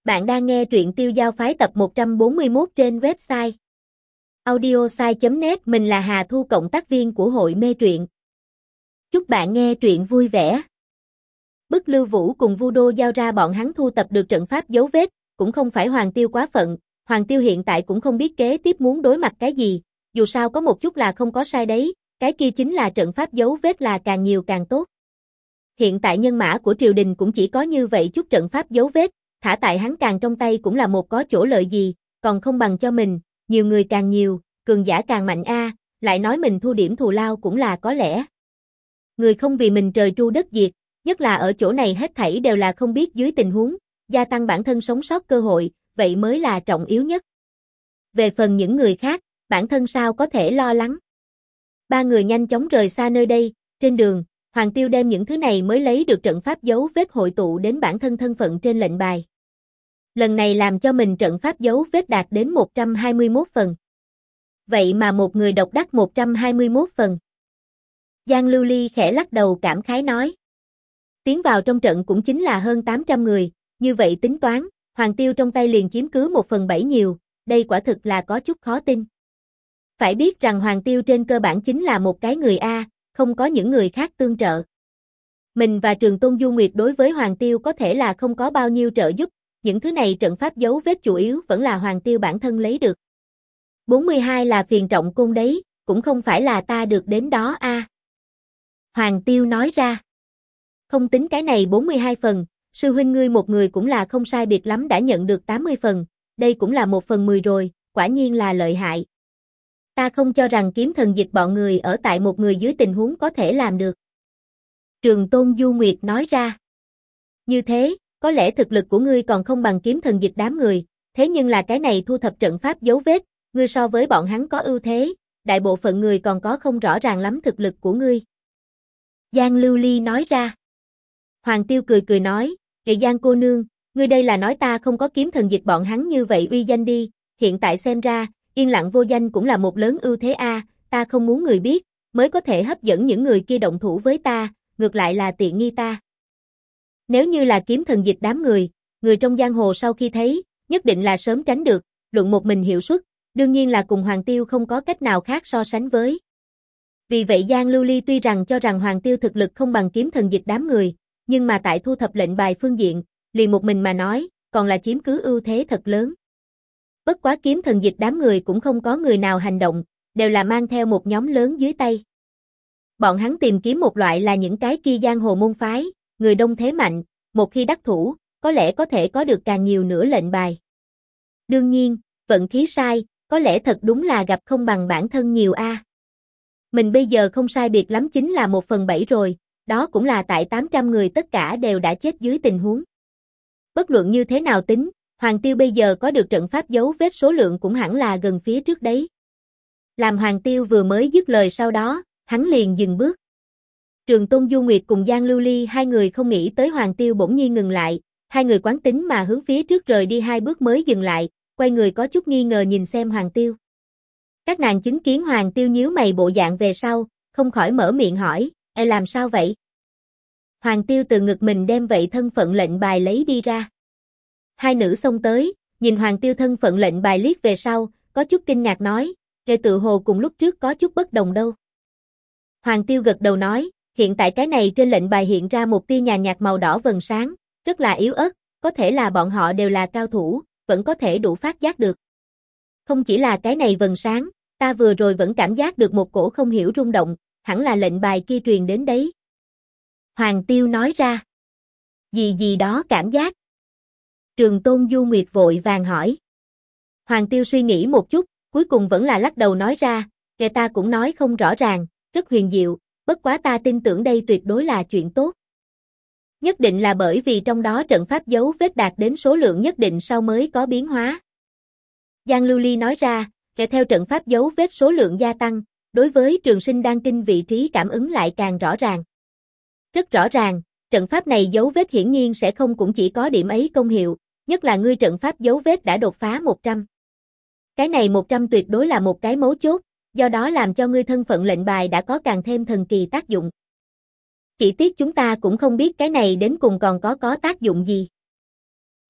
Bạn đang nghe truyện Tiêu Giao Phái tập 141 trên website audiosai.net. Mình là Hà Thu, cộng tác viên của hội mê truyện. Chúc bạn nghe truyện vui vẻ. Bức Lưu Vũ cùng Vu Đô giao ra bọn hắn thu tập được trận pháp dấu vết, cũng không phải Hoàng Tiêu quá phận, Hoàng Tiêu hiện tại cũng không biết kế tiếp muốn đối mặt cái gì, dù sao có một chút là không có sai đấy, cái kia chính là trận pháp dấu vết là càng nhiều càng tốt. Hiện tại nhân mã của triều đình cũng chỉ có như vậy chút trận pháp dấu vết, thả tại hắn càng trong tay cũng là một có chỗ lợi gì, còn không bằng cho mình, nhiều người càng nhiều, cường giả càng mạnh a, lại nói mình thu điểm thù lao cũng là có lẽ. Người không vì mình trời tru đất diệt, nhất là ở chỗ này hết thảy đều là không biết dưới tình huống, gia tăng bản thân sống sót cơ hội, vậy mới là trọng yếu nhất. Về phần những người khác, bản thân sao có thể lo lắng. Ba người nhanh chóng rời xa nơi đây, trên đường, Hoàng Tiêu đem những thứ này mới lấy được trận pháp dấu vết hội tụ đến bản thân thân phận trên lệnh bài. Lần này làm cho mình trận pháp dấu vết đạt đến 121 phần. Vậy mà một người độc đắc 121 phần. Giang Lưu Ly khẽ lắc đầu cảm khái nói. Tiến vào trong trận cũng chính là hơn 800 người, như vậy tính toán, Hoàng Tiêu trong tay liền chiếm cứ 1/7 nhiều, đây quả thực là có chút khó tin. Phải biết rằng Hoàng Tiêu trên cơ bản chính là một cái người A, không có những người khác tương trợ. Mình và Trường Tôn Du Nguyệt đối với Hoàng Tiêu có thể là không có bao nhiêu trợ giúp, những thứ này trận pháp dấu vết chủ yếu vẫn là Hoàng Tiêu bản thân lấy được. 42 là phiền trọng côn đấy, cũng không phải là ta được đến đó a. Hoàng Tiêu nói ra. Không tính cái này 42 phần, sư huynh ngươi một người cũng là không sai biệt lắm đã nhận được 80 phần, đây cũng là 1/10 rồi, quả nhiên là lợi hại. Ta không cho rằng kiếm thần dịch bọn người ở tại một người dưới tình huống có thể làm được. Trường Tôn Du Nguyệt nói ra. Như thế, có lẽ thực lực của ngươi còn không bằng kiếm thần dịch đám người, thế nhưng là cái này thu thập trận pháp dấu vết, ngươi so với bọn hắn có ưu thế, đại bộ phận người còn có không rõ ràng lắm thực lực của ngươi. Giang Lưu Ly nói ra. Hoàng Tiêu cười cười nói, Kệ Giang cô nương, ngươi đây là nói ta không có kiếm thần dịch bọn hắn như vậy uy danh đi, hiện tại xem ra, yên lặng vô danh cũng là một lớn ưu thế a, ta không muốn người biết, mới có thể hấp dẫn những người kia động thủ với ta, ngược lại là tiện nghi ta. Nếu như là kiếm thần dịch đám người trong giang hồ sau khi thấy, nhất định là sớm tránh được, luận một mình hiệu suất, đương nhiên là cùng Hoàng Tiêu không có cách nào khác so sánh với. Vì vậy Giang Lưu Ly tuy rằng cho rằng Hoàng Tiêu thực lực không bằng kiếm thần dịch đám người, nhưng mà tại thu thập lệnh bài phương diện, liền một mình mà nói, còn là chiếm cứ ưu thế thật lớn. Bất quá kiếm thần dịch đám người cũng không có người nào hành động, đều là mang theo một nhóm lớn dưới tay. Bọn hắn tìm kiếm một loại là những cái kia giang hồ môn phái, người đông thế mạnh, một khi đắc thủ, có lẽ có thể có được càng nhiều nữa lệnh bài. Đương nhiên, vận khí sai, có lẽ thật đúng là gặp không bằng bản thân nhiều a. Mình bây giờ không sai biệt lắm chính là 1/7 rồi, đó cũng là tại 800 người tất cả đều đã chết dưới tình huống. Bất luận như thế nào tính, Hoàng Tiêu bây giờ có được trận pháp dấu vết số lượng cũng hẳn là gần phía trước đấy. Làm Hoàng Tiêu vừa mới dứt lời sau đó, hắn liền dừng bước. Trường Tôn Du Nguyệt cùng Giang Lưu Ly hai người không nghĩ tới Hoàng Tiêu bỗng nhiên ngừng lại, hai người quán tính mà hướng phía trước rời đi 2 bước mới dừng lại, quay người có chút nghi ngờ nhìn xem Hoàng Tiêu. Các nàng chứng kiến Hoàng Tiêu nhíu mày bộ dạng về sau, không khỏi mở miệng hỏi, làm sao vậy? Hoàng Tiêu từ ngực mình đem vậy thân phận lệnh bài lấy đi ra. Hai nữ xông tới, nhìn Hoàng Tiêu thân phận lệnh bài liếc về sau, có chút kinh ngạc nói, tự hồ cùng lúc trước có chút bất đồng đâu. Hoàng Tiêu gật đầu nói, hiện tại cái này trên lệnh bài hiện ra một tia nhàn nhạt màu đỏ vầng sáng, rất là yếu ớt, có thể là bọn họ đều là cao thủ, vẫn có thể đủ phát giác được. Không chỉ là cái này vầng sáng, ta vừa rồi vẫn cảm giác được một cổ không hiểu rung động, hẳn là lệnh bài kia truyền đến đấy. Hoàng Tiêu nói ra. Gì đó cảm giác. Trường Tôn Du Nguyệt vội vàng hỏi. Hoàng Tiêu suy nghĩ một chút, cuối cùng vẫn là lắc đầu nói ra, kẻ ta cũng nói không rõ ràng, rất huyền diệu, bất quá ta tin tưởng đây tuyệt đối là chuyện tốt. Nhất định là bởi vì trong đó trận pháp dấu vết đạt đến số lượng nhất định sau mới có biến hóa. Giang Lưu Ly nói ra, kẻ theo trận pháp dấu vết số lượng gia tăng, đối với Trường Sinh Đan Kinh vị trí cảm ứng lại càng rõ ràng. Rất rõ ràng, trận pháp này dấu vết hiển nhiên sẽ không cũng chỉ có điểm ấy công hiệu, nhất là ngươi trận pháp dấu vết đã đột phá 100. Cái này 100 tuyệt đối là một cái mấu chốt, do đó làm cho ngươi thân phận lệnh bài đã có càng thêm thần kỳ tác dụng. Chỉ tiếc chúng ta cũng không biết cái này đến cùng còn có tác dụng gì.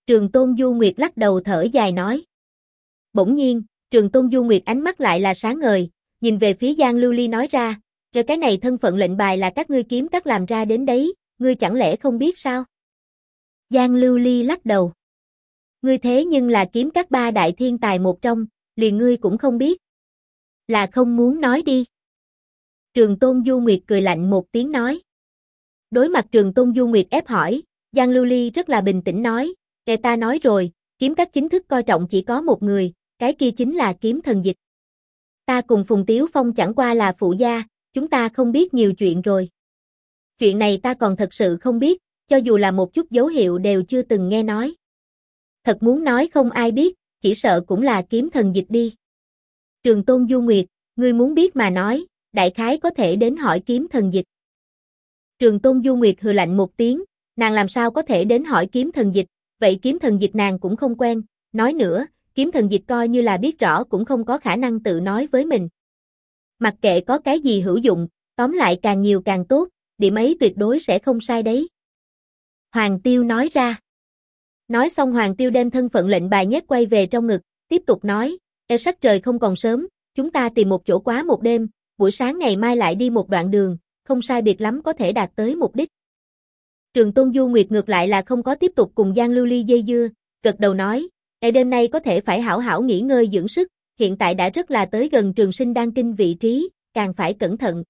Trường Tôn Du Nguyệt lắc đầu thở dài nói. Bỗng nhiên, Trường Tôn Du Nguyệt ánh mắt lại là sáng ngời, nhìn về phía Giang Lưu Ly nói ra, rồi cái này thân phận lệnh bài là các ngươi kiếm các làm ra đến đấy, ngươi chẳng lẽ không biết sao? Giang Lưu Ly lắc đầu. Ngươi thế nhưng là kiếm các ba đại thiên tài một trong, liền ngươi cũng không biết. Là không muốn nói đi. Trường Tôn Du Nguyệt cười lạnh một tiếng nói. Đối mặt Trường Tôn Du Nguyệt ép hỏi, Giang Lưu Ly rất là bình tĩnh nói, kẻ ta nói rồi, kiếm các chính thức coi trọng chỉ có một người, cái kia chính là kiếm thần dịch. Ta cùng Phùng Tiếu Phong chẳng qua là phụ gia, chúng ta không biết nhiều chuyện rồi. Chuyện này ta còn thật sự không biết, cho dù là một chút dấu hiệu đều chưa từng nghe nói. Thật muốn nói không ai biết, chỉ sợ cũng là kiếm thần dịch đi. Trường Tôn Du Nguyệt, ngươi muốn biết mà nói, đại khái có thể đến hỏi kiếm thần dịch. Trường Tôn Du Nguyệt hừ lạnh một tiếng, nàng làm sao có thể đến hỏi kiếm thần dịch, vậy kiếm thần dịch nàng cũng không quen, nói nữa, kiếm thần dịch coi như là biết rõ cũng không có khả năng tự nói với mình. Mặc kệ có cái gì hữu dụng, tóm lại càng nhiều càng tốt, điểm ấy tuyệt đối sẽ không sai đấy. Hoàng Tiêu nói ra. Nói xong Hoàng Tiêu đem thân phận lệnh bài nhét quay về trong ngực, tiếp tục nói, sắc trời không còn sớm, chúng ta tìm một chỗ quá một đêm, buổi sáng ngày mai lại đi một đoạn đường, không sai biệt lắm có thể đạt tới mục đích. Trường Tôn Du Nguyệt ngược lại là không có tiếp tục cùng Giang Lưu Ly dây dưa, gật đầu nói, đêm nay có thể phải hảo hảo nghỉ ngơi dưỡng sức, hiện tại đã rất là tới gần Trường Sinh Đan Kinh vị trí, càng phải cẩn thận.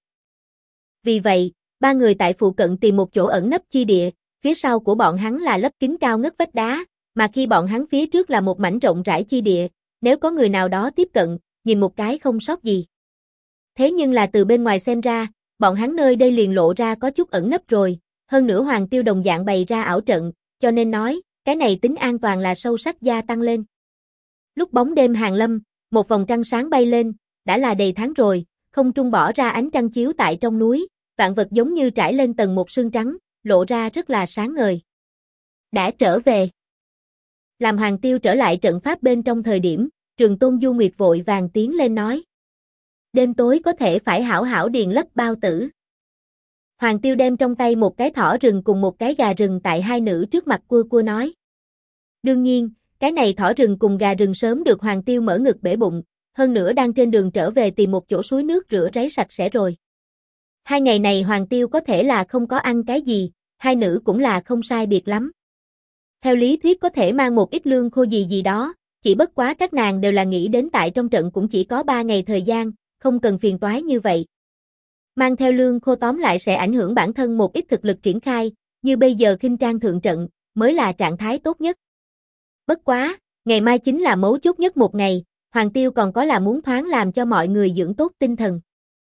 Vì vậy, ba người tại phụ cận tìm một chỗ ẩn nấp chi địa, phía sau của bọn hắn là lấp kín cao ngất vách đá, mà khi bọn hắn phía trước là một mảnh rộng rãi chi địa, nếu có người nào đó tiếp cận, nhìn một cái không sót gì. Thế nhưng là từ bên ngoài xem ra, bọn hắn nơi đây liền lộ ra có chút ẩn nấp rồi, hơn nữa Hoàng Tiêu đồng dạng bày ra ảo trận, cho nên nói, cái này tính an toàn là sâu sắc gia tăng lên. Lúc bóng đêm hàng lâm, một vòng trăng sáng bay lên, đã là đầy tháng rồi, không trung bỏ ra ánh trăng chiếu tại trong núi, vạn vật giống như trải lên tầng một sương trắng, lộ ra rất là sáng ngời. Đã trở về. Làm Hoàng Tiêu trở lại trận pháp bên trong thời điểm, Trường Tôn Du Nguyệt vội vàng tiến lên nói. Đêm tối có thể phải hảo hảo điền lấp bao tử. Hoàng Tiêu đem trong tay một cái thỏ rừng cùng một cái gà rừng tại hai nữ trước mặt cua cua nói. Đương nhiên, cái này thỏ rừng cùng gà rừng sớm được Hoàng Tiêu mở ngực bể bụng, hơn nữa đang trên đường trở về tìm một chỗ suối nước rửa ráy sạch sẽ rồi. Hai ngày này Hoàng Tiêu có thể là không có ăn cái gì, hai nữ cũng là không sai biệt lắm. Theo lý thuyết có thể mang một ít lương khô gì gì đó, chỉ bất quá các nàng đều là nghĩ đến tại trong trận cũng chỉ có 3 ngày thời gian, không cần phiền toái như vậy. Mang theo lương khô tóm lại sẽ ảnh hưởng bản thân một ít thực lực triển khai, như bây giờ khinh trang thượng trận, mới là trạng thái tốt nhất. Bất quá, ngày mai chính là mấu chốt nhất một ngày, Hoàng Tiêu còn có là muốn thoáng làm cho mọi người dưỡng tốt tinh thần.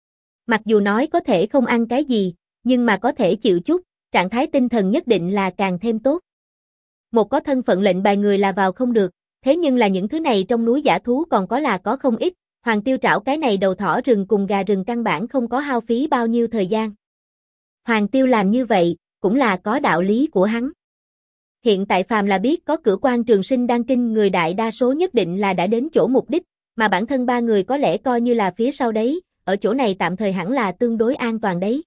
Mặc dù nói có thể không ăn cái gì, nhưng mà có thể chịu chút, trạng thái tinh thần nhất định là càng thêm tốt. Một có thân phận lệnh bài người là vào không được, thế nhưng là những thứ này trong núi dã thú còn có là có không ít, Hoàng Tiêu trảo cái này đầu thỏ rừng cùng gà rừng căn bản không có hao phí bao nhiêu thời gian. Hoàng Tiêu làm như vậy, cũng là có đạo lý của hắn. Hiện tại phàm là biết có cửa quan Trường Sinh Đan Kinh người đại đa số nhất định là đã đến chỗ mục đích, mà bản thân ba người có lẽ coi như là phía sau đấy, ở chỗ này tạm thời hẳn là tương đối an toàn đấy.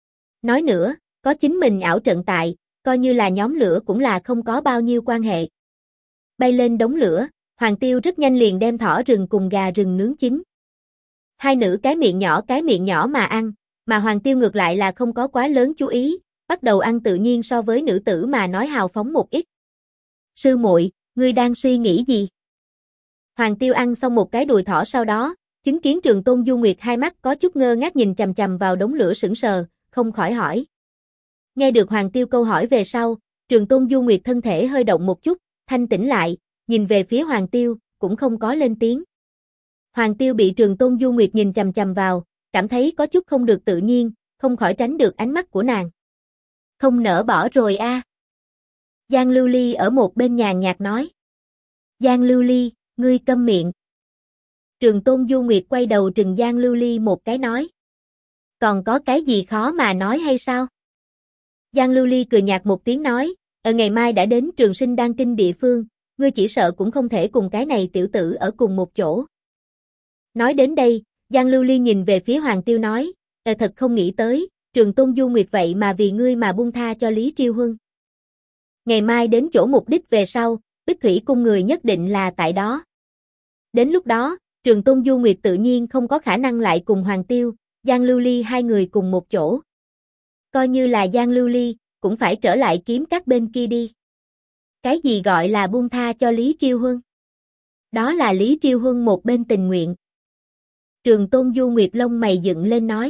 Nói nữa, có chính mình ảo trận tại, coi như là nhóm lửa cũng là không có bao nhiêu quan hệ. Bay lên đống lửa, Hoàng Tiêu rất nhanh liền đem thỏ rừng cùng gà rừng nướng chín. Hai nữ cái miệng nhỏ mà ăn, mà Hoàng Tiêu ngược lại là không có quá lớn chú ý, bắt đầu ăn tự nhiên so với nữ tử mà nói hào phóng một ít. Sư muội, ngươi đang suy nghĩ gì? Hoàng Tiêu ăn xong một cái đùi thỏ sau đó, chứng kiến Trường Tôn Du Nguyệt hai mắt có chút ngơ ngác nhìn chằm chằm vào đống lửa sững sờ, không khỏi hỏi. Nghe được Hoàng Tiêu câu hỏi về sau, Trường Tôn Du Nguyệt thân thể hơi động một chút, thanh tĩnh lại, nhìn về phía Hoàng Tiêu, cũng không có lên tiếng. Hoàng Tiêu bị Trường Tôn Du Nguyệt nhìn chằm chằm vào, cảm thấy có chút không được tự nhiên, không khỏi tránh được ánh mắt của nàng. Không nỡ bỏ rồi a. Giang Lưu Ly ở một bên nhàn nhạt nói. Giang Lưu Ly, ngươi câm miệng. Trường Tôn Du Nguyệt quay đầu trừng Giang Lưu Ly một cái nói. Còn có cái gì khó mà nói hay sao? Giang Lưu Ly cười nhạt một tiếng nói, ở ngày mai đã đến Trường Sinh Đan Kinh địa phương, ngươi chỉ sợ cũng không thể cùng cái này tiểu tử ở cùng một chỗ. Nói đến đây, Giang Lưu Ly nhìn về phía Hoàng Tiêu nói, thật không nghĩ tới, Trường Tôn Du Nguyệt vậy mà vì ngươi mà buông tha cho Lý Triêu Huân. Ngày mai đến chỗ mục đích về sau, Bích Thủy cung người nhất định là tại đó. Đến lúc đó, Trường Tôn Du Nguyệt tự nhiên không có khả năng lại cùng Hoàng Tiêu, Giang Lưu Ly hai người cùng một chỗ. Coi như là Giang Lưu Ly, cũng phải trở lại kiếm các bên kia đi. Cái gì gọi là buông tha cho Lý Triêu Huân? Đó là Lý Triêu Huân một bên tình nguyện. Trường Tôn Du Nguyệt lông mày dựng lên nói.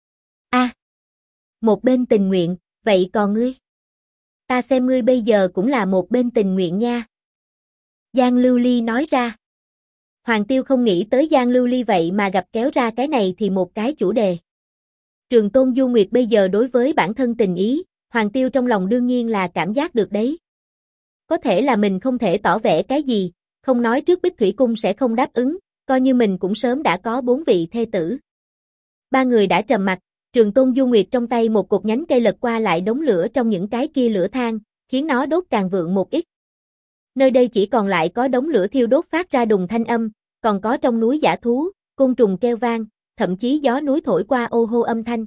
Một bên tình nguyện, vậy còn ngươi? Ta xem ngươi bây giờ cũng là một bên tình nguyện nha. Giang Lưu Ly nói ra. Hoàng Tiêu không nghĩ tới Giang Lưu Ly vậy mà gặp kéo ra cái này thì một cái chủ đề. Trường Tôn Du Nguyệt bây giờ đối với bản thân tình ý, Hoàng Tiêu trong lòng đương nhiên là cảm giác được đấy. Có thể là mình không thể tỏ vẻ cái gì, không nói trước Bích Thủy Cung sẽ không đáp ứng, coi như mình cũng sớm đã có 4 vị thê tử. Ba người đã trầm mặc, Trường Tôn Du Nguyệt trong tay một cục nhánh cây lật qua lại đống lửa trong những cái kia lửa than, khiến nó đốt càng vượng một ít. Nơi đây chỉ còn lại có đống lửa thiêu đốt phát ra đùng thanh âm, còn có trong núi dã thú, côn trùng kêu vang, thậm chí gió núi thổi qua ô hô âm thanh.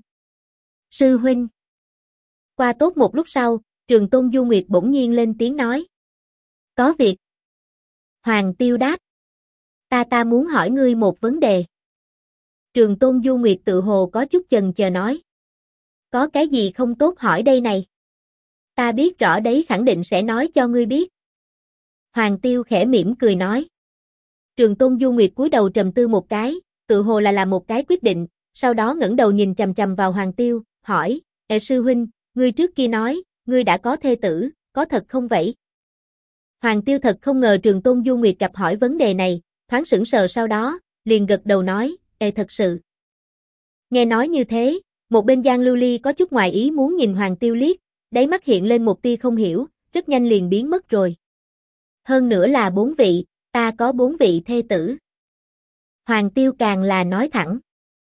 Sư huynh. Qua tốt một lúc sau, Trường Tôn Du Nguyệt bỗng nhiên lên tiếng nói. Có việc. Hoàng Tiêu đáp. Ta muốn hỏi ngươi một vấn đề. Trường Tôn Du Nguyệt tự hồ có chút chần chờ nói. Có cái gì không tốt hỏi đây này? Ta biết rõ đấy, khẳng định sẽ nói cho ngươi biết. Hoàng Tiêu khẽ mỉm cười nói. Trường Tôn Du Nguyệt cúi đầu trầm tư một cái, tự hồ là làm một cái quyết định, sau đó ngẩng đầu nhìn chằm chằm vào Hoàng Tiêu, hỏi, sư huynh, ngươi trước kia nói, ngươi đã có thê tử, có thật không vậy? Hoàng Tiêu thật không ngờ Trường Tôn Du Nguyệt gặp hỏi vấn đề này, thoáng sững sờ sau đó, liền gật đầu nói, thật sự. Nghe nói như thế, một bên Giang Lưu Ly có chút ngoài ý muốn nhìn Hoàng Tiêu liếc, đáy mắt hiện lên một tia không hiểu, rất nhanh liền biến mất rồi. Hơn nữa là 4 vị, ta có 4 vị thê tử. Hoàng Tiêu càng là nói thẳng.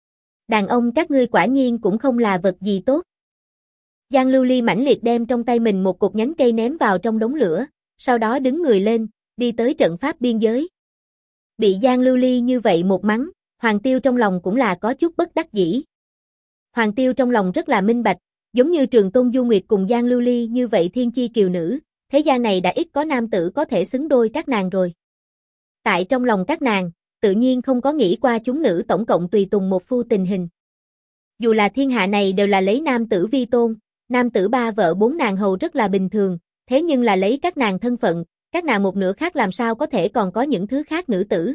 Đàn ông các ngươi quả nhiên cũng không là vật gì tốt. Giang Lưu Ly mãnh liệt đem trong tay mình một cục nhánh cây ném vào trong đống lửa, sau đó đứng người lên, đi tới trận pháp biên giới. Bị Giang Lưu Ly như vậy một mắng, Hoàng Tiêu trong lòng cũng là có chút bất đắc dĩ. Hoàng Tiêu trong lòng rất là minh bạch, giống như Trường Tôn Du Nguyệt cùng Giang Lưu Ly như vậy thiên chi kiều nữ, thế gian này đã ít có nam tử có thể xứng đôi các nàng rồi. Tại trong lòng các nàng, tự nhiên không có nghĩ qua chúng nữ tổng cộng tùy tùng một phu tình hình. Dù là thiên hạ này đều là lấy nam tử vi tôn, nam tử 3 vợ 4 nàng hầu rất là bình thường, thế nhưng là lấy các nàng thân phận, các nàng một nửa khác làm sao có thể còn có những thứ khác nữ tử.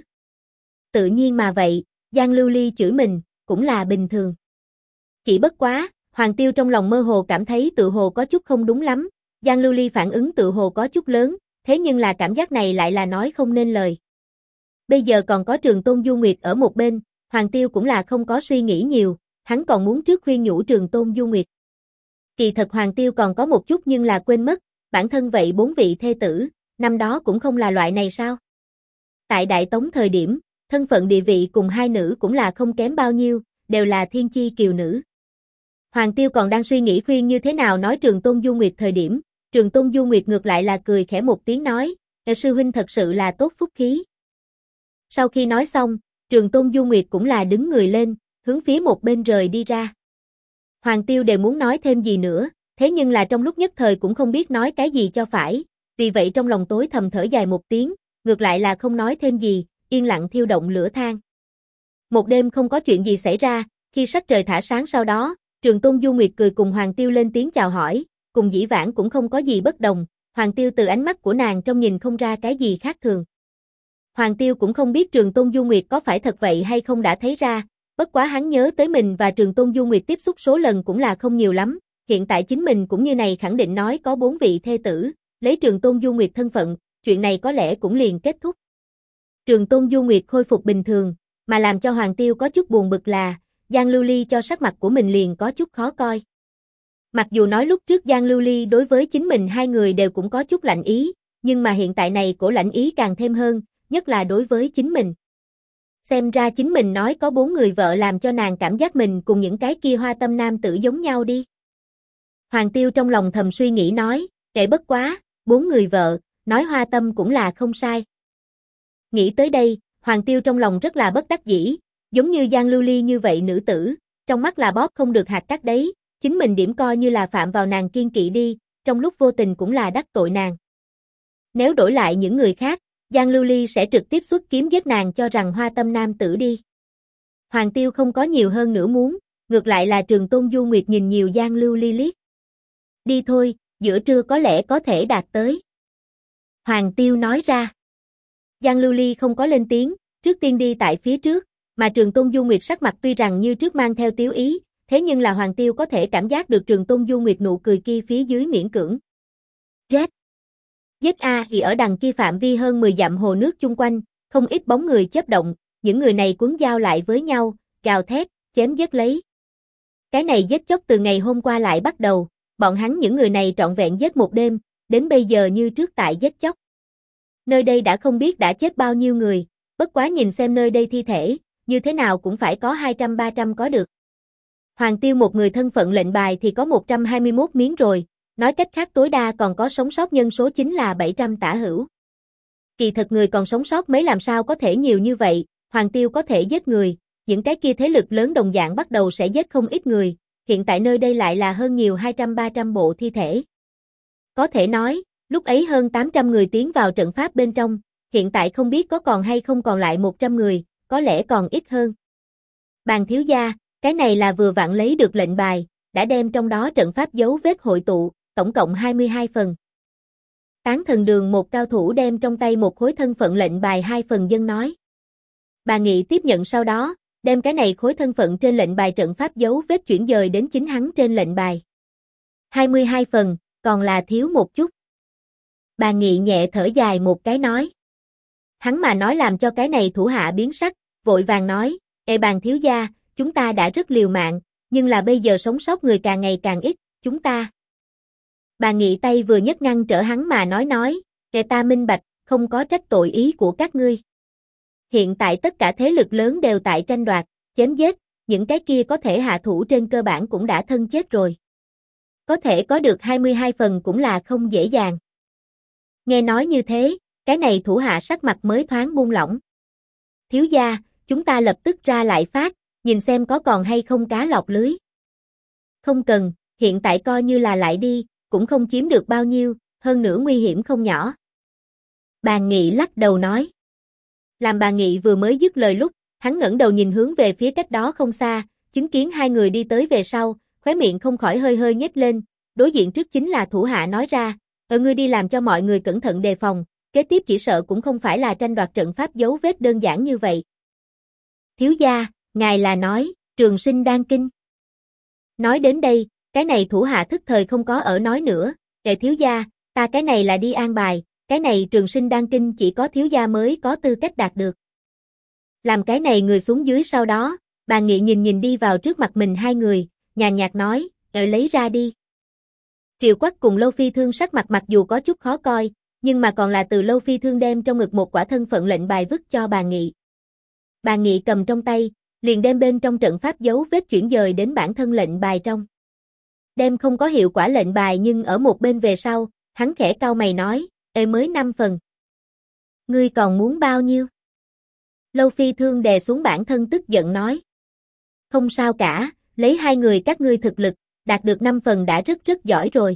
Tự nhiên mà vậy, Giang Lưu Ly chửi mình, cũng là bình thường. Chỉ bất quá, Hoàng Tiêu trong lòng mơ hồ cảm thấy tự hồ có chút không đúng lắm, Giang Lưu Ly phản ứng tự hồ có chút lớn, thế nhưng là cảm giác này lại là nói không nên lời. Bây giờ còn có Trường Tôn Du Nguyệt ở một bên, Hoàng Tiêu cũng là không có suy nghĩ nhiều, hắn còn muốn trước khuyên nhủ Trường Tôn Du Nguyệt. Kỳ thật Hoàng Tiêu còn có một chút nhưng là quên mất, bản thân vậy 4 vị thê tử, năm đó cũng không là loại này sao? Tại Đại Tống thời điểm, thân phận địa vị cùng hai nữ cũng là không kém bao nhiêu, đều là thiên chi kiều nữ. Hoàng Tiêu còn đang suy nghĩ khuyên như thế nào nói Trường Tôn Du Nguyệt thời điểm, Trường Tôn Du Nguyệt ngược lại là cười khẽ một tiếng nói, sư huynh thật sự là tốt phúc khí. Sau khi nói xong, Trường Tôn Du Nguyệt cũng là đứng người lên, hướng phía một bên rời đi ra. Hoàng Tiêu đều muốn nói thêm gì nữa, thế nhưng là trong lúc nhất thời cũng không biết nói cái gì cho phải, vì vậy trong lòng tối thầm thở dài một tiếng, ngược lại là không nói thêm gì, yên lặng thiêu động lửa than. Một đêm không có chuyện gì xảy ra, khi sắc trời thả sáng sau đó, Trường Tôn Du Nguyệt cười cùng Hoàng Tiêu lên tiếng chào hỏi, cùng dĩ vãng cũng không có gì bất đồng, Hoàng Tiêu từ ánh mắt của nàng trong nhìn không ra cái gì khác thường. Hoàng Tiêu cũng không biết Trường Tôn Du Nguyệt có phải thật vậy hay không đã thấy ra, bất quá hắn nhớ tới mình và Trường Tôn Du Nguyệt tiếp xúc số lần cũng là không nhiều lắm, hiện tại chính mình cũng như này khẳng định nói có 4 vị thê tử, lấy Trường Tôn Du Nguyệt thân phận, chuyện này có lẽ cũng liền kết thúc. Trường Tôn Du Nguyệt khôi phục bình thường, mà làm cho Hoàng Tiêu có chút buồn bực là, Giang Lưu Ly cho sắc mặt của mình liền có chút khó coi. Mặc dù nói lúc trước Giang Lưu Ly đối với chính mình hai người đều cũng có chút lạnh ý, nhưng mà hiện tại này cổ lạnh ý càng thêm hơn, nhất là đối với chính mình. Xem ra chính mình nói có 4 người vợ làm cho nàng cảm giác mình cùng những cái kia hoa tâm nam tử giống nhau đi. Hoàng Tiêu trong lòng thầm suy nghĩ nói, kệ bất quá, 4 người vợ, nói hoa tâm cũng là không sai. Nghĩ tới đây, Hoàng Tiêu trong lòng rất là bất đắc dĩ, giống như Giang Lưu Ly như vậy nữ tử, trong mắt là bóp không được hạt cát đấy, chính mình điểm coi như là phạm vào nàng kiên kỵ đi, trong lúc vô tình cũng là đắc tội nàng. Nếu đổi lại những người khác, Giang Lưu Ly sẽ trực tiếp xuất kiếm giết nàng cho rằng hoa tâm nam tử đi. Hoàng Tiêu không có nhiều hơn nữa muốn, ngược lại là Trường Tôn Du Nguyệt nhìn nhiều Giang Lưu Ly liếc. Đi thôi, giữa trưa có lẽ có thể đạt tới. Hoàng Tiêu nói ra. Giang Lưu Ly không có lên tiếng, trước tiên đi tại phía trước, mà Trường Tôn Du Nguyệt sắc mặt tuy rằng như trước mang theo tiếu ý, thế nhưng là Hoàng Tiêu có thể cảm giác được Trường Tôn Du Nguyệt nụ cười kia phía dưới miễn cưỡng. Rét. Giết A thì ở đằng kia phạm vi hơn 10 dặm hồ nước chung quanh, không ít bóng người chớp động, những người này cuốn dao lại với nhau, gào thét, chém giết lấy. Cái này giết chóc từ ngày hôm qua lại bắt đầu, bọn hắn những người này trọn vẹn giết một đêm, đến bây giờ như trước tại giết chóc. Nơi đây đã không biết đã chết bao nhiêu người, bất quá nhìn xem nơi đây thi thể, như thế nào cũng phải có 200-300 có được. Hoàng Tiêu một người thân phận lệnh bài thì có 121 miếng rồi, nói cách khác tối đa còn có sống sót nhân số chính là 700 tả hữu. Kỳ thật người còn sống sót mấy làm sao có thể nhiều như vậy, Hoàng Tiêu có thể giết người, những cái kia thế lực lớn đồng dạng bắt đầu sẽ giết không ít người, hiện tại nơi đây lại là hơn nhiều 200-300 bộ thi thể. Có thể nói, lúc ấy hơn 800 người tiến vào trận pháp bên trong, hiện tại không biết có còn hay không còn lại 100 người, có lẽ còn ít hơn. Bàn thiếu gia, cái này là vừa vặn lấy được lệnh bài, đã đem trong đó trận pháp dấu vết hội tụ, tổng cộng 22 phần. Tán Thần Đường một cao thủ đem trong tay một khối thân phận lệnh bài 2 phần dân nói. Bà Nghị tiếp nhận sau đó, đem cái này khối thân phận trên lệnh bài trận pháp dấu vết chuyển dời đến chính hắn trên lệnh bài. 22 phần, còn là thiếu một chút. Bà Nghị nhẹ thở dài một cái nói. Hắn mà nói làm cho cái này thủ hạ biến sắc, vội vàng nói, Ê Bàn thiếu gia, chúng ta đã rất liều mạng, nhưng là bây giờ sống sót người càng ngày càng ít, chúng ta. Bà Nghị tay vừa nhấc ngăn trở hắn mà nói, Ê ta minh bạch, không có trách tội ý của các ngươi. Hiện tại tất cả thế lực lớn đều tại tranh đoạt, chém giết, những cái kia có thể hạ thủ trên cơ bản cũng đã thân chết rồi. Có thể có được 22 phần cũng là không dễ dàng. Nghe nói như thế, cái này thủ hạ sắc mặt mới thoáng buông lỏng. Thiếu gia, chúng ta lập tức ra lại phát, nhìn xem có còn hay không cá lọt lưới. Không cần, hiện tại coi như là lại đi, cũng không chiếm được bao nhiêu, hơn nữa nguy hiểm không nhỏ. Bà Nghị lắc đầu nói. Làm bà Nghị vừa mới dứt lời lúc, hắn ngẩng đầu nhìn hướng về phía cách đó không xa, chứng kiến hai người đi tới về sau, khóe miệng không khỏi hơi hơi nhếch lên, đối diện trước chính là thủ hạ nói ra, ngươi đi làm cho mọi người cẩn thận đề phòng, kế tiếp chỉ sợ cũng không phải là tranh đoạt trận pháp dấu vết đơn giản như vậy. Thiếu gia, ngài là nói, Trường Sinh Đan Kinh. Nói đến đây, cái này thủ hạ thức thời không có ở nói nữa, thiếu gia, ta cái này là đi an bài, cái này Trường Sinh Đan Kinh chỉ có thiếu gia mới có tư cách đạt được. Làm cái này người xuống dưới sau đó, bà Nghị nhìn đi vào trước mặt mình hai người, nhàn nhạt nói, lấy ra đi. Triều Quách cùng Lâu Phi Thương sắc mặt mặc dù có chút khó coi, nhưng mà còn là từ Lâu Phi Thương đem trong ngực một quả thân phận lệnh bài vứt cho bà Nghị. Bà Nghị cầm trong tay, liền đem bên trong trận pháp dấu vết chuyển dời đến bản thân lệnh bài trong. Đem không có hiệu quả lệnh bài nhưng ở một bên về sau, hắn khẽ cau mày nói, mới 5 phần. Ngươi còn muốn bao nhiêu? Lâu Phi Thương đè xuống bản thân tức giận nói. Không sao cả, lấy hai người các ngươi thực lực, đạt được 5 phần đã rất giỏi rồi.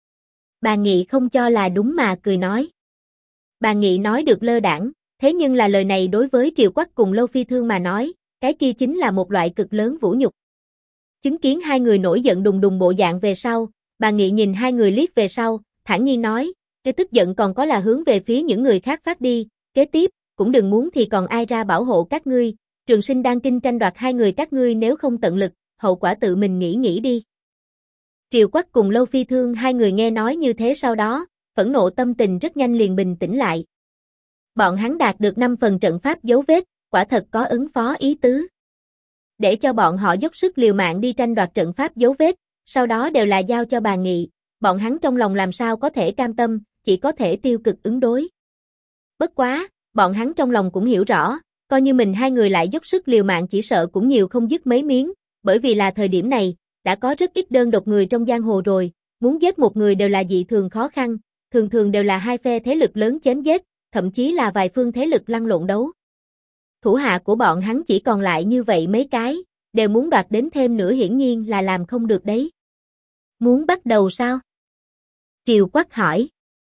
Bà Nghị không cho là đúng mà cười nói. Bà Nghị nói được lơ đãng, thế nhưng là lời này đối với Triều Quách cùng Lâu Phi Thương mà nói, cái kia chính là một loại cực lớn vũ nhục. Chứng kiến hai người nổi giận đùng đùng bộ dạng về sau, bà Nghị nhìn hai người liếc về sau, thản nhiên nói, cái tức giận còn có là hướng về phía những người khác phát đi, kế tiếp, cũng đừng muốn thì còn ai ra bảo hộ các ngươi, Trường Sinh Đan Kinh tranh đoạt hai người các ngươi nếu không tận lực, hậu quả tự mình nghĩ đi. Triều Quách cùng Lâu Phi Thương hai người nghe nói như thế sau đó, phẫn nộ tâm tình rất nhanh liền bình tĩnh lại. Bọn hắn đạt được 5 phần trận pháp dấu vết, quả thật có ứng phó ý tứ. Để cho bọn họ dốc sức liều mạng đi tranh đoạt trận pháp dấu vết, sau đó đều là giao cho bà Nghị, bọn hắn trong lòng làm sao có thể cam tâm, chỉ có thể tiêu cực ứng đối. Bất quá, bọn hắn trong lòng cũng hiểu rõ, coi như mình hai người lại dốc sức liều mạng chỉ sợ cũng nhiều không dứt mấy miếng, bởi vì là thời điểm này, đã có rất ít đơn độc người trong giang hồ rồi, muốn giết một người đều là dị thường khó khăn, thường thường đều là hai phe thế lực lớn chém giết, thậm chí là vài phương thế lực lăn lộn đấu. Thủ hạ của bọn hắn chỉ còn lại như vậy mấy cái, đều muốn đoạt đến thêm nữa hiển nhiên là làm không được đấy. Muốn bắt đầu sao? Triều Quách hỏi.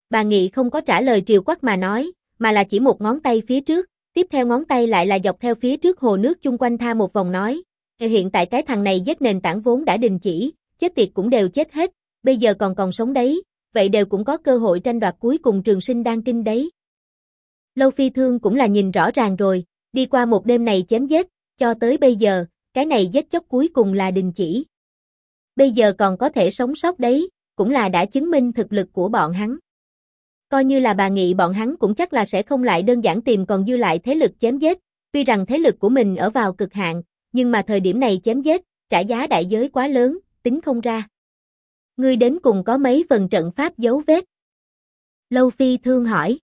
Bà Nghị không có trả lời Triều Quắc mà nói, mà là chỉ một ngón tay phía trước, tiếp theo ngón tay lại là dọc theo phía trước hồ nước chung quanh tha một vòng nói, hiện tại cái thằng này giết nền tảng vốn đã đình chỉ, chết tiệt cũng đều chết hết, bây giờ còn sống đấy, vậy đều cũng có cơ hội tranh đoạt cuối cùng Trường Sinh Đan Kinh đấy. Lâu Phi Thương cũng là nhìn rõ ràng rồi, đi qua một đêm này chém giết, cho tới bây giờ, cái này giết chóc cuối cùng là đình chỉ. Bây giờ còn có thể sống sót đấy, cũng là đã chứng minh thực lực của bọn hắn. Coi như là bà Nghị bọn hắn cũng chắc là sẽ không lại đơn giản tìm còn dư lại thế lực chém giết, tuy rằng thế lực của mình ở vào cực hạn, nhưng mà thời điểm này chém giết, trả giá đại giới quá lớn, tính không ra. Ngươi đến cùng có mấy phần trận pháp dấu vết? Lâu Phi Thương hỏi.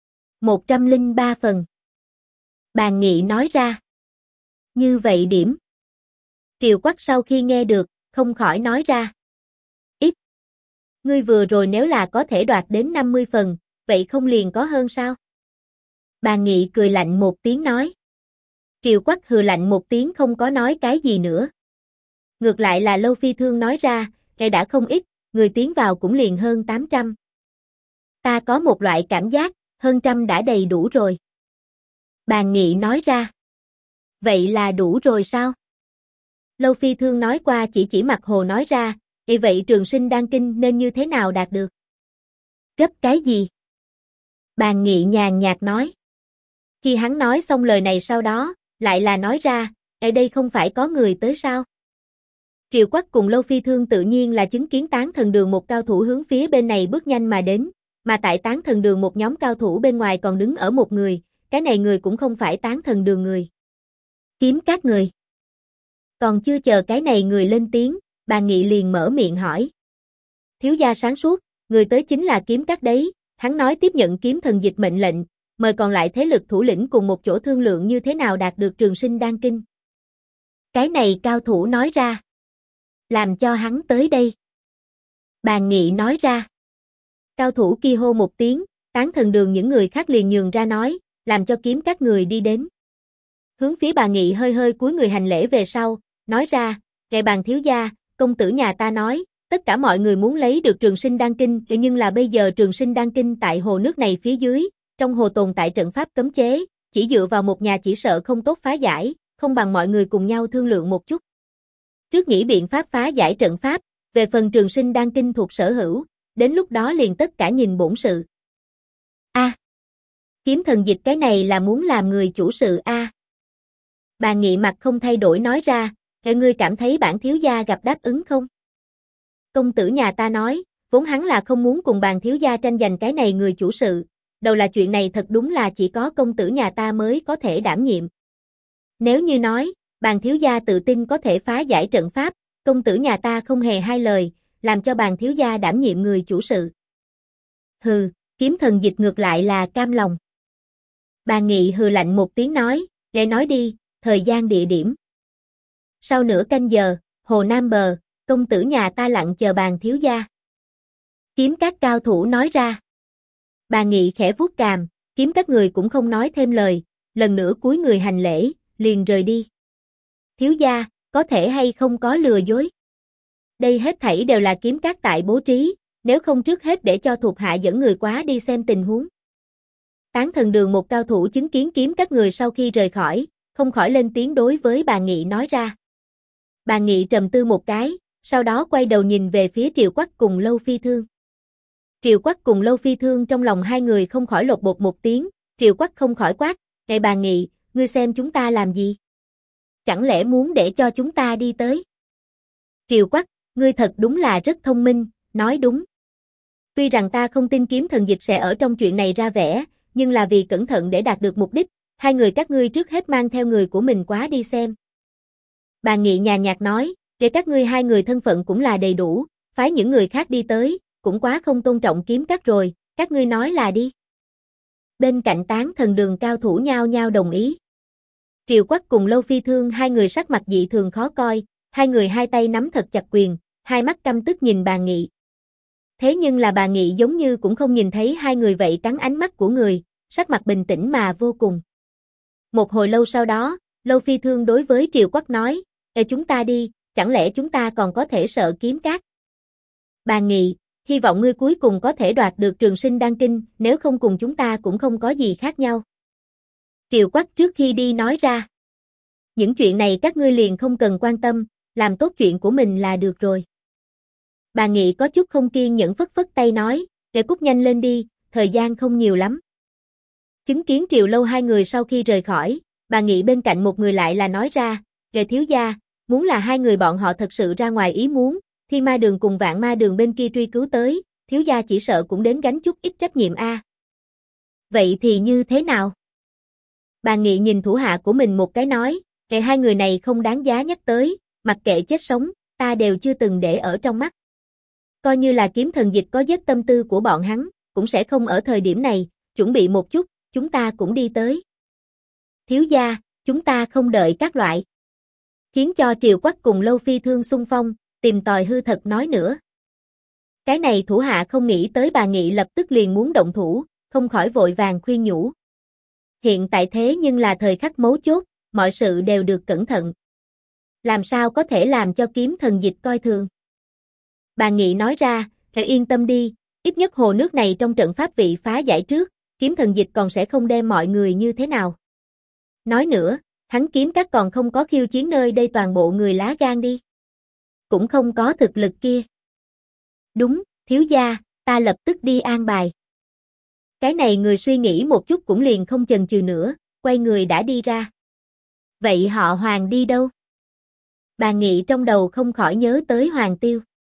103 phần. Bàn Nghị nói ra. Như vậy điểm. Triều Quắc sau khi nghe được, không khỏi nói ra. Ít. Ngươi vừa rồi nếu là có thể đoạt đến 50 phần, vậy không liền có hơn sao? Bàn Nghị cười lạnh một tiếng nói. Triều Quắc hừ lạnh một tiếng không có nói cái gì nữa. Ngược lại là Lâu Phi Thương nói ra, cái đã không ít, người tiến vào cũng liền hơn 800. Ta có một loại cảm giác, hơn trăm đã đầy đủ rồi. Bàn Nghị nói ra. Vậy là đủ rồi sao? Lâu Phi Thương nói qua chỉ mặt hồ nói ra, vậy Trường Sinh Đan Kinh nên như thế nào đạt được? Gấp cái gì? Bàn Nghị nhàn nhạt nói. Khi hắn nói xong lời này sau đó, lại là nói ra, ở đây không phải có người tới sao? Triều Quắc cùng Lâu Phi Thương tự nhiên là chứng kiến Tán Thần Đường một cao thủ hướng phía bên này bước nhanh mà đến, mà tại Tán Thần Đường một nhóm cao thủ bên ngoài còn đứng ở một người, cái này người cũng không phải Tán Thần Đường người. Kiếm các người. Còn chưa chờ cái này người lên tiếng, bà Nghị liền mở miệng hỏi. Thiếu gia sáng suốt, người tới chính là kiếm các đấy, hắn nói tiếp nhận kiếm thần dịch mệnh lệnh, mời còn lại thế lực thủ lĩnh cùng một chỗ thương lượng như thế nào đạt được Trường Sinh Đan Kinh. Cái này cao thủ nói ra. Làm cho hắn tới đây. Bàn Nghị nói ra. Cao thủ kia hô một tiếng, Tán Thần Đường những người khác liền nhường ra nói, làm cho kiếm các người đi đến. Hướng phía bà Nghị hơi cúi người hành lễ về sau, nói ra, ngài Bàn thiếu gia, công tử nhà ta nói, tất cả mọi người muốn lấy được Trường Sinh Đan Kinh, nhưng là bây giờ Trường Sinh Đan Kinh tại hồ nước này phía dưới, trong hồ tồn tại trận pháp cấm chế, chỉ dựa vào một nhà chỉ sợ không tốt phá giải, không bằng mọi người cùng nhau thương lượng một chút. Trước nghĩ biện pháp phá giải trận pháp, về phần Trường Sinh Đan Kinh thuộc sở hữu, đến lúc đó liền tất cả nhìn bổn sự. Kiếm thần dịch cái này là muốn làm người chủ sự Bà Nghị mặt không thay đổi nói ra, ngươi cảm thấy bản thiếu gia gặp đáp ứng không? Công tử nhà ta nói, vốn hắn là không muốn cùng bàn thiếu gia tranh giành cái này người chủ sự, đầu là chuyện này thật đúng là chỉ có công tử nhà ta mới có thể đảm nhiệm. Nếu như nói, bàn thiếu gia tự tin có thể phá giải trận pháp, công tử nhà ta không hề hai lời, làm cho bàn thiếu gia đảm nhiệm người chủ sự. Hừ, kiếm thần dịch ngược lại là cam lòng. Bà Nghị hừ lạnh một tiếng nói, nghe nói đi, thời gian địa điểm. Sau nửa canh giờ, hồ Nam bờ, công tử nhà ta lặng chờ bàn thiếu gia. Kiếm các cao thủ nói ra. Bà Nghị khẽ vuốt cằm, kiếm các người cũng không nói thêm lời, lần nữa cúi người hành lễ, liền rời đi. Thiếu gia, có thể hay không có lừa dối? Đây hết thảy đều là kiếm các tại bố trí, nếu không trước hết để cho thuộc hạ dẫn người quá đi xem tình huống. Tán Thần Đường một cao thủ chứng kiến kiếm các người sau khi rời khỏi, không khỏi lên tiếng đối với bà Nghị nói ra. Bà Nghị trầm tư một cái, sau đó quay đầu nhìn về phía Triều Quắc cùng Lâu Phi Thương. Triều Quắc cùng Lâu Phi Thương trong lòng hai người không khỏi lột bột một tiếng, Triều Quắc không khỏi quát, "Này bà Nghị, ngươi xem chúng ta làm gì? Chẳng lẽ muốn để cho chúng ta đi tới?" Triều Quắc, ngươi thật đúng là rất thông minh, nói đúng. Tuy rằng ta không tin kiếm thần dịch sẽ ở trong chuyện này ra vẻ, nhưng là vì cẩn thận để đạt được mục đích, hai người các ngươi trước hết mang theo người của mình quá đi xem. Bà Nghị nhàn nhạt nói, để các ngươi hai người thân phận cũng là đầy đủ, phái những người khác đi tới, cũng quá không tôn trọng kiếm các rồi, các ngươi nói là đi. Bên cạnh Tán Thần Đường cao thủ nhao nhao đồng ý. Triều Quắc cùng Lâu Phi Thương hai người sắc mặt dị thường khó coi, hai người hai tay nắm thật chặt quyền, hai mắt căm tức nhìn bà Nghị. Thế nhưng là bà Nghị giống như cũng không nhìn thấy hai người vậy cắn ánh mắt của người, sắc mặt bình tĩnh mà vô cùng. Một hồi lâu sau đó, Lâu Phi Thương đối với Triều Quắc nói, chúng ta đi, chẳng lẽ chúng ta còn có thể sợ kiếm các? Bà Nghị, hy vọng ngươi cuối cùng có thể đoạt được Trường Sinh Đan Kinh, nếu không cùng chúng ta cũng không có gì khác nhau. Triệu Quắc trước khi đi nói ra. Những chuyện này các ngươi liền không cần quan tâm, làm tốt chuyện của mình là được rồi. Bà Nghị có chút không kiên nhẫn phất phất tay nói, để cút nhanh lên đi, thời gian không nhiều lắm. Chứng kiến Triều Lâu hai người sau khi rời khỏi, bà Nghị bên cạnh một người lại là nói ra, Ghê thiếu gia, muốn là hai người bọn họ thật sự ra ngoài ý muốn, Thiên Ma Đường cùng Vạn Ma Đường bên kia truy cứu tới, thiếu gia chỉ sợ cũng đến gánh chút ít trách nhiệm a. Vậy thì như thế nào? Bà Nghị nhìn thủ hạ của mình một cái nói, kệ hai người này không đáng giá nhắc tới, mặc kệ chết sống, ta đều chưa từng để ở trong mắt. Coi như là Kiếm Thần Dịch có giết tâm tư của bọn hắn, cũng sẽ không ở thời điểm này, chuẩn bị một chút, chúng ta cũng đi tới. Thiếu gia, chúng ta không đợi các loại. Khiến cho Triều Quắc cùng Lâu Phi Thương xung phong, tìm tòi hư thật nói nữa. Cái này thủ hạ không nghĩ tới bà Nghị lập tức liền muốn động thủ, không khỏi vội vàng khuyên nhủ. Hiện tại thế nhưng là thời khắc mấu chốt, mọi sự đều được cẩn thận. Làm sao có thể làm cho Kiếm Thần Dịch coi thường? Bà Nghị nói ra, hãy yên tâm đi, ít nhất hồ nước này trong trận pháp vị phá giải trước, Kiếm Thần Dịch còn sẽ không đem mọi người như thế nào. Nói nữa, hắn Kiếm Các còn không có khiêu chiến nơi đây toàn bộ người lá gan đi. Cũng không có thực lực kia. Đúng, thiếu gia, ta lập tức đi an bài. Cái này người suy nghĩ một chút cũng liền không chần chừ nữa, quay người đã đi ra. Vậy họ Hoàng đi đâu? Bà Nghị trong đầu không khỏi nhớ tới Hoàng Tiêu.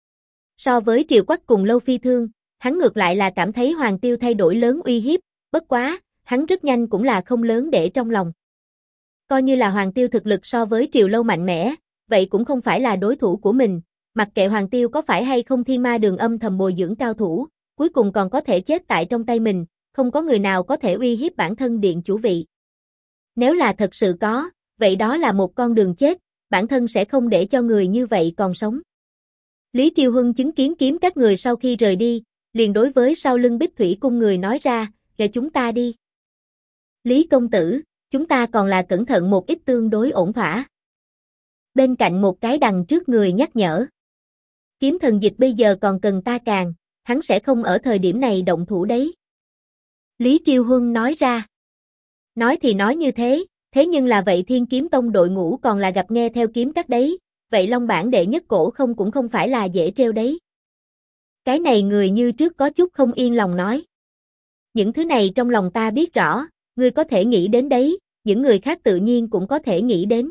So với Triều Quắc cùng Lâu Phi Thương, hắn ngược lại là cảm thấy Hoàng Tiêu thay đổi lớn uy hiếp, bất quá, hắn rất nhanh cũng là không lớn để trong lòng. Coi như là Hoàng Tiêu thực lực so với Triều Lâu mạnh mẽ, vậy cũng không phải là đối thủ của mình, mặc kệ Hoàng Tiêu có phải hay không Thiên Ma Đường âm thầm bồi dưỡng cao thủ, cuối cùng còn có thể chết tại trong tay mình, không có người nào có thể uy hiếp bản thân điện chủ vị. Nếu là thật sự có, vậy đó là một con đường chết, bản thân sẽ không để cho người như vậy còn sống. Lý Triều Huân chứng kiến Kiếm Các người sau khi rời đi, liền đối với sau lưng Bích Thủy cung người nói ra, để chúng ta đi. Lý công tử, chúng ta còn là cẩn thận một ít tương đối ổn thỏa. Bên cạnh một cái đằng trước người nhắc nhở. Kiếm Thần Dịch bây giờ còn cần ta càng, hắn sẽ không ở thời điểm này động thủ đấy. Lý Triều Huân nói ra. Nói thì nói như thế nhưng là vậy Thiên Kiếm Tông đội ngũ còn là gặp nghe theo Kiếm Các đấy, vậy Long Bản đệ nhất cổ không cũng không phải là dễ trêu đấy. Cái này người như trước có chút không yên lòng nói. Những thứ này trong lòng ta biết rõ, ngươi có thể nghĩ đến đấy, những người khác tự nhiên cũng có thể nghĩ đến.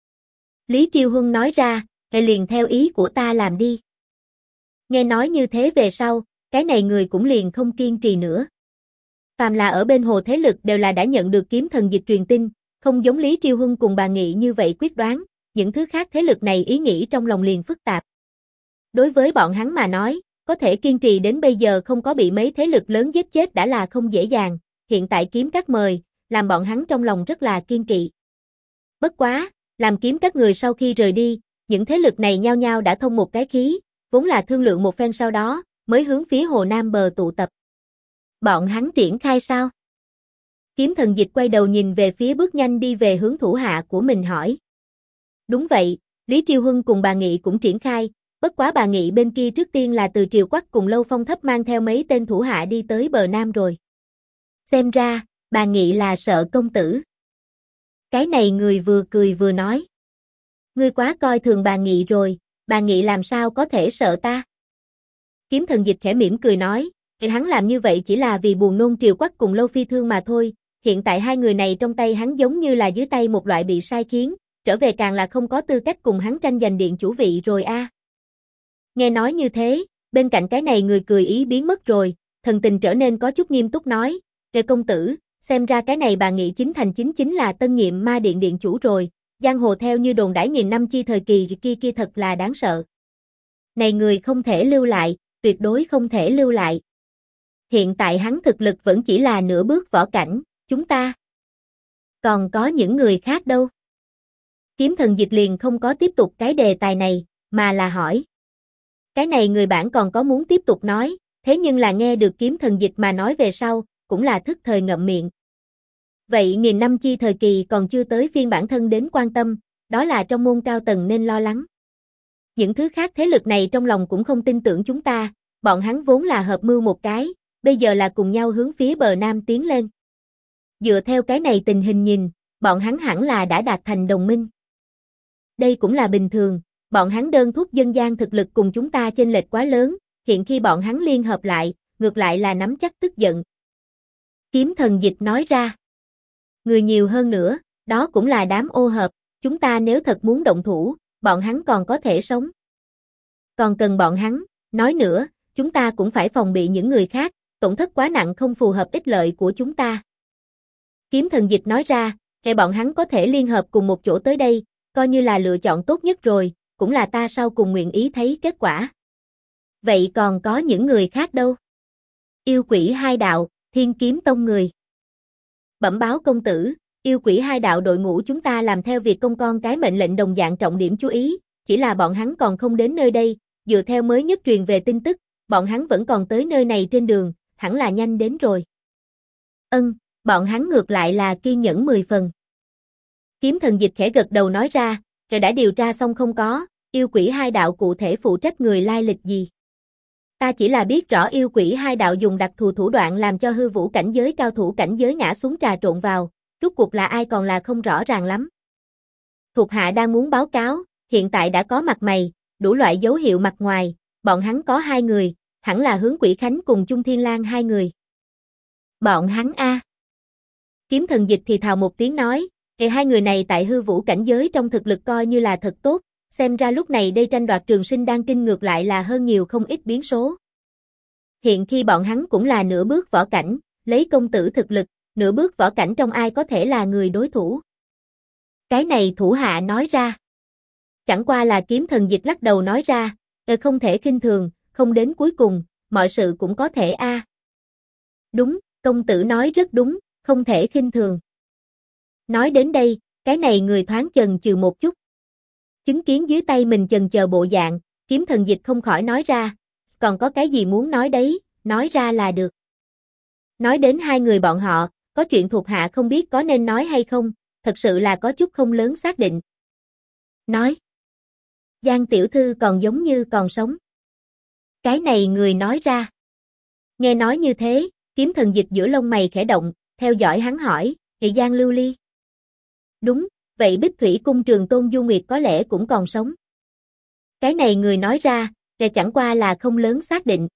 Lý Triều Huân nói ra, hãy liền theo ý của ta làm đi. Nghe nói như thế về sau, cái này người cũng liền không kiên trì nữa. Phàm là ở bên hồ thế lực đều là đã nhận được Kiếm Thần Dịch truyền tin, không giống Lý Triều Huân cùng bà Nghị như vậy quyết đoán, những thứ khác thế lực này ý nghĩ trong lòng liền phức tạp. Đối với bọn hắn mà nói, có thể kiên trì đến bây giờ không có bị mấy thế lực lớn giết chết đã là không dễ dàng, hiện tại Kiếm Các mời, làm bọn hắn trong lòng rất là kiên kỵ. Bất quá, làm Kiếm Các người sau khi rời đi, những thế lực này nhao nhao đã thông một cái khí, vốn là thương lượng một phen sau đó, mới hướng phía hồ Nam bờ tụ tập. Bọn hắn triển khai sao? Kiếm Thần Dịch quay đầu nhìn về phía bước nhanh đi về hướng thủ hạ của mình hỏi. Đúng vậy, Lý Triều Huân cùng bà Nghị cũng triển khai, bất quá bà Nghị bên kia trước tiên là từ Triều Quắc cùng Lâu Phong Thấp mang theo mấy tên thủ hạ đi tới bờ Nam rồi. Xem ra, bà Nghị là sợ công tử. Cái này người vừa cười vừa nói. Ngươi quá coi thường bà Nghị rồi, bà Nghị làm sao có thể sợ ta? Kiếm Thần Dịch khẽ mỉm cười nói, hắn làm như vậy chỉ là vì buồn nôn Triều Quắc cùng Lâu Phi Thương mà thôi, hiện tại hai người này trong tay hắn giống như là dưới tay một loại bị sai khiến, trở về càng là không có tư cách cùng hắn tranh giành điện chủ vị rồi a. Nghe nói như thế, bên cạnh cái này người cười ý biến mất rồi, thần tình trở nên có chút nghiêm túc nói, Lê công tử, xem ra cái này bà Nghị chính thành chính là tân nhiệm ma điện điện chủ rồi, giang hồ theo như đồn đãi nghìn năm chi thời kỳ kia thật là đáng sợ. Này người không thể lưu lại, tuyệt đối không thể lưu lại. Hiện tại hắn thực lực vẫn chỉ là nửa bước võ cảnh, chúng ta. Còn có những người khác đâu? Kiếm Thần Dịch liền không có tiếp tục cái đề tài này, mà là hỏi. Cái này người bản còn có muốn tiếp tục nói, thế nhưng là nghe được Kiếm Thần Dịch mà nói về sau, cũng là thức thời ngậm miệng. Vậy nghìn năm chi thời kỳ còn chưa tới phiên bản thân đến quan tâm, đó là trong môn cao tầng nên lo lắng. Những thứ khác thế lực này trong lòng cũng không tin tưởng chúng ta, bọn hắn vốn là hợp mưu một cái, bây giờ là cùng nhau hướng phía bờ Nam tiến lên. Dựa theo cái này tình hình nhìn, bọn hắn hẳn là đã đạt thành đồng minh. Đây cũng là bình thường, bọn hắn đơn thuốc dân gian thực lực cùng chúng ta chênh lệch quá lớn, hiện khi bọn hắn liên hợp lại, ngược lại là nắm chắc tức giận. Kiếm Thần Dịch nói ra. Người nhiều hơn nữa, đó cũng là đám ô hợp, chúng ta nếu thật muốn động thủ, bọn hắn còn có thể sống. Còn cần bọn hắn, nói nữa, chúng ta cũng phải phòng bị những người khác, tổn thất quá nặng không phù hợp ích lợi của chúng ta. Kiếm Thần Dịch nói ra, kẻ bọn hắn có thể liên hợp cùng một chỗ tới đây, coi như là lựa chọn tốt nhất rồi, cũng là ta sau cùng nguyện ý thấy kết quả. Vậy còn có những người khác đâu? Yêu Quỷ Hai Đạo, Thiên Kiếm Tông người. Bẩm báo công tử, Yêu Quỷ Hai Đạo đội ngũ chúng ta làm theo việc công con cái mệnh lệnh đồng dạng trọng điểm chú ý, chỉ là bọn hắn còn không đến nơi đây, dựa theo mới nhất truyền về tin tức, bọn hắn vẫn còn tới nơi này trên đường, hẳn là nhanh đến rồi. Bọn hắn ngược lại là kiên nhẫn 10 phần. Kiếm Thần Dịch khẽ gật đầu nói ra, rồi đã điều tra xong không có, Yêu Quỷ Hai Đạo cụ thể phụ trách người lai lịch gì. Ta chỉ là biết rõ Yêu Quỷ Hai Đạo dùng đặc thù thủ đoạn làm cho hư vũ cảnh giới cao thủ cảnh giới ngã xuống trà trộn vào, rốt cuộc là ai còn là không rõ ràng lắm. Thuộc hạ đang muốn báo cáo, hiện tại đã có mặt mày, đủ loại dấu hiệu mặt ngoài, bọn hắn có 2 người, hẳn là Hướng Quỷ Khánh cùng Chung Thiên Lang 2 người. Bọn hắn a. Kiếm Thần Dịch thì thào một tiếng nói, hai người này tại hư vũ cảnh giới trong thực lực coi như là thật tốt, xem ra lúc này đây tranh đoạt trường sinh đan kinh ngược lại là hơn nhiều không ít biến số. Hiện khi bọn hắn cũng là nửa bước võ cảnh, lấy công tử thực lực, nửa bước võ cảnh trong ai có thể là người đối thủ. Cái này thủ hạ nói ra. Chẳng qua là Kiếm Thần Dịch lắc đầu nói ra, không thể khinh thường, không đến cuối cùng, mọi sự cũng có thể a. Đúng, công tử nói rất đúng, không thể khinh thường. Nói đến đây, cái này người thoáng chần chừ một chút. Chứng kiến dưới tay mình chần chờ bộ dạng, Kiếm Thần Dịch không khỏi nói ra, còn có cái gì muốn nói đấy, nói ra là được. Nói đến 2 người bọn họ, có chuyện thuộc hạ không biết có nên nói hay không, thật sự là có chút không lớn xác định. Nói. Giang tiểu thư còn giống như còn sống. Cái này người nói ra. Nghe nói như thế, Kiếm Thần Dịch giữa lông mày khẽ động, theo dõi hắn hỏi, Giang Lưu Ly. Đúng, vậy Bích Thủy Cung Trường Tôn Du Nguyệt có lẽ cũng còn sống. Cái này người nói ra, chẳng qua là không lớn xác định.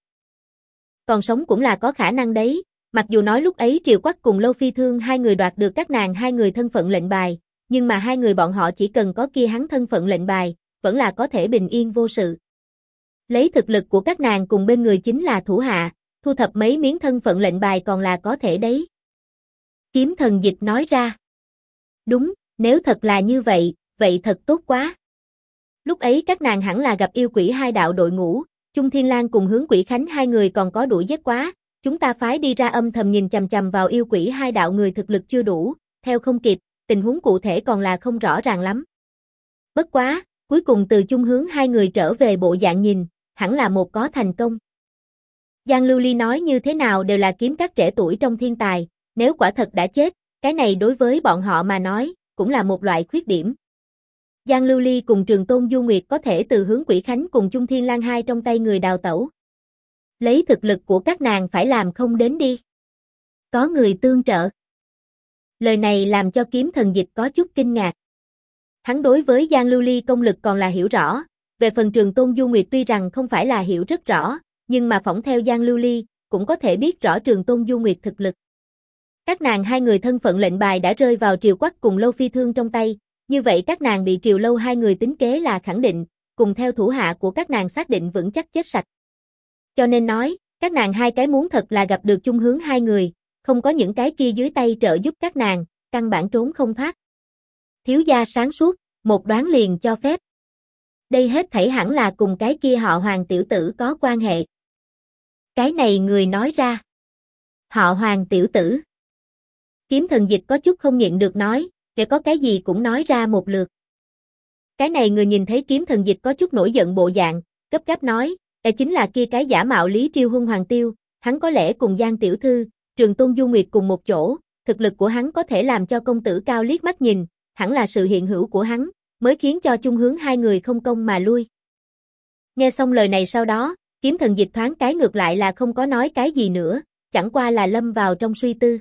Còn sống cũng là có khả năng đấy, mặc dù nói lúc ấy Triều Quắc cùng Lâu Phi Thương 2 người đoạt được các nàng 2 người thân phận lệnh bài, nhưng mà 2 người bọn họ chỉ cần có kia hắn thân phận lệnh bài, vẫn là có thể bình yên vô sự. Lấy thực lực của các nàng cùng bên người chính là thủ hạ, thu thập mấy miếng thân phận lệnh bài còn là có thể đấy. Kiếm Thần Dịch nói ra. Đúng, nếu thật là như vậy, vậy thật tốt quá. Lúc ấy các nàng hẳn là gặp Yêu Quỷ Hai Đạo đội ngũ, Chung Thiên Lang cùng Hướng Quỷ Khánh 2 người còn có đuổi giết quá, chúng ta phái đi ra âm thầm nhìn chằm chằm vào Yêu Quỷ Hai Đạo người thực lực chưa đủ, theo không kịp, tình huống cụ thể còn là không rõ ràng lắm. Bất quá, cuối cùng từ Chung Hướng 2 người trở về bộ dạng nhìn, hẳn là một có thành công. Giang Lưu Ly nói như thế nào đều là kiếm các trẻ tuổi trong thiên tài, nếu quả thật đã chết, cái này đối với bọn họ mà nói, cũng là một loại khuyết điểm. Giang Lưu Ly cùng Trường Tôn Du Nguyệt có thể từ Hướng Quỷ Khánh cùng Chung Thiên Lang 2 trong tay người đào tẩu. Lấy thực lực của các nàng phải làm không đến đi. Có người tương trợ. Lời này làm cho Kiếm Thần Dịch có chút kinh ngạc. Hắn đối với Giang Lưu Ly công lực còn là hiểu rõ, về phần Trường Tôn Du Nguyệt tuy rằng không phải là hiểu rất rõ, nhưng mà phỏng theo Giang Lưu Ly, cũng có thể biết rõ Trường Tôn Du Nguyệt thực lực. Các nàng 2 người thân phận lệnh bài đã rơi vào Triều Quắc cùng Lâu Phi Thương trong tay, như vậy các nàng bị Triều Lâu 2 người tính kế là khẳng định, cùng theo thủ hạ của các nàng xác định vững chắc chết sạch. Cho nên nói, các nàng 2 cái muốn thật là gặp được Chung Hướng 2 người, không có những cái kia dưới tay trợ giúp các nàng, căn bản trốn không thoát. Thiếu gia sáng suốt, một đoán liền cho phép. Đây hết thảy hẳn là cùng cái kia họ Hoàng tiểu tử có quan hệ. Cái này người nói ra. Họ Hoàng tiểu tử. Kiếm Thần Dịch có chút không nhịn được nói, kẻ có cái gì cũng nói ra một lượt. Cái này người nhìn thấy Kiếm Thần Dịch có chút nổi giận bộ dạng, gấp gáp nói, chính là kia cái giả mạo Lý Triêu Huân Hoàng Tiêu, hắn có lẽ cùng Giang tiểu thư, Trường Tôn Du Nguyệt cùng một chỗ, thực lực của hắn có thể làm cho công tử cao liếc mắt nhìn, hẳn là sự hiện hữu của hắn, mới khiến cho Chung Hướng 2 người không công mà lui. Nghe xong lời này sau đó, Kiếm Thần Dịch thoáng cái ngược lại là không có nói cái gì nữa, chẳng qua là lâm vào trong suy tư.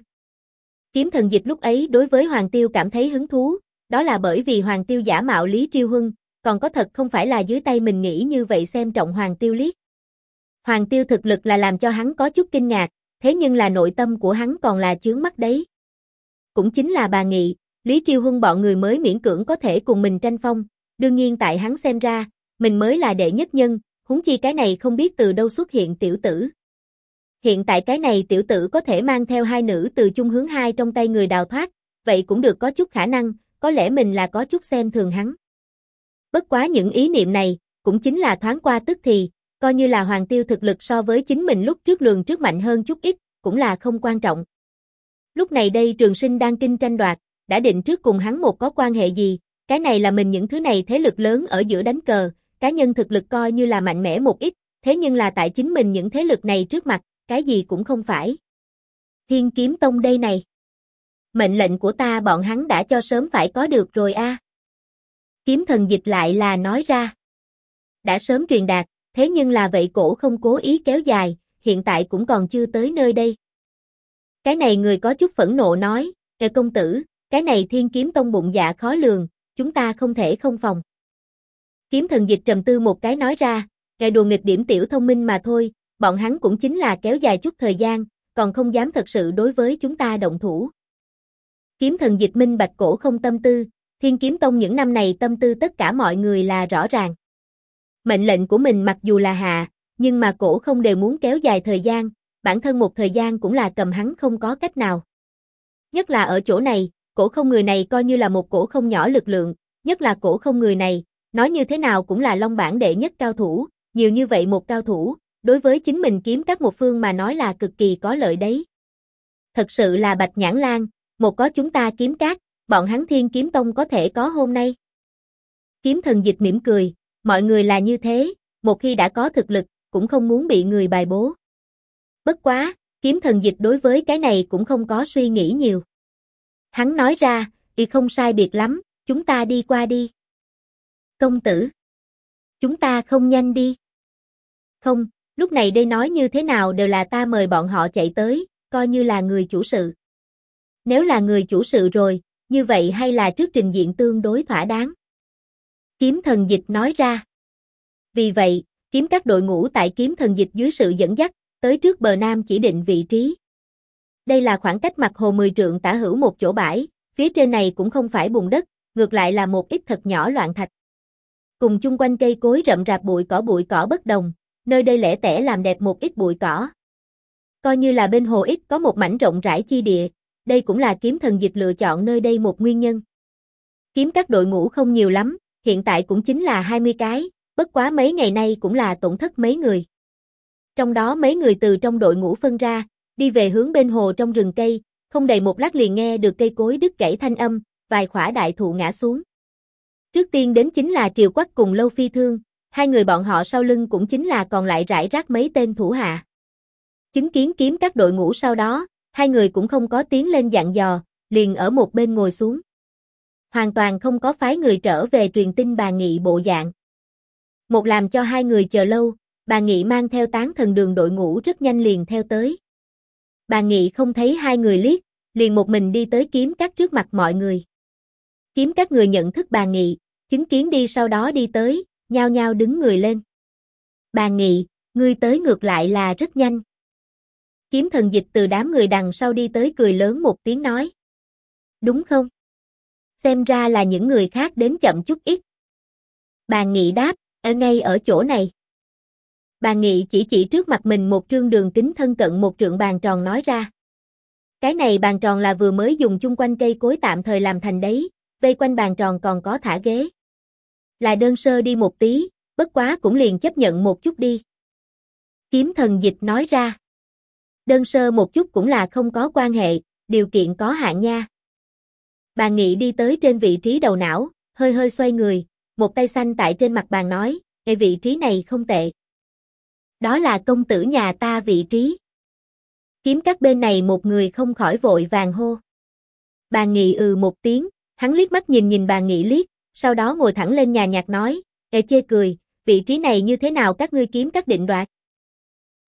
Kiếm Thần Dịch lúc ấy đối với Hoàng Tiêu cảm thấy hứng thú, đó là bởi vì Hoàng Tiêu giả mạo Lý Triêu Huân, còn có thật không phải là dưới tay mình nghĩ như vậy xem trọng Hoàng Tiêu liếc. Hoàng Tiêu thực lực là làm cho hắn có chút kinh ngạc, thế nhưng là nội tâm của hắn còn là chướng mắt đấy. Cũng chính là bà Nghị, Lý Triêu Huân bọn người mới miễn cưỡng có thể cùng mình tranh phong, đương nhiên tại hắn xem ra, mình mới là đệ nhất nhân, huống chi cái này không biết từ đâu xuất hiện tiểu tử. Hiện tại cái này tiểu tử có thể mang theo hai nữ từ chung hướng hai trong tay người đào thoát, vậy cũng được có chút khả năng, có lẽ mình là có chút xem thường hắn. Bất quá những ý niệm này, cũng chính là thoáng qua tức thì, coi như là Hoàng Tiêu thực lực so với chính mình lúc trước lường trước mạnh hơn chút ít, cũng là không quan trọng. Lúc này đây Trường Sinh đang kinh tranh đoạt, đã định trước cùng hắn một có quan hệ gì, cái này là mình những thứ này thế lực lớn ở giữa đánh cờ, cá nhân thực lực coi như là mạnh mẽ một ít, thế nhưng là tại chính mình những thế lực này trước mặt, cái gì cũng không phải. Thiên Kiếm Tông đây này. Mệnh lệnh của ta bọn hắn đã cho sớm phải có được rồi a. Kiếm Thần Dịch lại là nói ra. Đã sớm truyền đạt, thế nhưng là vậy cổ không cố ý kéo dài, hiện tại cũng còn chưa tới nơi đây. Cái này người có chút phẫn nộ nói, công tử, cái này Thiên Kiếm Tông bụng dạ khó lường, chúng ta không thể không phòng. Kiếm Thần Dịch trầm tư một cái nói ra, đùa nghịch điểm tiểu thông minh mà thôi, bọn hắn cũng chính là kéo dài chút thời gian, còn không dám thật sự đối với chúng ta động thủ. Kiếm Thần Dịch minh bạch cổ không tâm tư, Thiên Kiếm Tông những năm này tâm tư tất cả mọi người là rõ ràng. Mệnh lệnh của mình mặc dù là hạ, nhưng mà cổ không đều muốn kéo dài thời gian, bản thân một thời gian cũng là cầm hắn không có cách nào. Nhất là ở chỗ này, cổ không người này coi như là một cổ không nhỏ lực lượng, nhất là cổ không người này, nói như thế nào cũng là Long Bảng đệ nhất cao thủ, nhiều như vậy một cao thủ, đối với chính mình kiếm các một phương mà nói là cực kỳ có lợi đấy. Thật sự là Bạch Nhãn Lang, một có chúng ta kiếm các, bọn hắn Thiên Kiếm Tông có thể có hôm nay. Kiếm Thần Dịch mỉm cười, mọi người là như thế, một khi đã có thực lực, cũng không muốn bị người bài bố. Bất quá, Kiếm Thần Dịch đối với cái này cũng không có suy nghĩ nhiều. Hắn nói ra, không sai biệt lắm, chúng ta đi qua đi. Công tử, chúng ta không nhanh đi. Không, lúc này đây nói như thế nào đều là ta mời bọn họ chạy tới, coi như là người chủ sự. Nếu là người chủ sự rồi, như vậy hay là trước trình diện tương đối thỏa đáng. Kiếm Thần Dịch nói ra. Vì vậy, kiếm các đội ngũ tại Kiếm Thần Dịch dưới sự dẫn dắt, tới trước bờ nam chỉ định vị trí. Đây là khoảng cách mặt hồ 10 trượng tả hữu một chỗ bãi, phía trên này cũng không phải bùn đất, ngược lại là một ít thật nhỏ loạn thạch. Cùng chung quanh cây cối rậm rạp bụi cỏ bất đồng, nơi đây lẻ tẻ làm đẹp một ít bụi cỏ. Coi như là bên hồ ít có một mảnh rộng rãi chi địa, đây cũng là Kiếm Thần Dịch lựa chọn nơi đây một nguyên nhân. Kiếm các đội ngũ không nhiều lắm, hiện tại cũng chính là 20 cái, bất quá mấy ngày nay cũng là tổn thất mấy người. Trong đó mấy người từ trong đội ngũ phân ra, đi về hướng bên hồ trong rừng cây, không đầy một lát liền nghe được cây cối đứt gãy thanh âm, vài khỏa đại thụ ngã xuống. Trước tiên đến chính là Triều Quắc cùng Lâu Phi Thương, hai người bọn họ sau lưng cũng chính là còn lại rải rác mấy tên thủ hạ. Chứng kiến kiếm các đội ngũ sau đó, hai người cũng không có tiến lên dặn dò, liền ở một bên ngồi xuống. Hoàn toàn không có phái người trở về truyền tin bà Nghị bộ dạng. Một làm cho hai người chờ lâu, bà Nghị mang theo Tán Thần Đường đội ngũ rất nhanh liền theo tới. Bà Nghị không thấy hai người liếc, liền một mình đi tới kiếm các trước mặt mọi người. Kiếm các người nhận thức bà Nghị, chứng kiến đi sau đó đi tới, nhao nhao đứng người lên. Bà Nghị, ngươi tới ngược lại là rất nhanh. Kiếm Thần Dịch từ đám người đằng sau đi tới cười lớn một tiếng nói. Đúng không? Xem ra là những người khác đến chậm chút ít. Bà Nghị đáp, ở ngay ở chỗ này. Bà Nghị chỉ trước mặt mình một trương đường kính thân cận một trượng bàn tròn nói ra. Cái này bàn tròn là vừa mới dùng chung quanh cây cối tạm thời làm thành đấy, vây quanh bàn tròn còn có thả ghế. Là đơn sơ đi một tí, bất quá cũng liền chấp nhận một chút đi. Kiếm Thần Dịch nói ra. Đơn sơ một chút cũng là không có quan hệ, điều kiện có hạn nha. Bà Nghị đi tới trên vị trí đầu não, hơi hơi xoay người, một tay xanh tại trên mặt bàn nói, vị trí này không tệ. Đó là công tử nhà ta vị trí. Kiếm các bên này một người không khỏi vội vàng hô. Bà Nghị một tiếng, hắn liếc mắt nhìn bà Nghị liếc, sau đó ngồi thẳng lên nhạt nói, chê cười, vị trí này như thế nào các ngươi kiếm các định đoạt?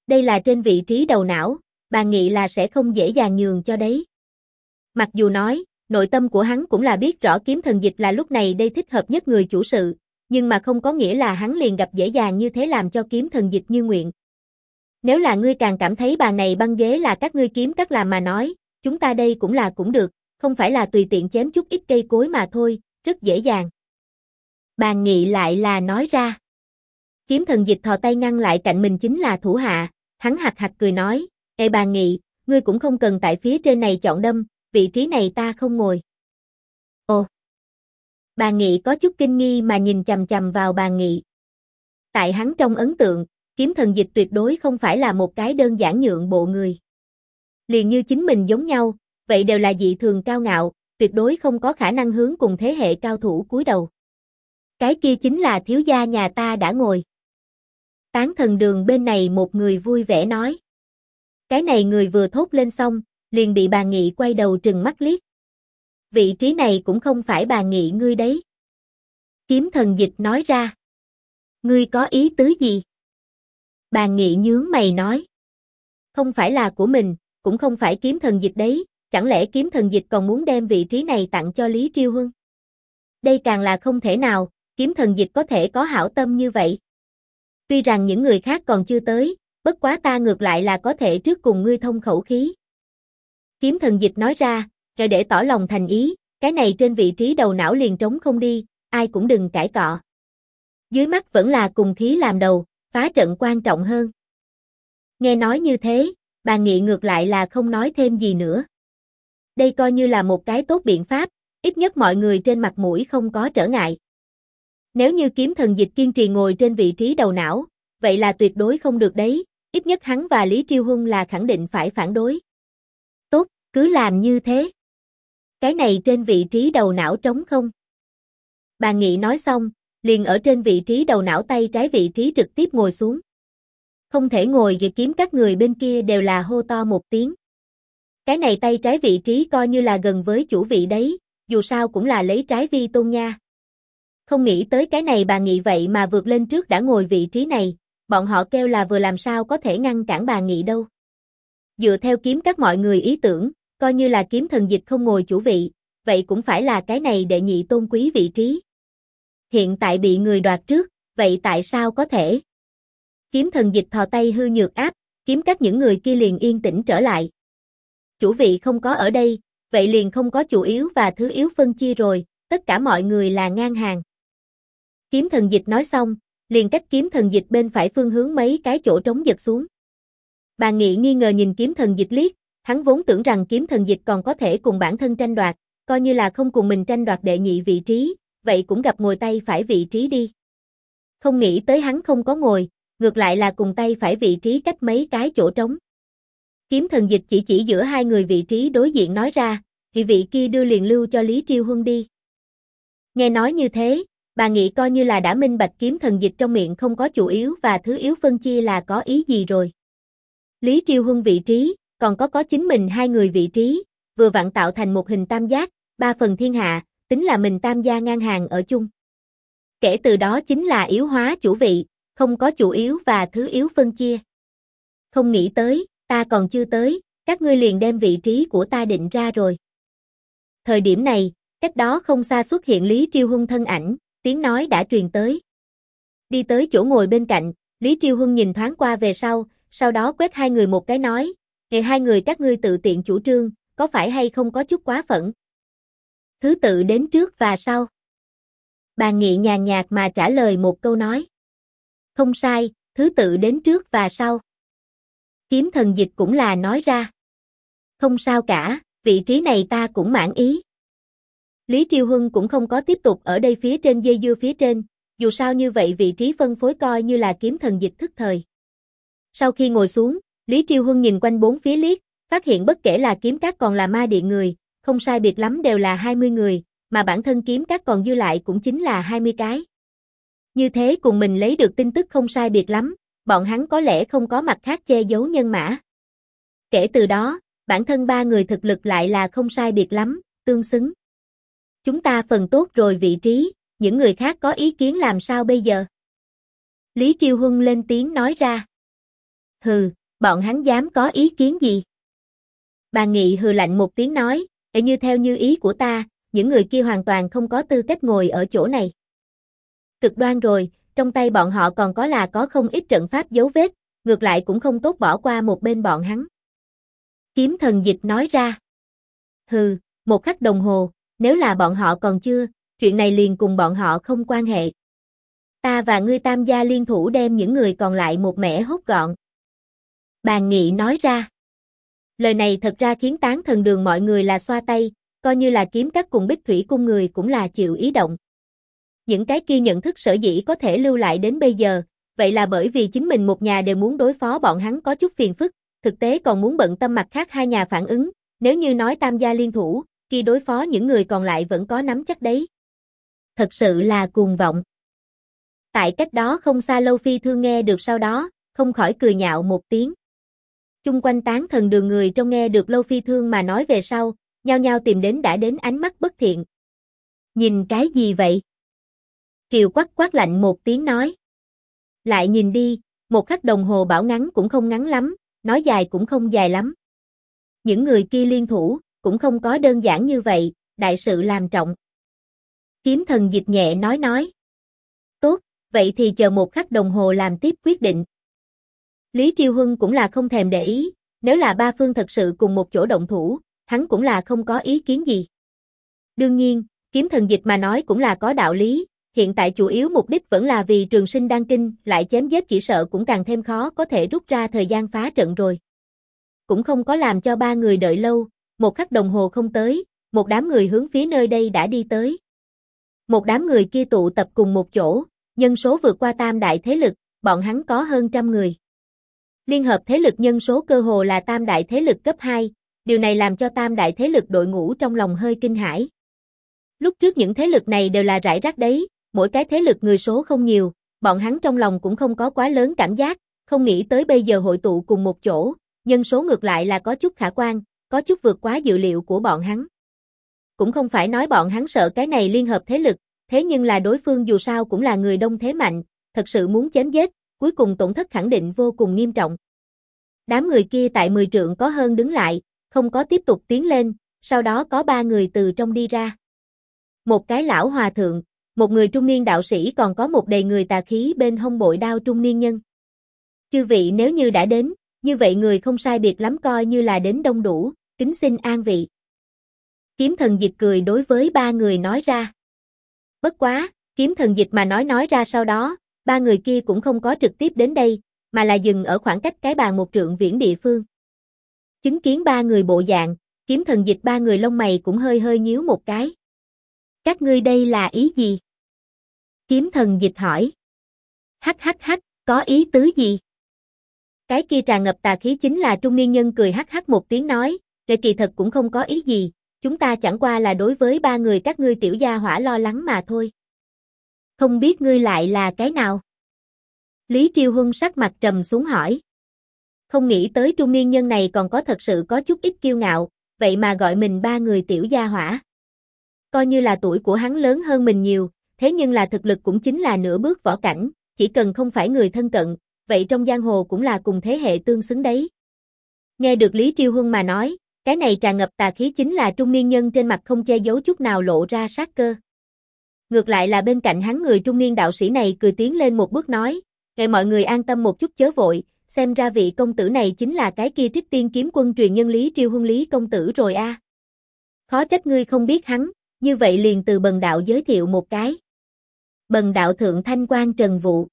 Đây là trên vị trí đầu não, bà nghĩ là sẽ không dễ dàng nhường cho đấy. Mặc dù nói, nội tâm của hắn cũng là biết rõ kiếm thần dịch là lúc này đây thích hợp nhất người chủ sự, nhưng mà không có nghĩa là hắn liền gặp dễ dàng như thế làm cho kiếm thần dịch như nguyện. Nếu là ngươi càng cảm thấy bàn này băng ghế là các ngươi kiếm cắt làm mà nói, chúng ta đây cũng được, không phải là tùy tiện chém chút ít cây cối mà thôi, rất dễ dàng. Bàn nghị lại là nói ra. Kiếm thần dịch thò tay ngăn lại cạnh mình chính là thủ hạ, hắn hạch hạch cười nói, ê bàn nghị, ngươi cũng không cần tại phía trên này chọn đâm, vị trí này ta không ngồi. Ồ! Bàn nghị có chút kinh nghi mà nhìn chằm chằm vào bàn nghị. Tại hắn trong ấn tượng, kiếm thần dịch tuyệt đối không phải là một cái đơn giản nhượng bộ người. Liền như chính mình giống nhau, vậy đều là dị thường cao ngạo, tuyệt đối không có khả năng hướng cùng thế hệ cao thủ cúi đầu. Cái kia chính là thiếu gia nhà ta đã ngồi. Tán thần đường bên này một người vui vẻ nói. Cái này người vừa thốt lên xong, liền bị bà Nghị quay đầu trừng mắt liếc. Vị trí này cũng không phải bà Nghị ngươi đấy. Kiếm thần dịch nói ra. Ngươi có ý tứ gì? Bà Nghị nhướng mày nói. Không phải là của mình, cũng không phải kiếm thần dịch đấy, chẳng lẽ kiếm thần dịch còn muốn đem vị trí này tặng cho Lý Triêu Huân? Đây càng là không thể nào, kiếm thần dịch có thể có hảo tâm như vậy. Tuy rằng những người khác còn chưa tới, bất quá ta ngược lại là có thể trước cùng ngươi thông khẩu khí. Kiếm thần dịch nói ra, rồi để tỏ lòng thành ý, cái này trên vị trí đầu não liền trống không đi, ai cũng đừng cãi cọ. Dưới mắt vẫn là cùng khí làm đầu, phá trận quan trọng hơn. Nghe nói như thế, bà Nghị ngược lại là không nói thêm gì nữa. Đây coi như là một cái tốt biện pháp, ít nhất mọi người trên mặt mũi không có trở ngại. Nếu như kiếm thần dịch kiên trì ngồi trên vị trí đầu não, vậy là tuyệt đối không được đấy, ít nhất hắn và Lý Triêu Huân là khẳng định phải phản đối. Tốt, cứ làm như thế. Cái này trên vị trí đầu não trống không? Bà Nghị nói xong, liền ở trên vị trí đầu não tay trái vị trí trực tiếp ngồi xuống. Không thể ngồi vì kiếm các người bên kia đều là hô to một tiếng. Cái này tay trái vị trí coi như là gần với chủ vị đấy, dù sao cũng là lấy trái vi tôn nha. Không nghĩ tới cái này bà Nghị vậy mà vượt lên trước đã ngồi vị trí này, bọn họ kêu là vừa làm sao có thể ngăn cản bà Nghị đâu. Dựa theo kiếm các mọi người ý tưởng, coi như là kiếm thần dịch không ngồi chủ vị, vậy cũng phải là cái này đệ nhị tôn quý vị trí. Hiện tại bị người đoạt trước, vậy tại sao có thể? Kiếm thần dịch thò tay hư nhược áp, kiếm các những người kia liền yên tĩnh trở lại. Chủ vị không có ở đây, vậy liền không có chủ yếu và thứ yếu phân chia rồi, tất cả mọi người là ngang hàng. Kiếm thần dịch nói xong, liền cách kiếm thần dịch bên phải phương hướng mấy cái chỗ trống giật xuống. Bà Nghị nghi ngờ nhìn kiếm thần dịch liếc, hắn vốn tưởng rằng kiếm thần dịch còn có thể cùng bản thân tranh đoạt, coi như là không cùng mình tranh đoạt đệ nhị vị trí, vậy cũng gặp ngồi tay phải vị trí đi. Không nghĩ tới hắn không có ngồi, ngược lại là cùng tay phải vị trí cách mấy cái chỗ trống. Kiếm thần dịch chỉ giữa hai người vị trí đối diện nói ra, thì vị kia đưa liền lưu cho Lý Triêu Huân đi. Nghe nói như thế, bà Nghị coi như là đã minh bạch kiếm thần dịch trong miệng không có chủ yếu và thứ yếu phân chia là có ý gì rồi. Lý Triêu Huân vị trí, còn có chính mình hai người vị trí, vừa vặn tạo thành một hình tam giác, 3 phần thiên hạ, tính là mình tam gia ngang hàng ở chung. Kể từ đó chính là yếu hóa chủ vị, không có chủ yếu và thứ yếu phân chia. Không nghĩ tới, ta còn chưa tới, các ngươi liền đem vị trí của ta định ra rồi. Thời điểm này, cách đó không xa xuất hiện Lý Triêu Huân thân ảnh, tiếng nói đã truyền tới. Đi tới chỗ ngồi bên cạnh, Lý Triêu Huân nhìn thoáng qua về sau đó quét hai người một cái nói, "Ngày hai người các ngươi tự tiện chủ trương, có phải hay không có chút quá phận?" Thứ tự đến trước và sau. Bà Nghị nhàn nhạt mà trả lời một câu nói. Không sai, thứ tự đến trước và sau. Kiếm thần dịch cũng là nói ra. Không sao cả, vị trí này ta cũng mãn ý. Lý Triêu Huân cũng không có tiếp tục ở đây phía trên dây dưa phía trên, dù sao như vậy vị trí phân phối coi như là kiếm thần dịch thức thời. Sau khi ngồi xuống, Lý Triêu Huân nhìn quanh bốn phía liếc, phát hiện bất kể là kiếm các còn là ma điện người, không sai biệt lắm đều là 20 người, mà bản thân kiếm các còn dư lại cũng chính là 20 cái. Như thế cùng mình lấy được tin tức không sai biệt lắm, bọn hắn có lẽ không có mặt khác che giấu nhân mã. Kể từ đó, bản thân ba người thực lực lại là không sai biệt lắm, tương xứng. Chúng ta phần tốt rồi vị trí, những người khác có ý kiến làm sao bây giờ? Lý Triêu Huân lên tiếng nói ra. Hừ, bọn hắn dám có ý kiến gì? Bà Nghị hừ lạnh một tiếng nói, như theo như ý của ta, những người kia hoàn toàn không có tư cách ngồi ở chỗ này. Cực đoan rồi, trong tay bọn họ còn có không ít trận pháp dấu vết, ngược lại cũng không tốt bỏ qua một bên bọn hắn. Kiếm Thần Dịch nói ra. Hừ, một khắc đồng hồ, nếu là bọn họ còn chưa, chuyện này liền cùng bọn họ không quan hệ. Ta và ngươi Tam gia liên thủ đem những người còn lại một mẻ hốt gọn. Bàn Nghị nói ra. Lời này thật ra khiến Tán Thần Đường mọi người là xoa tay, coi như là Kiếm Các cùng Bích Thủy Cung người cũng là chịu ý động. Những cái kia nhận thức sở dĩ có thể lưu lại đến bây giờ, vậy là bởi vì chính mình một nhà đều muốn đối phó bọn hắn có chút phiền phức, thực tế còn muốn bận tâm mặt khác hai nhà phản ứng, nếu như nói Tam gia liên thủ, khi đối phó những người còn lại vẫn có nắm chắc đấy. Thật sự là cuồng vọng. Tại cách đó không xa Lâu Phi Thương nghe được sau đó, không khỏi cười nhạo một tiếng. Chung quanh Tán Thần Đường người trong nghe được Lâu Phi Thương mà nói về sau, nhao nhao tìm đến đã đến ánh mắt bất thiện. Nhìn cái gì vậy? Kiều quắc quát lạnh một tiếng nói. Lại nhìn đi, một khắc đồng hồ bảo ngắn cũng không ngắn lắm, nói dài cũng không dài lắm. Những người kia liên thủ, cũng không có đơn giản như vậy, đại sự làm trọng. Kiếm Thần Dịch nhẹ nói. Tốt, vậy thì chờ một khắc đồng hồ làm tiếp quyết định. Lý Triêu Huân cũng là không thèm để ý, nếu là ba phương thật sự cùng một chỗ động thủ, hắn cũng là không có ý kiến gì. Đương nhiên, Kiếm Thần Dịch mà nói cũng là có đạo lý, hiện tại chủ yếu mục đích vẫn là vì Trường Sinh Đan Kinh, lại chém giết chỉ sợ cũng càng thêm khó có thể rút ra thời gian phá trận rồi. Cũng không có làm cho ba người đợi lâu, một khắc đồng hồ không tới, một đám người hướng phía nơi đây đã đi tới. Một đám người kia tụ tập cùng một chỗ, nhân số vượt qua tam đại thế lực, bọn hắn có hơn 100 người. Liên hợp thế lực nhân số cơ hồ là tam đại thế lực cấp 2, điều này làm cho tam đại thế lực đội ngũ trong lòng hơi kinh hãi. Lúc trước những thế lực này đều là rải rác đấy, mỗi cái thế lực người số không nhiều, bọn hắn trong lòng cũng không có quá lớn cảm giác, không nghĩ tới bây giờ hội tụ cùng một chỗ, nhân số ngược lại là có chút khả quan, có chút vượt quá dự liệu của bọn hắn. Cũng không phải nói bọn hắn sợ cái này liên hợp thế lực, thế nhưng là đối phương dù sao cũng là người đông thế mạnh, thật sự muốn chém giết, cuối cùng tổn thất khẳng định vô cùng nghiêm trọng. Đám người kia tại 10 trượng có hơn đứng lại, không có tiếp tục tiến lên, sau đó có 3 người từ trong đi ra. Một cái lão hòa thượng, một người trung niên đạo sĩ còn có một đầy người tà khí bên hông bội đao trung niên nhân. Chư vị nếu như đã đến, như vậy người không sai biệt lắm coi như là đến đông đủ, kính xin an vị. Kiếm Thần Dịch cười đối với 3 người nói ra. Bất quá, Kiếm Thần Dịch mà nói ra sau đó, 3 người kia cũng không có trực tiếp đến đây, mà là dừng ở khoảng cách cái bàn 1 trượng viễn địa phương. Chứng kiến 3 người bộ dạng, Kiếm Thần Dịch 3 người lông mày cũng hơi nhíu một cái. Các ngươi đây là ý gì? Kiếm Thần Dịch hỏi. Hắc, có ý tứ gì? Cái kia tràn ngập tà khí chính là trung niên nhân cười hắc một tiếng nói, kỳ thật cũng không có ý gì, chúng ta chẳng qua là đối với 3 người các ngươi tiểu gia hỏa lo lắng mà thôi. Không biết ngươi lại là cái nào? Lý Triêu Huân sắc mặt trầm xuống hỏi. Không nghĩ tới trung niên nhân này còn có thật sự có chút ít kiêu ngạo, vậy mà gọi mình 3 người tiểu gia hỏa. Coi như là tuổi của hắn lớn hơn mình nhiều, thế nhưng là thực lực cũng chính là nửa bước võ cảnh, chỉ cần không phải người thân cận, vậy trong giang hồ cũng là cùng thế hệ tương xứng đấy. Nghe được Lý Triêu Huân mà nói, cái này tràn ngập tà khí chính là trung niên nhân trên mặt không che giấu chút nào lộ ra sát cơ. Ngược lại là bên cạnh hắn người trung niên đạo sĩ này cười tiến lên một bước nói, "Ngài mọi người an tâm một chút chớ vội, xem ra vị công tử này chính là cái kia Trích Tiên kiếm quân truyền nhân Lý Triêu Huân Lý công tử rồi a. Khó trách ngươi không biết hắn, như vậy liền từ Bần đạo giới thiệu một cái. Bần đạo thượng thanh quan Trần Vụ."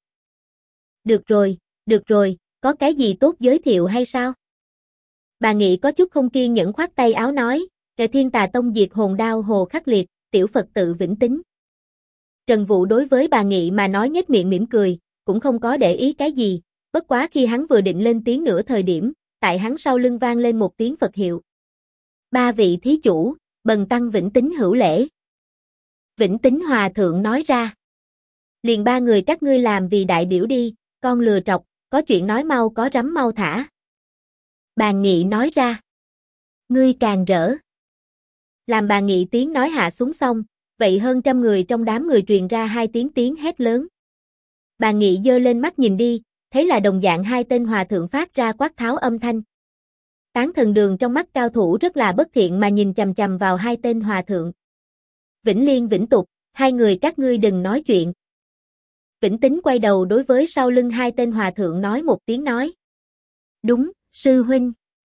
Được rồi, có cái gì tốt giới thiệu hay sao? Bà Nghị có chút không kiên nhẫn khoát tay áo nói, "Kệ Thiên Tà Tông diệt hồn đao Hồ Khắc Liệt, tiểu Phật tự vĩnh tính." Trần Vụ đối với bà Nghị mà nói nhếch miệng mỉm cười, cũng không có để ý cái gì, bất quá khi hắn vừa định lên tiếng nửa thời điểm, tại hắn sau lưng vang lên một tiếng Phật hiệu. "Ba vị thí chủ, bần tăng vĩnh tính hữu lễ." Vĩnh Tính Hòa Thượng nói ra. "Liền 3 người các ngươi làm vì đại biểu đi, con lừa trọc, có chuyện nói mau có rắm mau thả." Bàn Nghị nói ra. "Ngươi càng rỡ." Làm Bàn Nghị tiếng nói hạ xuống xong, vậy hơn 100 người trong đám người truyền ra 2 tiếng hét lớn. Bàn Nghị giơ lên mắt nhìn đi, thế là đồng dạng hai tên hòa thượng phát ra quát tháo âm thanh. Tán thần đường trong mắt cao thủ rất là bất thiện mà nhìn chằm chằm vào hai tên hòa thượng. Vĩnh Liên Vĩnh Tục, hai người các ngươi đừng nói chuyện. Vĩnh Tín quay đầu đối với sau lưng hai tên hòa thượng nói một tiếng nói. Đúng, sư huynh.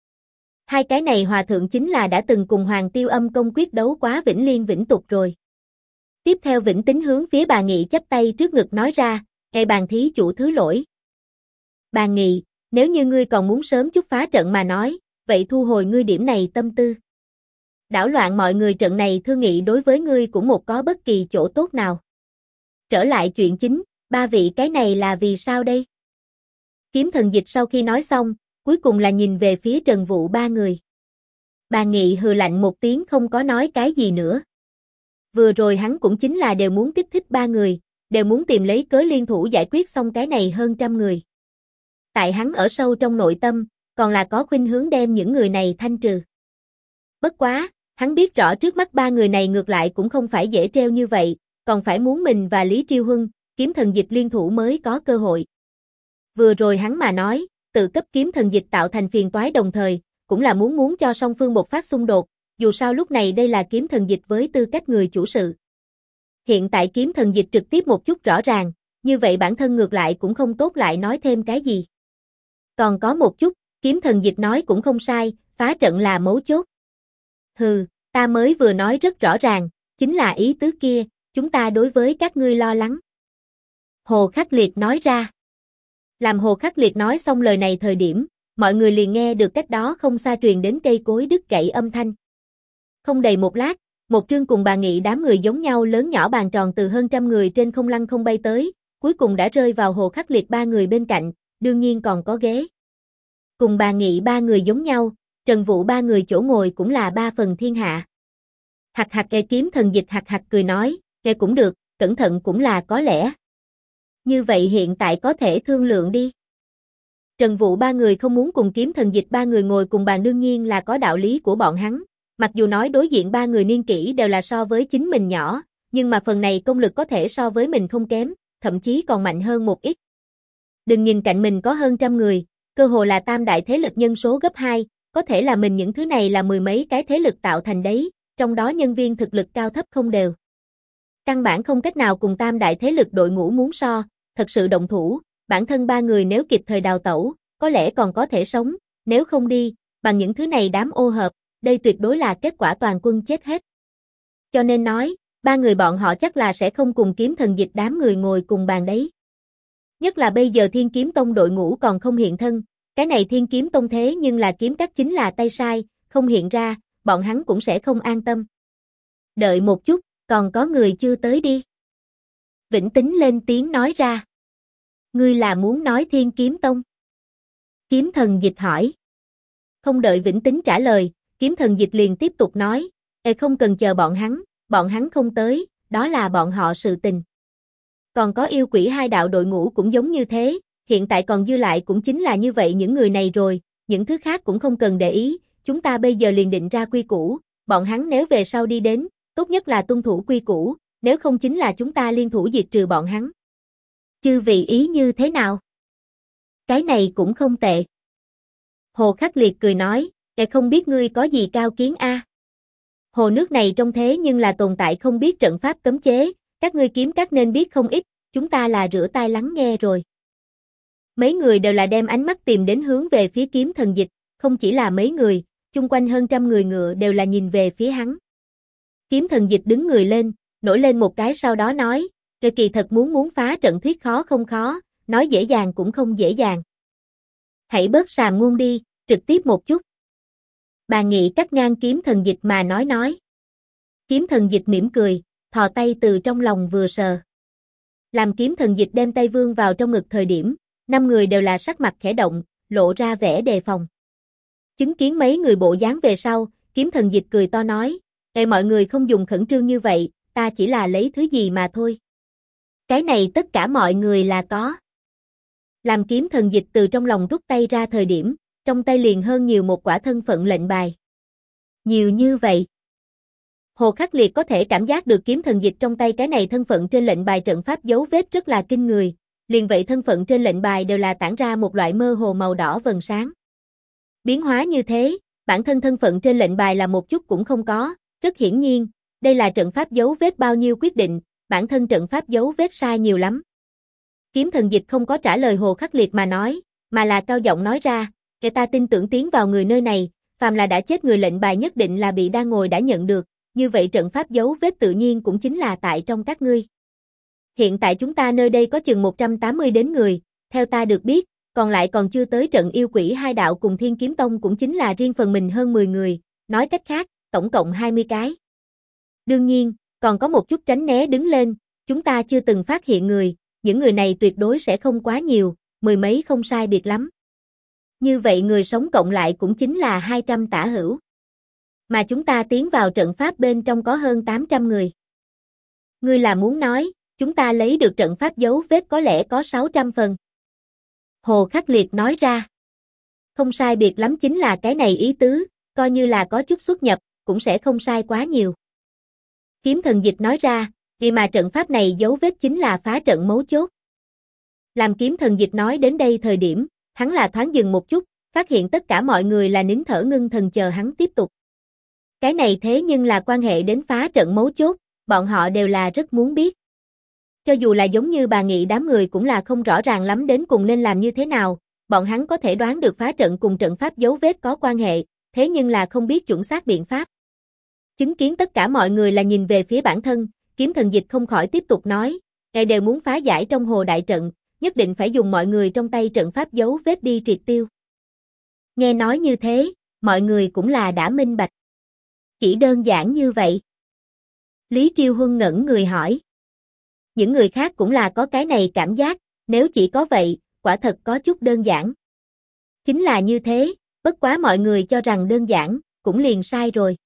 Hai cái này hòa thượng chính là đã từng cùng Hoàng Tiêu Âm công quyết đấu quá Vĩnh Liên Vĩnh Tục rồi. Tiếp theo Vĩnh Tín hướng phía Bà Nghị chắp tay trước ngực nói ra, Bàn thí chủ thứ lỗi. Bà Nghị, nếu như ngươi còn muốn sớm chút phá trận mà nói, vậy thu hồi ngươi điểm này tâm tư. Đảo loạn mọi người trận này thương nghị đối với ngươi cũng một có bất kỳ chỗ tốt nào. Trở lại chuyện chính, ba vị cái này là vì sao đây? Kiếm Thần Dịch sau khi nói xong, cuối cùng là nhìn về phía Trần Vũ ba người. Bà Nghị hừ lạnh một tiếng không có nói cái gì nữa. Vừa rồi hắn cũng chính là đều muốn kích thích ba người, đều muốn tìm lấy cớ liên thủ giải quyết xong cái này hơn trăm người. Tại hắn ở sâu trong nội tâm, còn là có khuynh hướng đem những người này thanh trừ. Bất quá, hắn biết rõ trước mắt ba người này ngược lại cũng không phải dễ treo như vậy, còn phải muốn mình và Lý Triêu Huân, Kiếm Thần Dịch liên thủ mới có cơ hội. Vừa rồi hắn mà nói, tự cấp Kiếm Thần Dịch tạo thành phiền toái đồng thời, cũng là muốn cho song phương một phát xung đột, dù sao lúc này đây là Kiếm Thần Dịch với tư cách người chủ sự. Hiện tại Kiếm Thần Dịch trực tiếp một chút rõ ràng, như vậy bản thân ngược lại cũng không tốt lại nói thêm cái gì. Còn có một chút, Kiếm Thần Dịch nói cũng không sai, phá trận là mấu chốt. Hừ, ta mới vừa nói rất rõ ràng, chính là ý tứ kia, chúng ta đối với các ngươi lo lắng. Hồ Khắc Liệt nói ra. Làm Hồ Khắc Liệt nói xong lời này thời điểm, mọi người liền nghe được cách đó không xa truyền đến cây cối đứt gãy âm thanh. Không đầy một lát, một trương cùng Bà Nghị đám người giống nhau lớn nhỏ bàn tròn từ hơn trăm người trên không lăng không bay tới, cuối cùng đã rơi vào Hồ Khắc Liệt ba người bên cạnh, đương nhiên còn có ghế. Cùng Bà Nghị ba người giống nhau, Trần Vũ ba người chỗ ngồi cũng là ba phần thiên hạ. Hạc hạc Kiếm Thần Dịch hạc hạc cười nói, cũng được, cẩn thận cũng là có lẽ. Như vậy hiện tại có thể thương lượng đi. Trần Vũ ba người không muốn cùng Kiếm Thần Dịch ba người ngồi cùng bàn đương nhiên là có đạo lý của bọn hắn. Mặc dù nói đối diện ba người niên kỷ đều là so với chính mình nhỏ, nhưng mà phần này công lực có thể so với mình không kém, thậm chí còn mạnh hơn một ít. Đừng nhìn cạnh mình có hơn trăm người, cơ hồ là tam đại thế lực nhân số gấp 2, có thể là mình những thứ này là mười mấy cái thế lực tạo thành đấy, trong đó nhân viên thực lực cao thấp không đều. Căn bản không cách nào cùng tam đại thế lực đội ngũ muốn so, thật sự động thủ, bản thân ba người nếu kịp thời đào tẩu, có lẽ còn có thể sống, nếu không đi, bằng những thứ này đám ô hợp, đây tuyệt đối là kết quả toàn quân chết hết. Cho nên nói, ba người bọn họ chắc là sẽ không cùng Kiếm Thần Dịch đám người ngồi cùng bàn đấy. Nhất là bây giờ Thiên Kiếm Tông đội ngũ còn không hiện thân, cái này Thiên Kiếm Tông thế nhưng là kiếm các chính là tay sai, không hiện ra, bọn hắn cũng sẽ không an tâm. Đợi một chút, còn có người chưa tới đi. Vĩnh Tín lên tiếng nói ra. Ngươi là muốn nói Thiên Kiếm Tông? Kiếm Thần Dịch hỏi. Không đợi Vĩnh Tín trả lời, Kiếm Thần Dịch liền tiếp tục nói, không cần chờ bọn hắn không tới, đó là bọn họ sự tình. Còn có yêu quỷ hai đạo đội ngũ cũng giống như thế, hiện tại còn dư lại cũng chính là như vậy những người này rồi, những thứ khác cũng không cần để ý, chúng ta bây giờ liền định ra quy củ, bọn hắn nếu về sau đi đến, tốt nhất là tuân thủ quy củ, nếu không chính là chúng ta liên thủ diệt trừ bọn hắn. Chư vị ý như thế nào? Cái này cũng không tệ. Hồ Khắc Liệt cười nói, không biết ngươi có gì cao kiến a? Hồ nước này trong thế nhưng là tồn tại không biết trận pháp cấm chế, các ngươi kiếm các nên biết không ít, chúng ta là rửa tai lắng nghe rồi. Mấy người đều là đem ánh mắt tìm đến hướng về phía Kiếm Thần Dịch, không chỉ là mấy người, chung quanh hơn trăm người ngựa đều là nhìn về phía hắn. Kiếm Thần Dịch đứng người lên, nổi lên một cái sau đó nói, kỳ thật muốn phá trận thuyết khó không khó, nói dễ dàng cũng không dễ dàng. Hãy bớt sàm ngôn đi, trực tiếp một chút. Bà Nghị cắt ngang Kiếm Thần Dịch mà nói. Kiếm Thần Dịch mỉm cười, thò tay từ trong lòng vừa sờ. Làm Kiếm Thần Dịch đem tay vươn vào trong ngực thời điểm, 5 người đều là sắc mặt khẽ động, lộ ra vẻ đề phòng. Chứng kiến mấy người bộ dáng về sau, Kiếm Thần Dịch cười to nói, mọi người không dùng khẩn trương như vậy, ta chỉ là lấy thứ gì mà thôi. Cái này tất cả mọi người là có. Làm Kiếm Thần Dịch từ trong lòng rút tay ra thời điểm, trong tay liền hơn nhiều một quả thân phận lệnh bài. Nhiều như vậy. Hồ Khắc Liệt có thể cảm giác được Kiếm Thần Dịch trong tay cái này thân phận trên lệnh bài trận pháp dấu vết rất là kinh người, liền vậy thân phận trên lệnh bài đều là tản ra một loại mơ hồ màu đỏ vầng sáng. Biến hóa như thế, bản thân thân phận trên lệnh bài là một chút cũng không có, rất hiển nhiên, đây là trận pháp dấu vết bao nhiêu quyết định, bản thân trận pháp dấu vết sai nhiều lắm. Kiếm Thần Dịch không có trả lời Hồ Khắc Liệt mà nói, mà là cao giọng nói ra, "Kẻ ta tin tưởng tiến vào người nơi này, phàm là đã chết người lệnh bài nhất định là bị đang ngồi đã nhận được, như vậy trận pháp dấu vết tự nhiên cũng chính là tại trong các ngươi. Hiện tại chúng ta nơi đây có chừng 180 đến người, theo ta được biết, còn lại còn chưa tới trận yêu quỷ hai đạo cùng Thiên Kiếm Tông cũng chính là riêng phần mình hơn 10 người, nói cách khác, tổng cộng 20 cái. Đương nhiên, còn có một chút tránh né đứng lên, chúng ta chưa từng phát hiện người, những người này tuyệt đối sẽ không quá nhiều, mười mấy không sai biệt lắm. Như vậy người sống cộng lại cũng chính là 200 tả hữu. Mà chúng ta tiến vào trận pháp bên trong có hơn 800 người. Ngươi là muốn nói, chúng ta lấy được trận pháp dấu vết có lẽ có 600 phần. Hồ Khắc Liệt nói ra. Không sai biệt lắm chính là cái này ý tứ, coi như là có chút xuất nhập, cũng sẽ không sai quá nhiều. Kiếm Thần Dịch nói ra, vì mà trận pháp này dấu vết chính là phá trận mấu chốt. Làm Kiếm Thần Dịch nói đến đây thời điểm, hắn là thoáng dừng một chút, phát hiện tất cả mọi người là nín thở ngưng thần chờ hắn tiếp tục. Cái này thế nhưng là quan hệ đến phá trận mấu chốt, bọn họ đều là rất muốn biết. Cho dù là giống như bà Nghị đám người cũng là không rõ ràng lắm đến cùng nên làm như thế nào, bọn hắn có thể đoán được phá trận cùng trận pháp dấu vết có quan hệ, thế nhưng là không biết chuẩn xác biện pháp. Chứng kiến tất cả mọi người là nhìn về phía bản thân, Kiếm Thần Dịch không khỏi tiếp tục nói, ngài đều muốn phá giải trong hồ đại trận, nhất định phải dùng mọi người trong tay trận pháp dấu vết đi triệt tiêu. Nghe nói như thế, mọi người cũng là đã minh bạch. Chỉ đơn giản như vậy. Lý Triêu Huân ngẩn người hỏi. Những người khác cũng là có cái này cảm giác, nếu chỉ có vậy, quả thật có chút đơn giản. Chính là như thế, bất quá mọi người cho rằng đơn giản, cũng liền sai rồi.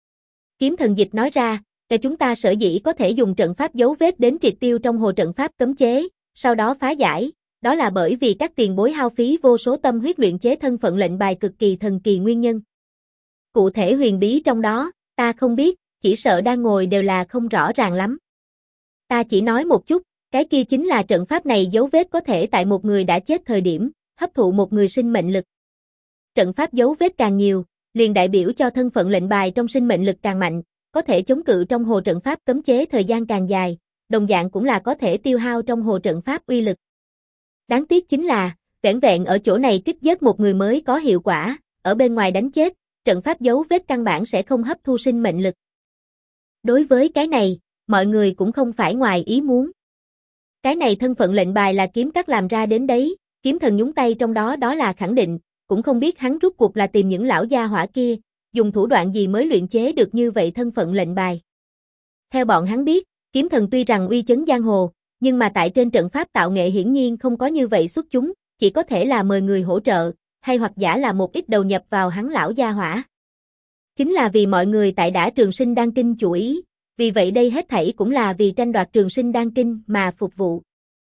Kiếm Thần Dịch nói ra, chúng ta sở dĩ có thể dùng trận pháp dấu vết đến triệt tiêu trong hồ trận pháp cấm chế, sau đó phá giải, đó là bởi vì các tiền bối hao phí vô số tâm huyết luyện chế thân phận lệnh bài cực kỳ thần kỳ nguyên nhân. Cụ thể huyền bí trong đó, ta không biết, chỉ sợ đang ngồi đều là không rõ ràng lắm. Ta chỉ nói một chút, cái kia chính là trận pháp này dấu vết có thể tại một người đã chết thời điểm, hấp thụ một người sinh mệnh lực. Trận pháp dấu vết càng nhiều, liền đại biểu cho thân phận lệnh bài trong sinh mệnh lực càng mạnh, có thể chống cự trong hồ trận pháp cấm chế thời gian càng dài, đồng dạng cũng là có thể tiêu hao trong hồ trận pháp uy lực. Đáng tiếc chính là, vẻn vẹn ở chỗ này kích giết một người mới có hiệu quả, ở bên ngoài đánh chết, trận pháp dấu vết căn bản sẽ không hấp thu sinh mệnh lực. Đối với cái này, mọi người cũng không phải ngoài ý muốn. Cái này thân phận lệnh bài là kiếm các làm ra đến đấy, kiếm thần nhúng tay trong đó đó là khẳng định, cũng không biết hắn rút cuộc là tìm những lão gia hỏa kia, dùng thủ đoạn gì mới luyện chế được như vậy thân phận lệnh bài. Theo bọn hắn biết, kiếm thần tuy rằng uy chấn giang hồ, nhưng mà tại trên trận pháp tạo nghệ hiển nhiên không có như vậy xuất chúng, chỉ có thể là mời người hỗ trợ, hay hoặc giả là một ít đầu nhập vào hắn lão gia hỏa. Chính là vì mọi người tại đã trường sinh đan kinh chủ ý, vì vậy đây hết thảy cũng là vì tranh đoạt trường sinh đan kinh mà phục vụ.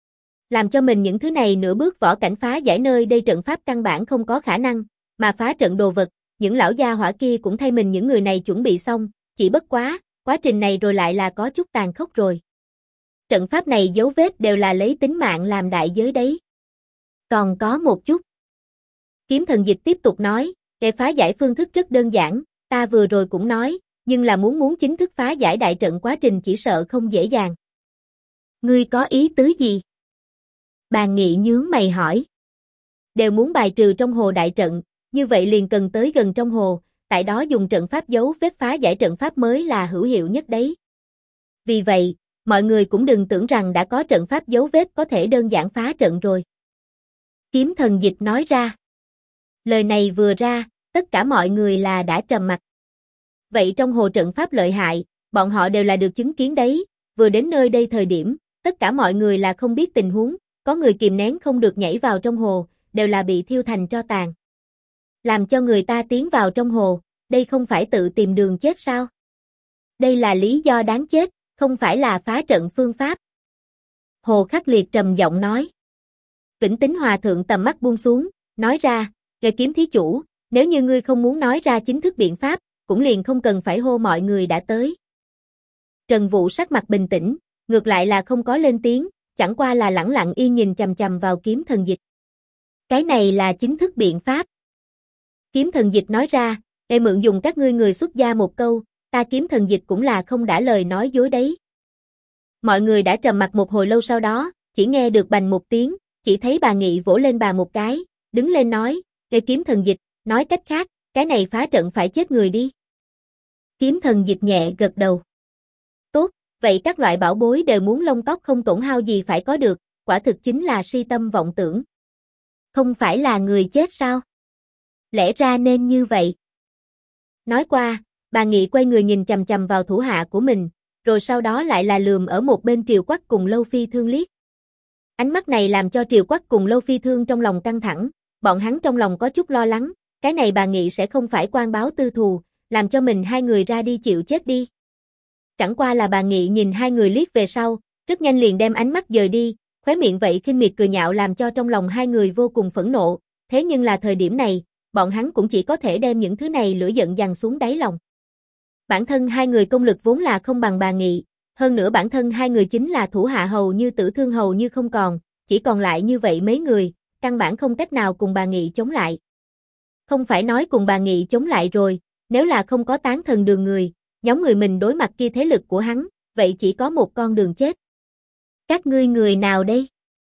Làm cho mình những thứ này nửa bước võ cảnh phá giải nơi đây trận pháp căn bản không có khả năng, mà phá trận đồ vật, những lão gia hỏa kia cũng thay mình những người này chuẩn bị xong, chỉ bất quá, quá trình này rồi lại là có chút tàn khốc rồi. Trận pháp này dấu vết đều là lấy tính mạng làm đại giới đấy. Còn có một chút. Kiếm Thần Dịch tiếp tục nói, cái phá giải phương thức rất đơn giản, ta vừa rồi cũng nói, nhưng là muốn chính thức phá giải đại trận quá trình chỉ sợ không dễ dàng. Ngươi có ý tứ gì? Bàn Nghị nhướng mày hỏi. Đều muốn bài trừ trong hồ đại trận, như vậy liền cần tới gần trong hồ, tại đó dùng trận pháp dấu vết phá giải trận pháp mới là hữu hiệu nhất đấy. Vì vậy, mọi người cũng đừng tưởng rằng đã có trận pháp dấu vết có thể đơn giản phá trận rồi. Kiếm Thần Dịch nói ra. Lời này vừa ra, tất cả mọi người là đã trầm mặc. Vậy trong hồ trận pháp lợi hại, bọn họ đều là được chứng kiến đấy, vừa đến nơi đây thời điểm, tất cả mọi người là không biết tình huống, có người kìm nén không được nhảy vào trong hồ, đều là bị thiêu thành tro tàn. Làm cho người ta tiến vào trong hồ, đây không phải tự tìm đường chết sao? Đây là lý do đáng chết, không phải là phá trận phương pháp. Hồ Khắc Liệt trầm giọng nói. Vĩnh Tín Hòa Thượng tầm mắt buông xuống, nói ra, Ngài Kiếm thí chủ, nếu như ngươi không muốn nói ra chính thức biện pháp, cũng liền không cần phải hô mọi người đã tới. Trần Vũ sắc mặt bình tĩnh, ngược lại là không có lên tiếng, chẳng qua là lẳng lặng yên nhìn chằm chằm vào kiếm thần dịch. Cái này là chính thức biện pháp. Kiếm thần dịch nói ra, để mượn dùng các ngươi người xuất gia một câu, ta kiếm thần dịch cũng là không đã lời nói dối đấy. Mọi người đã trầm mặc một hồi lâu sau đó, chỉ nghe được bành một tiếng, chỉ thấy bà Nghị vỗ lên bà một cái, đứng lên nói, để kiếm thần dịch, nói cách khác, cái này phá trận phải chết người đi. Kiếm thần dịch nhẹ gật đầu. Tốt, vậy các loại bảo bối đều muốn lông tóc không tổn hao gì phải có được, quả thực chính là si tâm vọng tưởng. Không phải là người chết sao? Lẽ ra nên như vậy. Nói qua, bà Nghị quay người nhìn chằm chằm vào thủ hạ của mình, rồi sau đó lại là lườm ở một bên Triều Quắc cùng Lâu Phi Thương liếc. Ánh mắt này làm cho Triều Quắc cùng Lâu Phi Thương trong lòng căng thẳng, bọn hắn trong lòng có chút lo lắng, cái này bà Nghị sẽ không phải quan báo tư thù, làm cho mình hai người ra đi chịu chết đi. Chẳng qua là bà Nghị nhìn hai người liếc về sau, rất nhanh liền đem ánh mắt dời đi, khóe miệng vậy khinh miệt cười nhạo làm cho trong lòng hai người vô cùng phẫn nộ, thế nhưng là thời điểm này, bọn hắn cũng chỉ có thể đem những thứ này lửa giận dằn xuống đáy lòng. Bản thân hai người công lực vốn là không bằng bà Nghị, hơn nữa bản thân hai người chính là thủ hạ hầu như tử thương hầu như không còn, chỉ còn lại như vậy mấy người, căn bản không cách nào cùng bà Nghị chống lại. Không phải nói cùng bà Nghị chống lại rồi, nếu là không có tán thần đường người, nhóm người mình đối mặt kia thế lực của hắn, vậy chỉ có một con đường chết. Các ngươi người nào đây?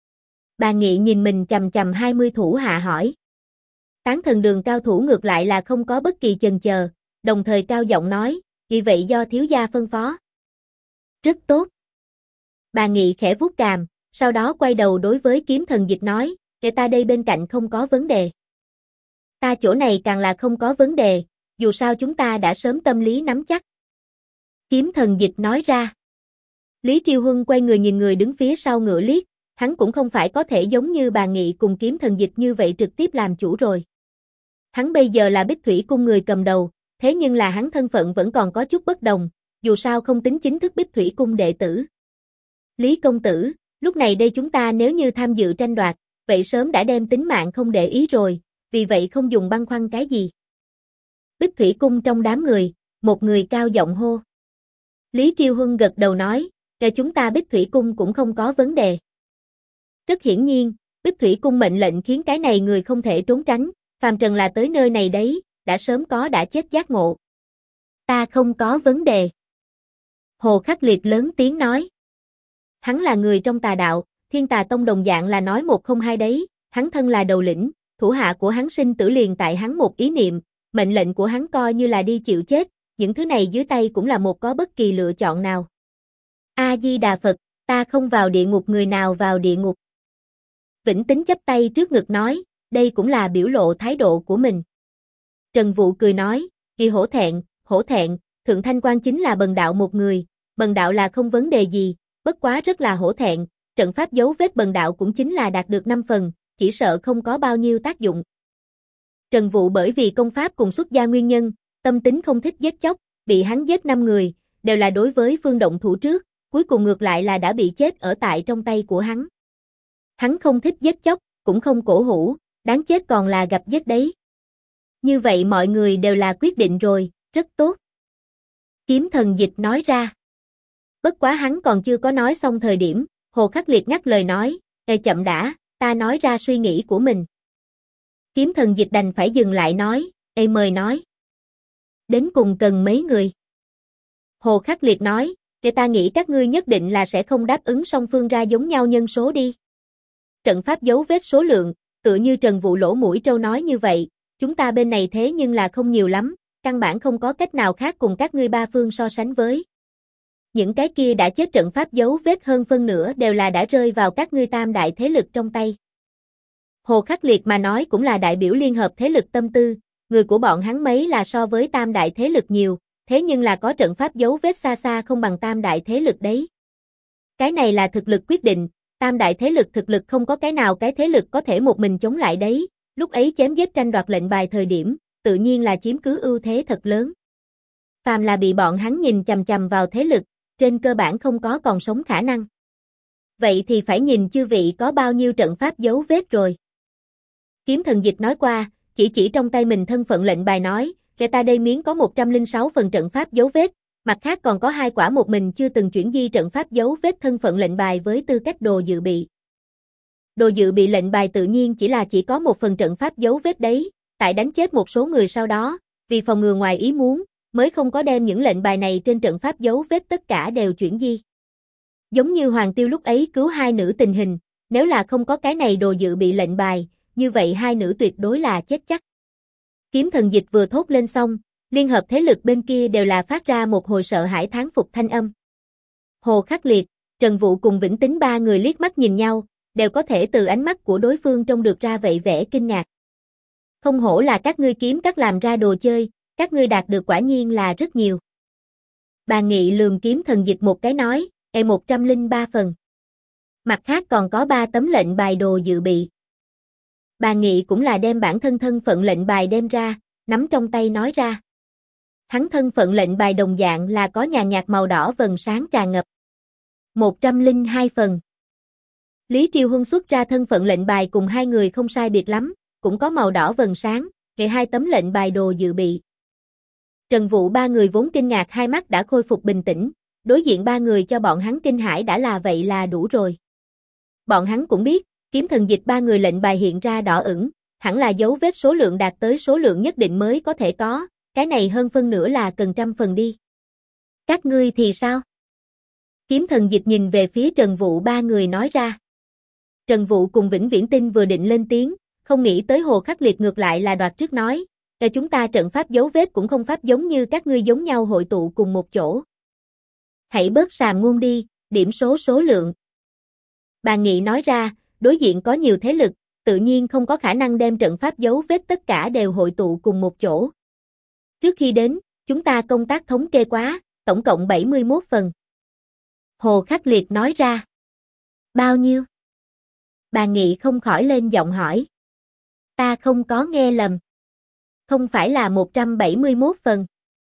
Bà Nghị nhìn mình chằm chằm 20 thủ hạ hỏi. Tán thần đường cao thủ ngược lại là không có bất kỳ chần chờ, đồng thời cao giọng nói, vì vậy do thiếu gia phân phó. Rất tốt. Bà Nghị khẽ vuốt cằm, sau đó quay đầu đối với kiếm thần dịch nói, để ta đây bên cạnh không có vấn đề. Ta chỗ này càng là không có vấn đề, dù sao chúng ta đã sớm tâm lý nắm chắc. Kiếm thần dịch nói ra. Lý Triêu Huân quay người nhìn người đứng phía sau ngựa liếc, hắn cũng không phải có thể giống như bà Nghị cùng kiếm thần dịch như vậy trực tiếp làm chủ rồi. Hắn bây giờ là Bích Thủy cung người cầm đầu, thế nhưng là hắn thân phận vẫn còn có chút bất đồng, dù sao không tính chính thức Bích Thủy cung đệ tử. Lý công tử, lúc này đây chúng ta nếu như tham dự tranh đoạt, vậy sớm đã đem tính mạng không để ý rồi, vì vậy không dùng băn khoăn cái gì. Bích Thủy cung trong đám người, một người cao giọng hô. Lý Triêu Huân gật đầu nói, để chúng ta Bích Thủy cung cũng không có vấn đề. Rất hiển nhiên, Bích Thủy cung mệnh lệnh khiến cái này người không thể trốn tránh, phàm trần là tới nơi này đấy, đã sớm đã chết giác ngộ. Ta không có vấn đề. Hồ Khắc Liệt lớn tiếng nói. Hắn là người trong tà đạo, Thiên Tà Tông đồng dạng là nói một không hai đấy, hắn thân là đầu lĩnh, thủ hạ của hắn sinh tử liền tại hắn một ý niệm, mệnh lệnh của hắn coi như là đi chịu chết, những thứ này dưới tay cũng là một có bất kỳ lựa chọn nào. A-di-đà Phật, ta không vào địa ngục người nào vào địa ngục. Vĩnh Tính chắp tay trước ngực nói, đây cũng là biểu lộ thái độ của mình. Trần Vũ cười nói, kỳ hổ thẹn, Thượng Thanh Quan chính là bần đạo một người, bần đạo là không vấn đề gì, bất quá rất là hổ thẹn, trận pháp dấu vết bần đạo cũng chính là đạt được 5 phần, chỉ sợ không có bao nhiêu tác dụng. Trần Vũ bởi vì công pháp cùng xuất gia nguyên nhân, tâm tính không thích giết chóc, bị hắn giết 5 người, đều là đối với phương động thủ trước, cuối cùng ngược lại là đã bị chết ở tại trong tay của hắn. Hắn không thích giết chóc, cũng không cổ hủ, đáng chết còn là gặp giết đấy. Như vậy mọi người đều là quyết định rồi, rất tốt. Kiếm thần dịch nói ra. Bất quá hắn còn chưa có nói xong thời điểm, Hồ Khắc Liệt ngắt lời nói, chậm đã, ta nói ra suy nghĩ của mình. Kiếm thần dịch đành phải dừng lại nói, mời nói. Đến cùng cần mấy người? Hồ Khắc Liệt nói, ta nghĩ các ngươi nhất định là sẽ không đáp ứng song phương ra giống nhau nhân số đi. Trận pháp dấu vết số lượng, tựa như Trần Vũ lỗ mũi trâu nói như vậy, chúng ta bên này thế nhưng là không nhiều lắm, căn bản không có cách nào khác cùng các ngươi ba phương so sánh với. Những cái kia đã chết trận pháp dấu vết hơn phân nửa đều là đã rơi vào các ngươi tam đại thế lực trong tay. Hồ Khắc Liệt mà nói cũng là đại biểu liên hợp thế lực tâm tư, người của bọn hắn mấy là so với tam đại thế lực nhiều, thế nhưng là có trận pháp dấu vết xa xa không bằng tam đại thế lực đấy. Cái này là thực lực quyết định, tam đại thế lực thực lực không có cái nào cái thế lực có thể một mình chống lại đấy, lúc ấy chém giết tranh đoạt lệnh bài thời điểm, tự nhiên là chiếm cứ ưu thế thật lớn. Phàm là bị bọn hắn nhìn chằm chằm vào thế lực, trên cơ bản không có còn sống khả năng. Vậy thì phải nhìn chư vị có bao nhiêu trận pháp dấu vết rồi. Kiếm thần dịch nói qua, chỉ trong tay mình thân phận lệnh bài nói, ta đây miếng có 106 phần trận pháp dấu vết, Mặt khác còn có 2 quả một mình chưa từng chuyển di trận pháp dấu vết thân phận lệnh bài với tư cách đồ dự bị. Đồ dự bị lệnh bài tự nhiên chỉ có 1 phần trận pháp dấu vết đấy, tại đánh chết một số người sau đó, vì phòng ngừa ngoài ý muốn, mới không có đem những lệnh bài này trên trận pháp dấu vết tất cả đều chuyển di. Giống như Hoàng Tiêu lúc ấy cứu 2 nữ tình hình, nếu là không có cái này đồ dự bị lệnh bài, như vậy 2 nữ tuyệt đối là chết chắc. Kiếm thần dịch vừa thốt lên xong, liên hợp thế lực bên kia đều là phát ra một hồi sợ hãi thán phục thanh âm. Hồ Khắc Liệt, Trần Vũ cùng Vĩnh Tính 3 người liếc mắt nhìn nhau, đều có thể từ ánh mắt của đối phương trông được ra vậy vẻ kinh ngạc. Không hổ là các ngươi kiếm các làm ra đồ chơi, các ngươi đạt được quả nhiên là rất nhiều. Bà Nghị lườm kiếm thần dịch một cái nói, 103 phần. Mặt khác còn có 3 tấm lệnh bài đồ dự bị. Bà Nghị cũng là đem bản thân thân phận lệnh bài đem ra, nắm trong tay nói ra. Hắn thân phận lệnh bài đồng dạng là có nhàn nhạt màu đỏ vầng sáng tràn ngập. 102 phần. Lý Triêu Huân xuất ra thân phận lệnh bài cùng 2 người không sai biệt lắm, cũng có màu đỏ vầng sáng, kể 2 tấm lệnh bài đồ dự bị. Trần Vũ 3 người vốn kinh ngạc hai mắt đã khôi phục bình tĩnh, đối diện 3 người cho bọn hắn kinh hãi đã là vậy là đủ rồi. Bọn hắn cũng biết, kiếm thần dịch 3 người lệnh bài hiện ra đỏ ửng, hẳn là dấu vết số lượng đạt tới số lượng nhất định mới có thể có, cái này hơn phân nửa là cần 100 phần đi. Các ngươi thì sao? Kiếm thần dịch nhìn về phía Trần Vũ 3 người nói ra. Trần Vũ cùng Vĩnh Viễn Tinh vừa định lên tiếng, không nghĩ tới Hồ Khắc Liệt ngược lại là đoạt trước nói, chúng ta trận pháp dấu vết cũng không pháp giống như các ngươi giống nhau hội tụ cùng một chỗ. Hãy bớt sàm ngôn đi, điểm số lượng. Bà Nghị nói ra, đối diện có nhiều thế lực, tự nhiên không có khả năng đem trận pháp dấu vết tất cả đều hội tụ cùng một chỗ. Trước khi đến, chúng ta công tác thống kê quá, tổng cộng 71 phần. Hồ Khắc Liệt nói ra. Bao nhiêu? Bà Nghị không khỏi lên giọng hỏi. Ta không có nghe lầm. Không phải là 171 phần.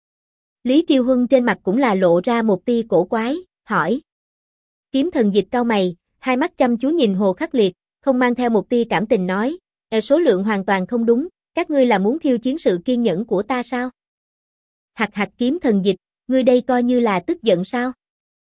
Lý Triêu Huân trên mặt cũng là lộ ra một tia cổ quái, hỏi. Kiếm thần dịch cau mày, hai mắt chăm chú nhìn Hồ Khắc Liệt, không mang theo một tia cảm tình nói, số lượng hoàn toàn không đúng, các ngươi là muốn khiêu chiến sự kiên nhẫn của ta sao? Hạch hạch kiếm thần dịch, ngươi đây coi như là tức giận sao?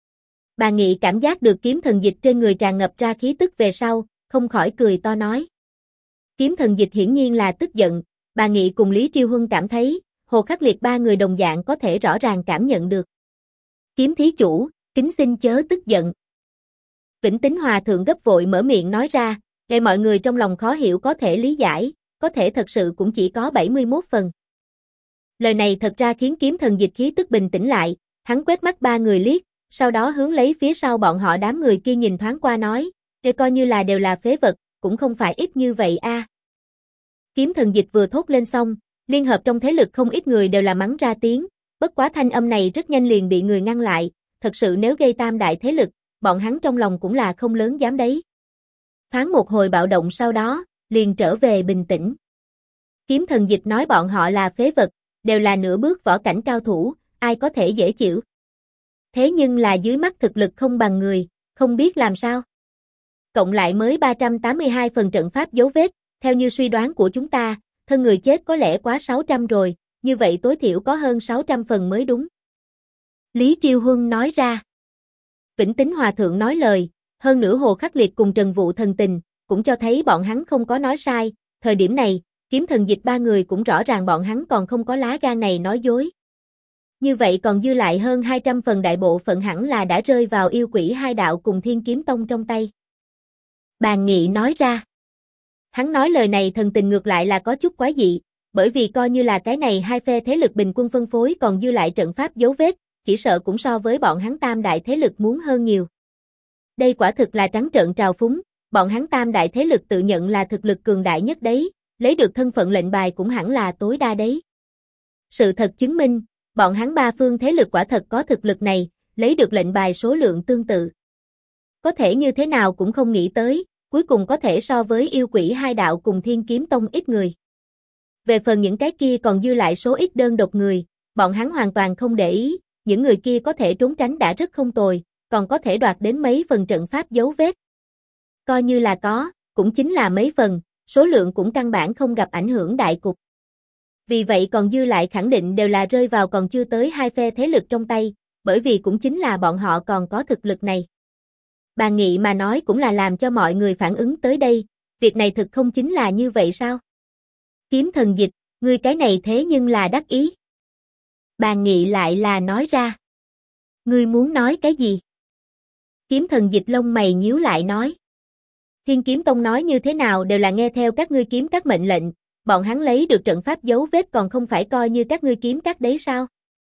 Bà Nghị cảm giác được kiếm thần dịch trên người tràn ngập ra khí tức về sau, không khỏi cười to nói. Kiếm thần dịch hiển nhiên là tức giận, bà Nghị cùng Lý Triêu Huân cảm thấy, Hồ Khắc Liệt 3 người đồng dạng có thể rõ ràng cảm nhận được. Kiếm thí chủ, kính xin chớ tức giận. Vĩnh Tính Hòa Thượng gấp vội mở miệng nói ra, để mọi người trong lòng khó hiểu có thể lý giải, có thể thật sự cũng chỉ có 71 phần. Lời này thật ra khiến kiếm thần dịch khí tức bình tĩnh lại, hắn quét mắt 3 người liếc, sau đó hướng lấy phía sau bọn họ đám người kia nhìn thoáng qua nói, để coi như là đều là phế vật, cũng không phải ít như vậy a. Kiếm thần dịch vừa thốt lên xong, liên hợp trong thế lực không ít người đều là mắng ra tiếng, bất quá thanh âm này rất nhanh liền bị người ngăn lại, thật sự nếu gây tam đại thế lực, bọn hắn trong lòng cũng là không lớn dám đấy. Thoáng một hồi bạo động sau đó, liền trở về bình tĩnh. Kiếm thần dịch nói bọn họ là phế vật, đều là nửa bước võ cảnh cao thủ, ai có thể dễ chịu. Thế nhưng là dưới mắt thực lực không bằng người, không biết làm sao. Cộng lại mới 382 phần trận pháp dấu vết, theo như suy đoán của chúng ta, thân người chết có lẽ quá 600 rồi, như vậy tối thiểu có hơn 600 phần mới đúng. Lý Triêu Huân nói ra. Vĩnh Tính Hòa Thượng nói lời, hơn nữa Hồ Khắc Liệt cùng Trần Vũ thần tình, cũng cho thấy bọn hắn không có nói sai, thời điểm này, kiếm thần dịch 3 người cũng rõ ràng bọn hắn còn không có lá gan này nói dối. Như vậy còn dư lại hơn 200 phần đại bộ phận hẳn là đã rơi vào yêu quỷ hai đạo cùng Thiên Kiếm Tông trong tay. Bàn Nghị nói ra. Hắn nói lời này thần tình ngược lại là có chút quái dị, bởi vì coi như là cái này hai phe thế lực bình quân phân phối còn dư lại trận pháp dấu vết, chỉ sợ cũng so với bọn hắn tam đại thế lực muốn hơn nhiều. Đây quả thực là trắng trợn trào phúng, bọn hắn tam đại thế lực tự nhận là thực lực cường đại nhất đấy, lấy được thân phận lệnh bài cũng hẳn là tối đa đấy. Sự thật chứng minh, bọn hắn ba phương thế lực quả thật có thực lực này, lấy được lệnh bài số lượng tương tự. Có thể như thế nào cũng không nghĩ tới, cuối cùng có thể so với yêu quỷ hai đạo cùng Thiên Kiếm Tông ít người. Về phần những cái kia còn dư lại số ít đơn độc người, bọn hắn hoàn toàn không để ý, những người kia có thể trốn tránh đã rất không tồi, còn có thể đoạt đến mấy phần trận pháp dấu vết. Coi như là có, cũng chính là mấy phần, số lượng cũng căn bản không gặp ảnh hưởng đại cục. Vì vậy còn dư lại khẳng định đều là rơi vào còn chưa tới hai phe thế lực trong tay, bởi vì cũng chính là bọn họ còn có thực lực này. Bà Nghị mà nói cũng là làm cho mọi người phản ứng tới đây, việc này thực không chính là như vậy sao? Kiếm Thần Dịch, ngươi cái này thế nhưng là đắc ý. Bà Nghị lại là nói ra. Ngươi muốn nói cái gì? Kiếm Thần Dịch lông mày nhíu lại nói. Thiên Kiếm Tông nói như thế nào đều là nghe theo các ngươi kiếm các mệnh lệnh, bọn hắn lấy được trận pháp dấu vết còn không phải coi như các ngươi kiếm các đấy sao?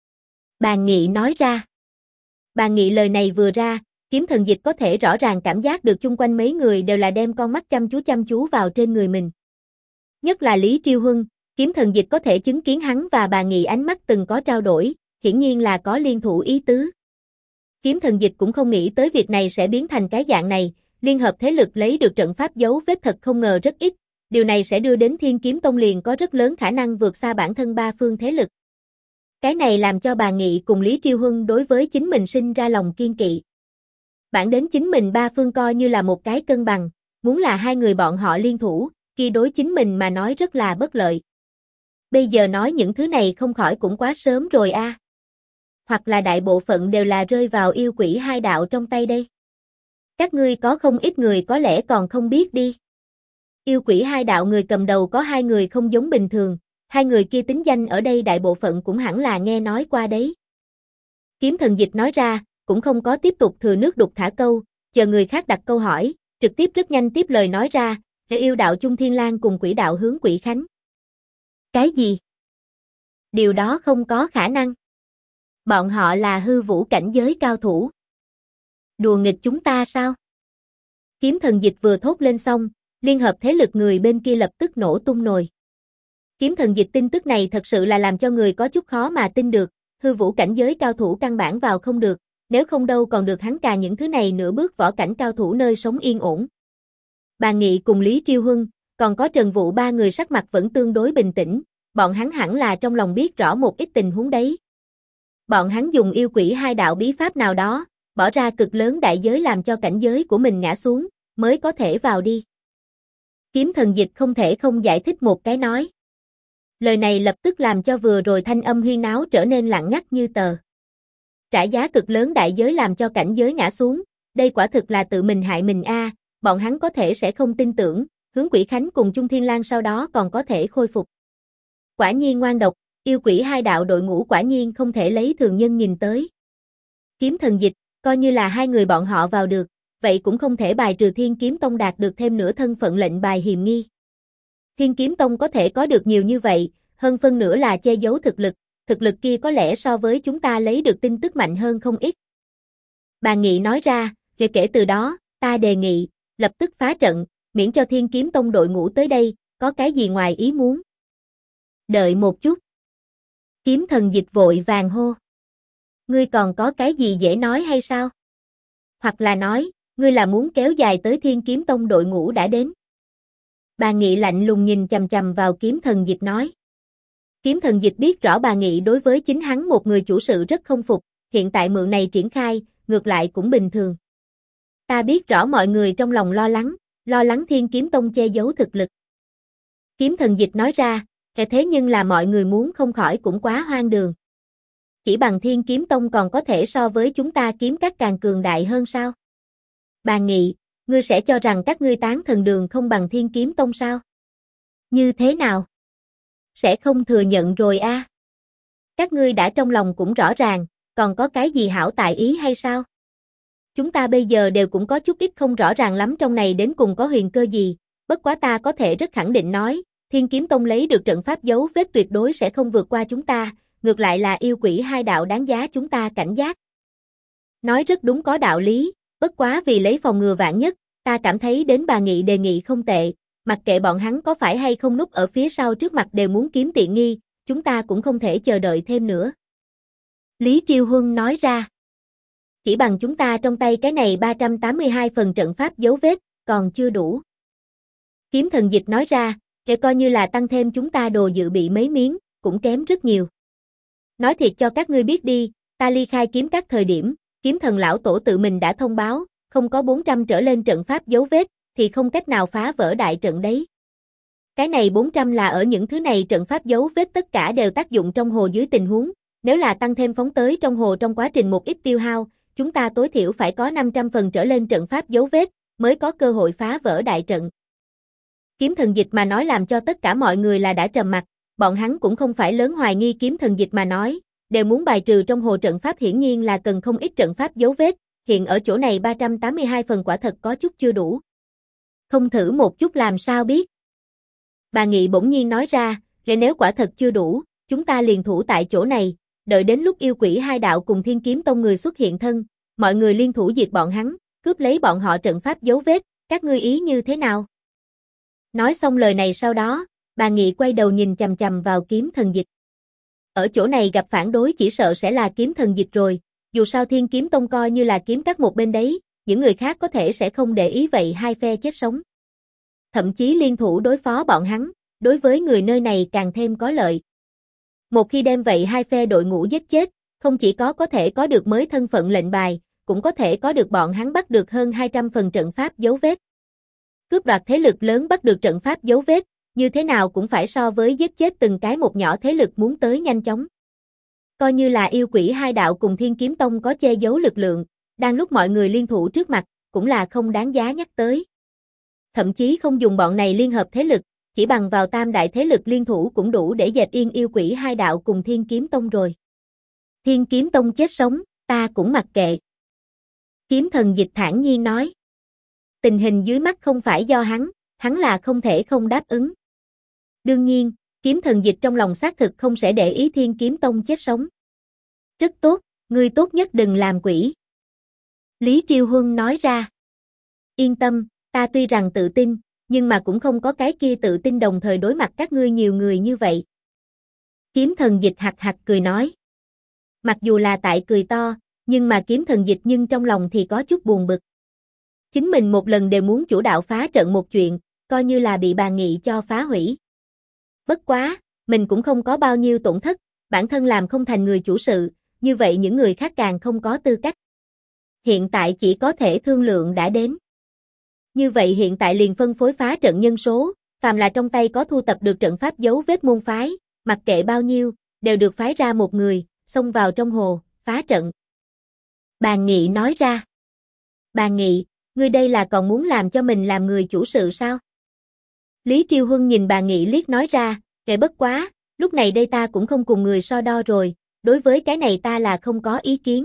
Bà Nghị nói ra. Bà Nghị lời này vừa ra, Kiếm Thần Dịch có thể rõ ràng cảm giác được chung quanh mấy người đều là đem con mắt chăm chú vào trên người mình. Nhất là Lý Triêu Huân, Kiếm Thần Dịch có thể chứng kiến hắn và bà Nghị ánh mắt từng có trao đổi, hiển nhiên là có liên thủ ý tứ. Kiếm Thần Dịch cũng không nghĩ tới việc này sẽ biến thành cái dạng này, liên hợp thế lực lấy được trận pháp dấu vết thật không ngờ rất ít, điều này sẽ đưa đến Thiên Kiếm Tông liền có rất lớn khả năng vượt xa bản thân ba phương thế lực. Cái này làm cho bà Nghị cùng Lý Triêu Huân đối với chính mình sinh ra lòng kiên kỵ. Bản đến chính mình ba phương coi như là một cái cân bằng, muốn là hai người bọn họ liên thủ, kia đối chính mình mà nói rất là bất lợi. Bây giờ nói những thứ này không khỏi cũng quá sớm rồi a. Hoặc là đại bộ phận đều là rơi vào yêu quỷ hai đạo trong tay đây. Các ngươi có không ít người có lẽ còn không biết đi. Yêu quỷ hai đạo người cầm đầu có hai người không giống bình thường, hai người kia tính danh ở đây đại bộ phận cũng hẳn là nghe nói qua đấy. Kiếm Thần Dịch nói ra, cũng không có tiếp tục thừa nước đục thả câu, chờ người khác đặt câu hỏi, trực tiếp rất nhanh tiếp lời nói ra, để yêu đạo Chung Thiên Lang cùng quỷ đạo Hướng Quỷ Khánh. Cái gì? Điều đó không có khả năng. Bọn họ là hư vũ cảnh giới cao thủ. Đùa nghịch chúng ta sao? Kiếm Thần Dịch vừa thốt lên xong, liên hợp thế lực người bên kia lập tức nổ tung nồi. Kiếm Thần Dịch tin tức này thật sự là làm cho người có chút khó mà tin được, hư vũ cảnh giới cao thủ căn bản vào không được, nếu không đâu còn được hắn cà những thứ này nửa bước võ cảnh cao thủ nơi sống yên ổn. Bà Nghị cùng Lý Triêu Huân, còn có Trần Vũ ba người sắc mặt vẫn tương đối bình tĩnh, bọn hắn hẳn là trong lòng biết rõ một ít tình huống đấy. Bọn hắn dùng yêu quỷ hai đạo bí pháp nào đó, bỏ ra cực lớn đại giới làm cho cảnh giới của mình ngã xuống, mới có thể vào đi. Kiếm Thần Dịch không thể không giải thích một cái nói. Lời này lập tức làm cho vừa rồi thanh âm huyên náo trở nên lặng ngắt như tờ. Trả giá cực lớn đại giới làm cho cảnh giới ngã xuống, đây quả thực là tự mình hại mình a. Bọn hắn có thể sẽ không tin tưởng, Hướng Quỷ Khánh cùng Chung Thiên Lang sau đó còn có thể khôi phục. Quả nhiên ngoan độc, yêu quỷ hai đạo đội ngũ quả nhiên không thể lấy thường nhân nhìn tới. Kiếm Thần Dịch, coi như là hai người bọn họ vào được, vậy cũng không thể bài trừ Thiên Kiếm Tông đạt được thêm nửa thân phận lệnh bài hiềm nghi. Thiên Kiếm Tông có thể có được nhiều như vậy, hơn phân nửa là che giấu thực lực kia có lẽ so với chúng ta lấy được tin tức mạnh hơn không ít. Bà Nghị nói ra, kể từ đó, ta đề nghị, lập tức phá trận, miễn cho Thiên Kiếm Tông đội ngũ tới đây, có cái gì ngoài ý muốn. Đợi một chút. Kiếm Thần Dịch vội vàng hô. Ngươi còn có cái gì dễ nói hay sao? Hoặc là nói, ngươi là muốn kéo dài tới Thiên Kiếm Tông đội ngũ đã đến. Bà Nghị lạnh lùng nhìn chằm chằm vào Kiếm Thần Dịch nói. Kiếm Thần Dịch biết rõ bà Nghị đối với chính hắn một người chủ sự rất không phục, hiện tại mượn này triển khai, ngược lại cũng bình thường. Ta biết rõ mọi người trong lòng lo lắng Thiên Kiếm Tông che giấu thực lực. Kiếm Thần Dịch nói ra, thế nhưng là mọi người muốn không khỏi cũng quá hoang đường. Chỉ bằng Thiên Kiếm Tông còn có thể so với chúng ta kiếm các càng cường đại hơn sao? Bà Nghị, ngươi sẽ cho rằng các ngươi tán thần đường không bằng Thiên Kiếm Tông sao? Như thế nào? Sẽ không thừa nhận rồi a? Các ngươi đã trong lòng cũng rõ ràng, còn có cái gì hảo tại ý hay sao? Chúng ta bây giờ đều cũng có chút ít không rõ ràng lắm trong này đến cùng có huyền cơ gì, bất quá ta có thể rất khẳng định nói, Thiên Kiếm Tông lấy được trận pháp dấu vết tuyệt đối sẽ không vượt qua chúng ta, ngược lại là yêu quỷ hai đạo đáng giá chúng ta cảnh giác. Nói rất đúng có đạo lý, bất quá vì lấy phòng ngừa vạn nhất, ta cảm thấy đến bà Nghị đề nghị không tệ, mặc kệ bọn hắn có phải hay không núp ở phía sau trước mặt đều muốn kiếm tiện nghi, chúng ta cũng không thể chờ đợi thêm nữa. Lý Triêu Huân nói ra. Chỉ bằng chúng ta trong tay cái này 382 phần trận pháp dấu vết, còn chưa đủ. Kiếm Thần Dịch nói ra, kể coi như là tăng thêm chúng ta đồ dự bị mấy miếng, cũng kém rất nhiều. Nói thiệt cho các ngươi biết đi, ta ly khai kiếm các thời điểm, kiếm thần lão tổ tự mình đã thông báo, không có 400 trở lên trận pháp dấu vết, thì không cách nào phá vỡ đại trận đấy. Cái này 400 là ở những thứ này trận pháp dấu vết tất cả đều tác dụng trong hồ dưới tình huống, Nếu là tăng thêm phóng tới trong hồ trong quá trình một ít tiêu hao, chúng ta tối thiểu phải có 500 phần trở lên trận pháp dấu vết, mới có cơ hội phá vỡ đại trận. Kiếm thần dịch mà nói làm cho tất cả mọi người là đã trầm mặt, bọn hắn cũng không phải lớn hoài nghi kiếm thần dịch mà nói, đều muốn bài trừ trong hồ trận pháp hiển nhiên là cần không ít trận pháp dấu vết, hiện ở chỗ này 382 phần quả thật có chút chưa đủ. Không thử một chút làm sao biết. Bà Nghị bỗng nhiên nói ra, nếu quả thật chưa đủ, chúng ta liền thủ tại chỗ này, đợi đến lúc yêu quỷ hai đạo cùng Thiên Kiếm Tông người xuất hiện thân, mọi người liên thủ diệt bọn hắn, cướp lấy bọn họ trận pháp dấu vết, các ngươi ý như thế nào? Nói xong lời này sau đó, bà Nghị quay đầu nhìn chằm chằm vào kiếm thần dịch. Ở chỗ này gặp phản đối chỉ sợ sẽ là kiếm thần dịch rồi, dù sao Thiên Kiếm Tông coi như là kiếm các một bên đấy, những người khác có thể sẽ không để ý vậy hai phe chết sống. Thậm chí liên thủ đối phó bọn hắn, đối với người nơi này càng thêm có lợi. Một khi đem vậy hai phe đội ngũ giết chết, không chỉ có thể có được mới thân phận lệnh bài, cũng có thể có được bọn hắn bắt được hơn 200 phần trận pháp dấu vết. Cướp đoạt thế lực lớn bắt được trận pháp dấu vết, như thế nào cũng phải so với giết chết từng cái một nhỏ thế lực muốn tới nhanh chóng. Coi như là yêu quỷ hai đạo cùng Thiên Kiếm Tông có che giấu lực lượng, đang lúc mọi người liên thủ trước mặt, cũng là không đáng giá nhắc tới. Thậm chí không dùng bọn này liên hợp thế lực, chỉ bằng vào tam đại thế lực liên thủ cũng đủ để dẹp yên yêu quỷ hai đạo cùng Thiên Kiếm Tông rồi. Thiên Kiếm Tông chết sống, ta cũng mặc kệ. Kiếm thần dịch thản nhiên nói. Tình hình dưới mắt không phải do hắn là không thể không đáp ứng. Đương nhiên, kiếm thần dịch trong lòng xác thực không sẽ để ý Thiên Kiếm Tông chết sống. Rất tốt, ngươi tốt nhất đừng làm quỷ. Lý Triêu Huân nói ra. Yên tâm, ta tuy rằng tự tin, nhưng mà cũng không có cái kia tự tin đồng thời đối mặt các ngươi nhiều người như vậy. Kiếm thần dịch hạc hạc cười nói. Mặc dù là tại cười to, nhưng mà kiếm thần dịch nhưng trong lòng thì có chút buồn bực. Chính mình một lần đều muốn chủ đạo phá trận một chuyện, coi như là bị bà Nghị cho phá hủy. Bất quá, mình cũng không có bao nhiêu tổn thất, bản thân làm không thành người chủ sự, như vậy những người khác càng không có tư cách. Hiện tại chỉ có thể thương lượng đã đến. Như vậy hiện tại liền phân phối phá trận nhân số, phàm là trong tay có thu tập được trận pháp dấu vết môn phái, mặc kệ bao nhiêu, đều được phái ra một người, xông vào trong hồ, phá trận. Bà Nghị nói ra. Bà Nghị, ngươi đây là còn muốn làm cho mình làm người chủ sự sao? Lý Triêu Huân nhìn bà Nghị liếc nói ra, kệ bất quá, lúc này đây ta cũng không cùng người so đo rồi, đối với cái này ta là không có ý kiến.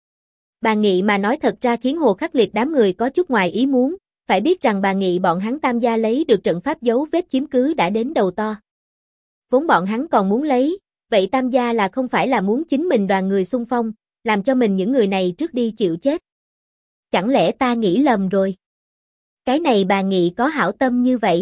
Bà Nghị mà nói thật ra khiến Hồ Khắc Liệt đám người có chút ngoài ý muốn, phải biết rằng bà Nghị bọn hắn tam gia lấy được trận pháp dấu vết chiếm cứ đã đến đầu to. Vốn bọn hắn còn muốn lấy, vậy tam gia là không phải là muốn chính mình đoàn người xung phong, làm cho mình những người này trước đi chịu chết. Chẳng lẽ ta nghĩ lầm rồi? Cái này bà Nghị có hảo tâm như vậy?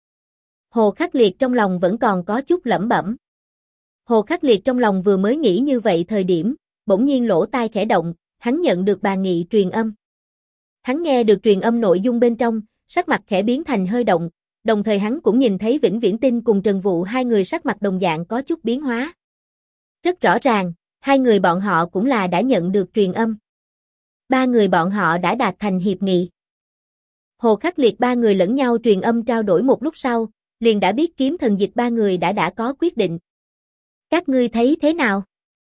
Hồ Khắc Liệt trong lòng vẫn còn có chút lẩm bẩm. Hồ Khắc Liệt trong lòng vừa mới nghĩ như vậy thời điểm, bỗng nhiên lỗ tai khẽ động, hắn nhận được bà Nghị truyền âm. Hắn nghe được truyền âm nội dung bên trong, sắc mặt khẽ biến thành hơi động, đồng thời hắn cũng nhìn thấy Vĩnh Viễn Tinh cùng Trần Vũ hai người sắc mặt đồng dạng có chút biến hóa. Rất rõ ràng, hai người bọn họ cũng là đã nhận được truyền âm. Ba người bọn họ đã đạt thành hiệp nghị. Hồ Khắc Liệt ba người lẫn nhau truyền âm trao đổi một lúc sau, liền đã biết kiếm thần dịch ba người đã có quyết định. Các ngươi thấy thế nào?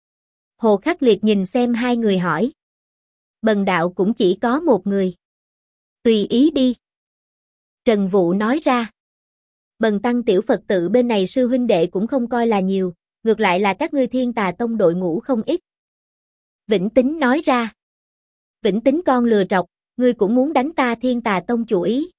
Hồ Khắc Liệt nhìn xem hai người hỏi. Bần đạo cũng chỉ có một người. Tùy ý đi. Trần Vũ nói ra. Bần tăng tiểu Phật tự bên này sư huynh đệ cũng không coi là nhiều, ngược lại là các ngươi Thiên Tà Tông đội ngũ không ít. Vĩnh Tín nói ra. Vĩnh Tín con lừa trọc, ngươi cũng muốn đánh ta Thiên Tà Tông chủ ý.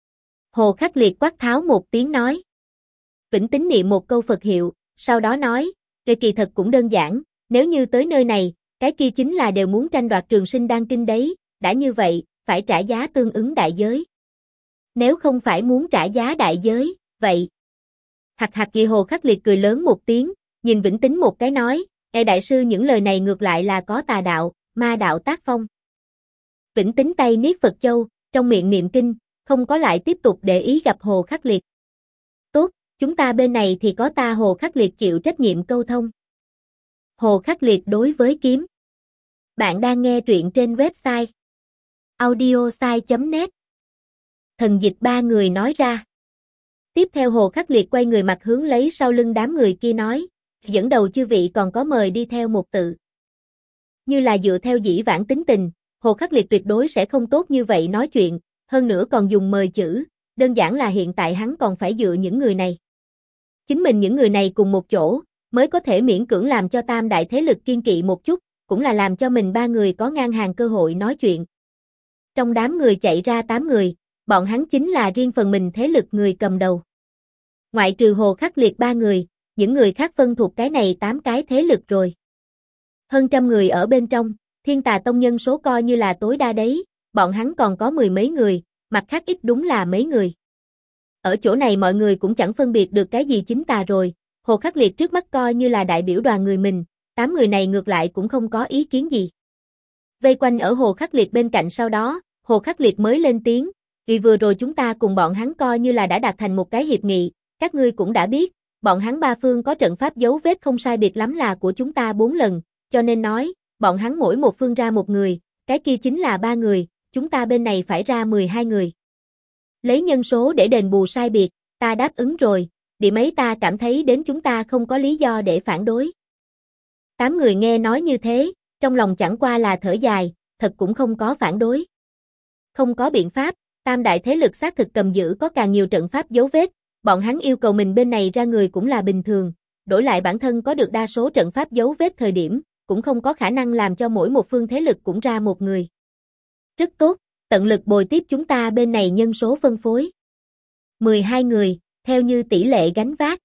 Hồ Khắc Liệt quát tháo một tiếng nói. Vĩnh Tín niệm một câu Phật hiệu, sau đó nói, kỳ thật cũng đơn giản, nếu như tới nơi này, cái kia chính là đều muốn tranh đoạt trường sinh đan kinh đấy, đã như vậy, phải trả giá tương ứng đại giới. Nếu không phải muốn trả giá đại giới, vậy. Hạc hạc kỳ Hồ Khắc Liệt cười lớn một tiếng, nhìn Vĩnh Tín một cái nói, đại sư những lời này ngược lại là có tà đạo, ma đạo tác phong. Vĩnh Tín tay niết Phật châu, trong miệng niệm kinh, không có lại tiếp tục để ý gặp Hồ Khắc Liệt. Tốt, chúng ta bên này thì có ta Hồ Khắc Liệt chịu trách nhiệm câu thông. Hồ Khắc Liệt đối với kiếm. Bạn đang nghe truyện trên website audiosai.net. Thần dịch ba người nói ra. Tiếp theo Hồ Khắc Liệt quay người mặt hướng lấy sau lưng đám người kia nói, dẫn đầu chư vị còn có mời đi theo một tự. Như là dựa theo dĩ vãng tính tình, Hồ Khắc Liệt tuyệt đối sẽ không tốt như vậy nói chuyện, hơn nữa còn dùng mời chữ, đơn giản là hiện tại hắn còn phải dựa những người này. Chính mình những người này cùng một chỗ, mới có thể miễn cưỡng làm cho tam đại thế lực kiên kỵ một chút, cũng là làm cho mình ba người có ngang hàng cơ hội nói chuyện. Trong đám người chạy ra 8 người, bọn hắn chính là riêng phần mình thế lực người cầm đầu. Ngoại trừ Hồ Khắc Liệt 3 người, những người khác phân thuộc cái này 8 cái thế lực rồi. Hơn trăm người ở bên trong, Thiên Tà Tông nhân số coi như là tối đa đấy, bọn hắn còn có 10 mấy người, mặt khác ít đúng là mấy người. Ở chỗ này mọi người cũng chẳng phân biệt được cái gì chính tà rồi, Hồ Khắc Liệt trước mắt coi như là đại biểu đoàn người mình, 8 người này ngược lại cũng không có ý kiến gì. Vây quanh ở Hồ Khắc Liệt bên cạnh sau đó, Hồ Khắc Liệt mới lên tiếng, vì vừa rồi chúng ta cùng bọn hắn coi như là đã đạt thành một cái hiệp nghị, các ngươi cũng đã biết, bọn hắn ba phương có trận pháp dấu vết không sai biệt lắm là của chúng ta 4 lần, cho nên nói, bọn hắn mỗi một phương ra một người, cái kia chính là 3 người, chúng ta bên này phải ra 12 người. Lấy nhân số để đền bù sai biệt, ta đáp ứng rồi, điểm ấy ta cảm thấy đến chúng ta không có lý do để phản đối. 8 người nghe nói như thế, trong lòng chẳng qua là thở dài, thật cũng không có phản đối. Không có biện pháp, tam đại thế lực xác thực cầm giữ có càng nhiều trận pháp dấu vết, bọn hắn yêu cầu mình bên này ra người cũng là bình thường, đổi lại bản thân có được đa số trận pháp dấu vết thời điểm, cũng không có khả năng làm cho mỗi một phương thế lực cũng ra một người. Rất tốt, tận lực bồi tiếp chúng ta bên này nhân số phân phối. 12 người, theo như tỷ lệ gánh vác.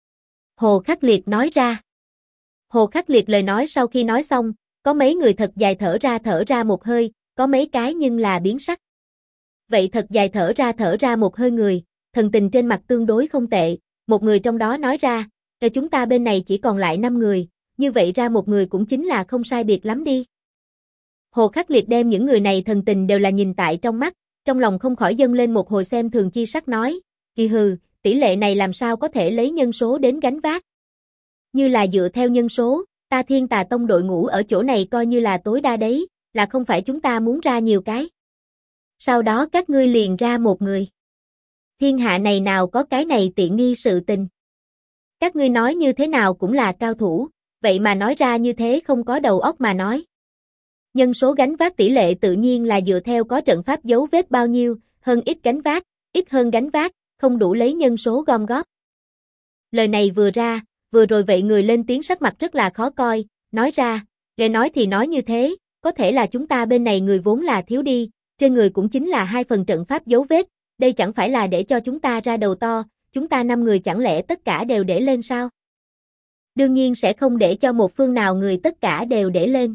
Hồ Khắc Liệt nói ra. Hồ Khắc Liệt lời nói sau khi nói xong, có mấy người thật dài thở ra một hơi, có mấy cái nhưng là biến sắc. Vậy thật dài thở ra một hơi người, thần tình trên mặt tương đối không tệ, một người trong đó nói ra, chúng ta bên này chỉ còn lại 5 người, như vậy ra một người cũng chính là không sai biệt lắm đi. Hồ Khắc Liệt đem những người này thần tình đều là nhìn tại trong mắt, trong lòng không khỏi dâng lên một hồi xem thường chi sắc nói, kỳ hừ, tỷ lệ này làm sao có thể lấy nhân số đến gánh vác. Như là dựa theo nhân số, ta Thiên Tà Tông đội ngũ ở chỗ này coi như là tối đa đấy, là không phải chúng ta muốn ra nhiều cái. Sau đó các ngươi liền ra một người. Thiên hạ này nào có cái này tiện nghi sự tình. Các ngươi nói như thế nào cũng là cao thủ, vậy mà nói ra như thế không có đầu óc mà nói. Nhân số gánh vác tỷ lệ tự nhiên là dựa theo có trận pháp dấu vết bao nhiêu, hơn ít gánh vác, ít hơn gánh vác, không đủ lấy nhân số gom góp. Lời này vừa ra, vừa rồi vậy người lên tiếng sắc mặt rất là khó coi, nói ra, nghe nói thì nói như thế, có thể là chúng ta bên này người vốn là thiếu đi, trên người cũng chính là 2 phần trận pháp dấu vết, đây chẳng phải là để cho chúng ta ra đầu to, chúng ta 5 người chẳng lẽ tất cả đều để lên sao? Đương nhiên sẽ không để cho một phương nào người tất cả đều để lên.